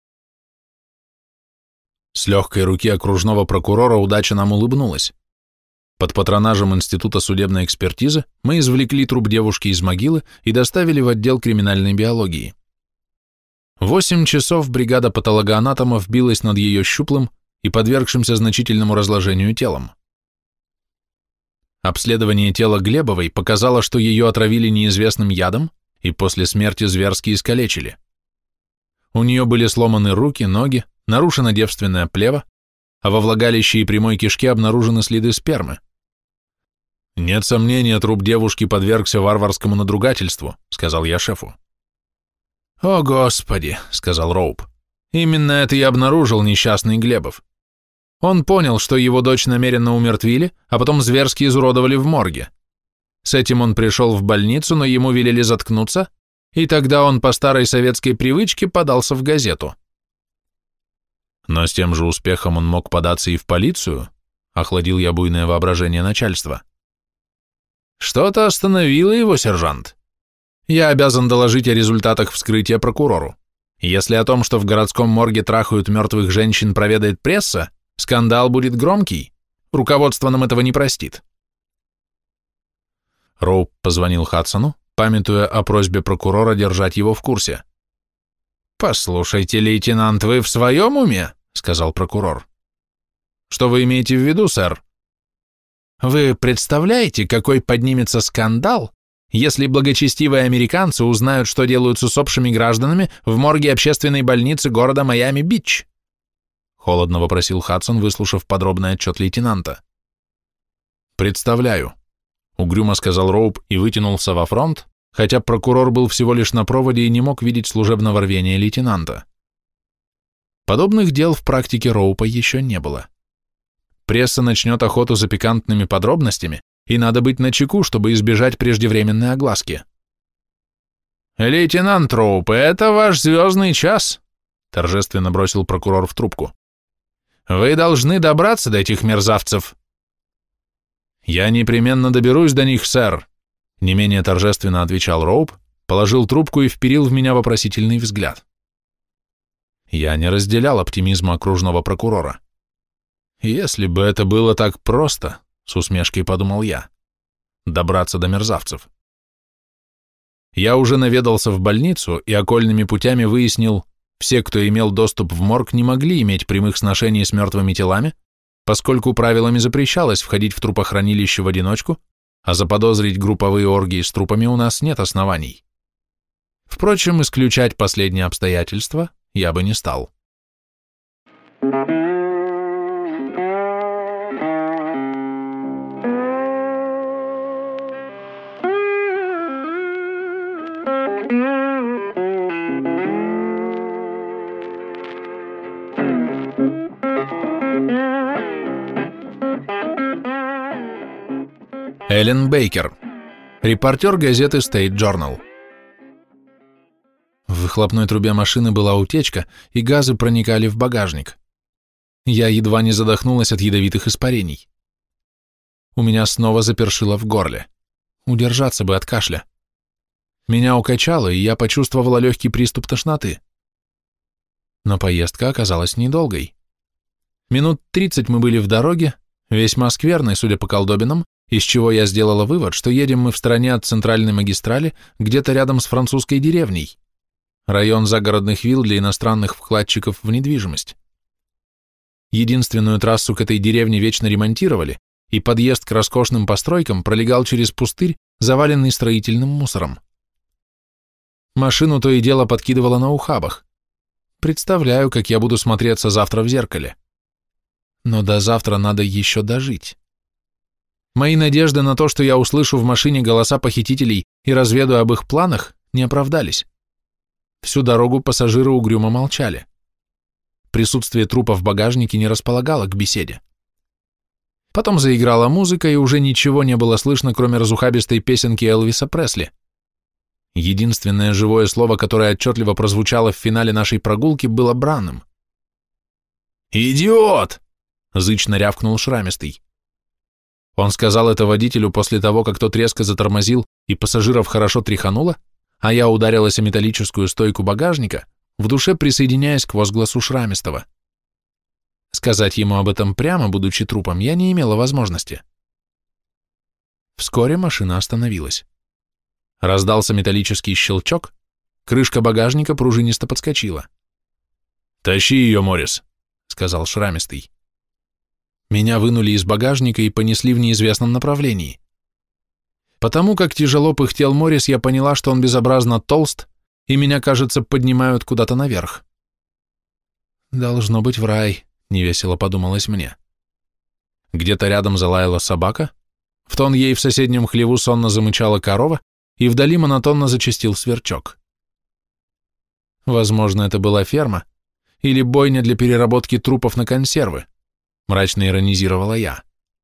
С легкой руки окружного прокурора удача нам улыбнулась. Под патронажем Института судебной экспертизы мы извлекли труп девушки из могилы и доставили в отдел криминальной биологии. 8 часов бригада патологоанатомов билась над ее щуплым и подвергшимся значительному разложению телом. Обследование тела Глебовой показало, что ее отравили неизвестным ядом и после смерти зверски искалечили. У нее были сломаны руки, ноги, нарушена девственная плева, а во влагалище и прямой кишке обнаружены следы спермы. «Нет сомнения, труп девушки подвергся варварскому надругательству», — сказал я шефу. «О, Господи», — сказал Роуп, — «именно это и обнаружил несчастный Глебов. Он понял, что его дочь намеренно умертвили, а потом зверски изуродовали в морге. С этим он пришел в больницу, но ему велели заткнуться, и тогда он по старой советской привычке подался в газету». «Но с тем же успехом он мог податься и в полицию», — охладил я буйное воображение начальства. «Что-то остановило его, сержант. Я обязан доложить о результатах вскрытия прокурору. Если о том, что в городском морге трахают мертвых женщин, проведает пресса, скандал будет громкий. Руководство нам этого не простит». Роуп позвонил Хадсону, памятуя о просьбе прокурора держать его в курсе. «Послушайте, лейтенант, вы в своем уме?» — сказал прокурор. «Что вы имеете в виду, сэр?» «Вы представляете, какой поднимется скандал, Если благочестивые американцы узнают, что делают с усопшими гражданами в морге общественной больницы города Майами-Бич? Холодно вопросил Хадсон, выслушав подробный отчет лейтенанта. Представляю, угрюмо сказал Роуп и вытянулся во фронт, хотя прокурор был всего лишь на проводе и не мог видеть служебного рвения лейтенанта. Подобных дел в практике Роупа еще не было. Пресса начнет охоту за пикантными подробностями, и надо быть начеку, чтобы избежать преждевременной огласки. «Лейтенант Роуп, это ваш звездный час», — торжественно бросил прокурор в трубку. «Вы должны добраться до этих мерзавцев». «Я непременно доберусь до них, сэр», — не менее торжественно отвечал Роуп, положил трубку и вперил в меня вопросительный взгляд. Я не разделял оптимизма окружного прокурора. Если бы это было так просто, с усмешкой подумал я, добраться до мерзавцев. Я уже наведался в больницу и окольными путями выяснил, все, кто имел доступ в морг, не могли иметь прямых сношений с мертвыми телами, поскольку правилами запрещалось входить в трупохранилище в одиночку, а заподозрить групповые оргии с трупами у нас нет оснований. Впрочем, исключать последние обстоятельства я бы не стал. Эллен Бейкер, репортер газеты State Journal. В выхлопной трубе машины была утечка, и газы проникали в багажник. Я едва не задохнулась от ядовитых испарений. У меня снова запершило в горле. Удержаться бы от кашля. Меня укачало, и я почувствовала легкий приступ тошноты. Но поездка оказалась недолгой. Минут 30 мы были в дороге, весьма скверной, судя по колдобинам, из чего я сделала вывод, что едем мы в стороне от центральной магистрали, где-то рядом с французской деревней, район загородных вилл для иностранных вкладчиков в недвижимость. Единственную трассу к этой деревне вечно ремонтировали, и подъезд к роскошным постройкам пролегал через пустырь, заваленный строительным мусором. Машину то и дело подкидывало на ухабах. Представляю, как я буду смотреться завтра в зеркале. Но до завтра надо еще дожить. Мои надежды на то, что я услышу в машине голоса похитителей и разведу об их планах, не оправдались. Всю дорогу пассажиры угрюмо молчали. Присутствие трупа в багажнике не располагало к беседе. Потом заиграла музыка, и уже ничего не было слышно, кроме разухабистой песенки Элвиса Пресли. Единственное живое слово, которое отчетливо прозвучало в финале нашей прогулки, было бранным. «Идиот!» — зычно рявкнул шрамистый. Он сказал это водителю после того, как тот резко затормозил и пассажиров хорошо тряхануло, а я ударилась о металлическую стойку багажника, в душе присоединяясь к возгласу шрамистого. Сказать ему об этом прямо, будучи трупом, я не имела возможности. Вскоре машина остановилась. Раздался металлический щелчок, крышка багажника пружинисто подскочила. «Тащи ее, Моррис», — сказал шрамистый. Меня вынули из багажника и понесли в неизвестном направлении. Потому как тяжело пыхтел Моррис, я поняла, что он безобразно толст, и меня, кажется, поднимают куда-то наверх. «Должно быть в рай», — невесело подумалось мне. Где-то рядом залаяла собака, в тон ей в соседнем хлеву сонно замычала корова, и вдали монотонно зачастил сверчок. Возможно, это была ферма или бойня для переработки трупов на консервы, мрачно иронизировала я.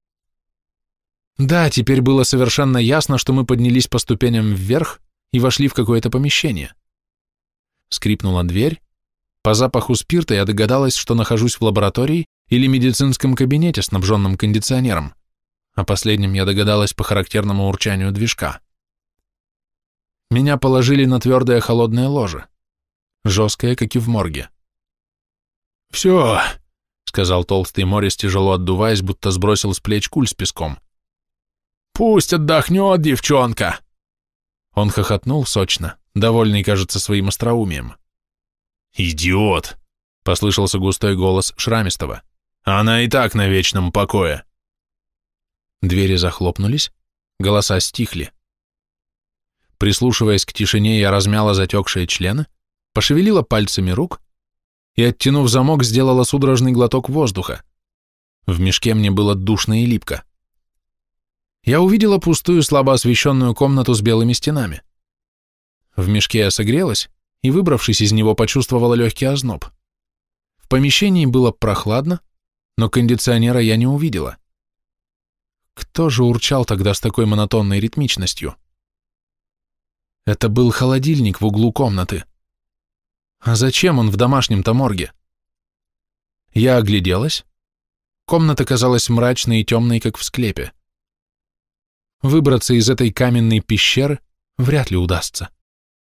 Да, теперь было совершенно ясно, что мы поднялись по ступеням вверх и вошли в какое-то помещение. Скрипнула дверь. По запаху спирта я догадалась, что нахожусь в лаборатории или медицинском кабинете, снабженном кондиционером. О последнем я догадалась по характерному урчанию движка. Меня положили на твердое холодное ложе, жесткое, как и в морге. «Все», — сказал толстый Моррис, тяжело отдуваясь, будто сбросил с плеч куль с песком. «Пусть отдохнет девчонка!» Он хохотнул сочно, довольный, кажется, своим остроумием. «Идиот!» — послышался густой голос шрамистого. «Она и так на вечном покое!» Двери захлопнулись, голоса стихли. Прислушиваясь к тишине, я размяла затекшие члены, пошевелила пальцами рук и, оттянув замок, сделала судорожный глоток воздуха. В мешке мне было душно и липко. Я увидела пустую, слабо освещенную комнату с белыми стенами. В мешке я согрелась и, выбравшись из него, почувствовала легкий озноб. В помещении было прохладно, но кондиционера я не увидела. Кто же урчал тогда с такой монотонной ритмичностью? Это был холодильник в углу комнаты. А зачем он в домашнем-то морге? Я огляделась. Комната казалась мрачной и темной, как в склепе. Выбраться из этой каменной пещеры вряд ли удастся.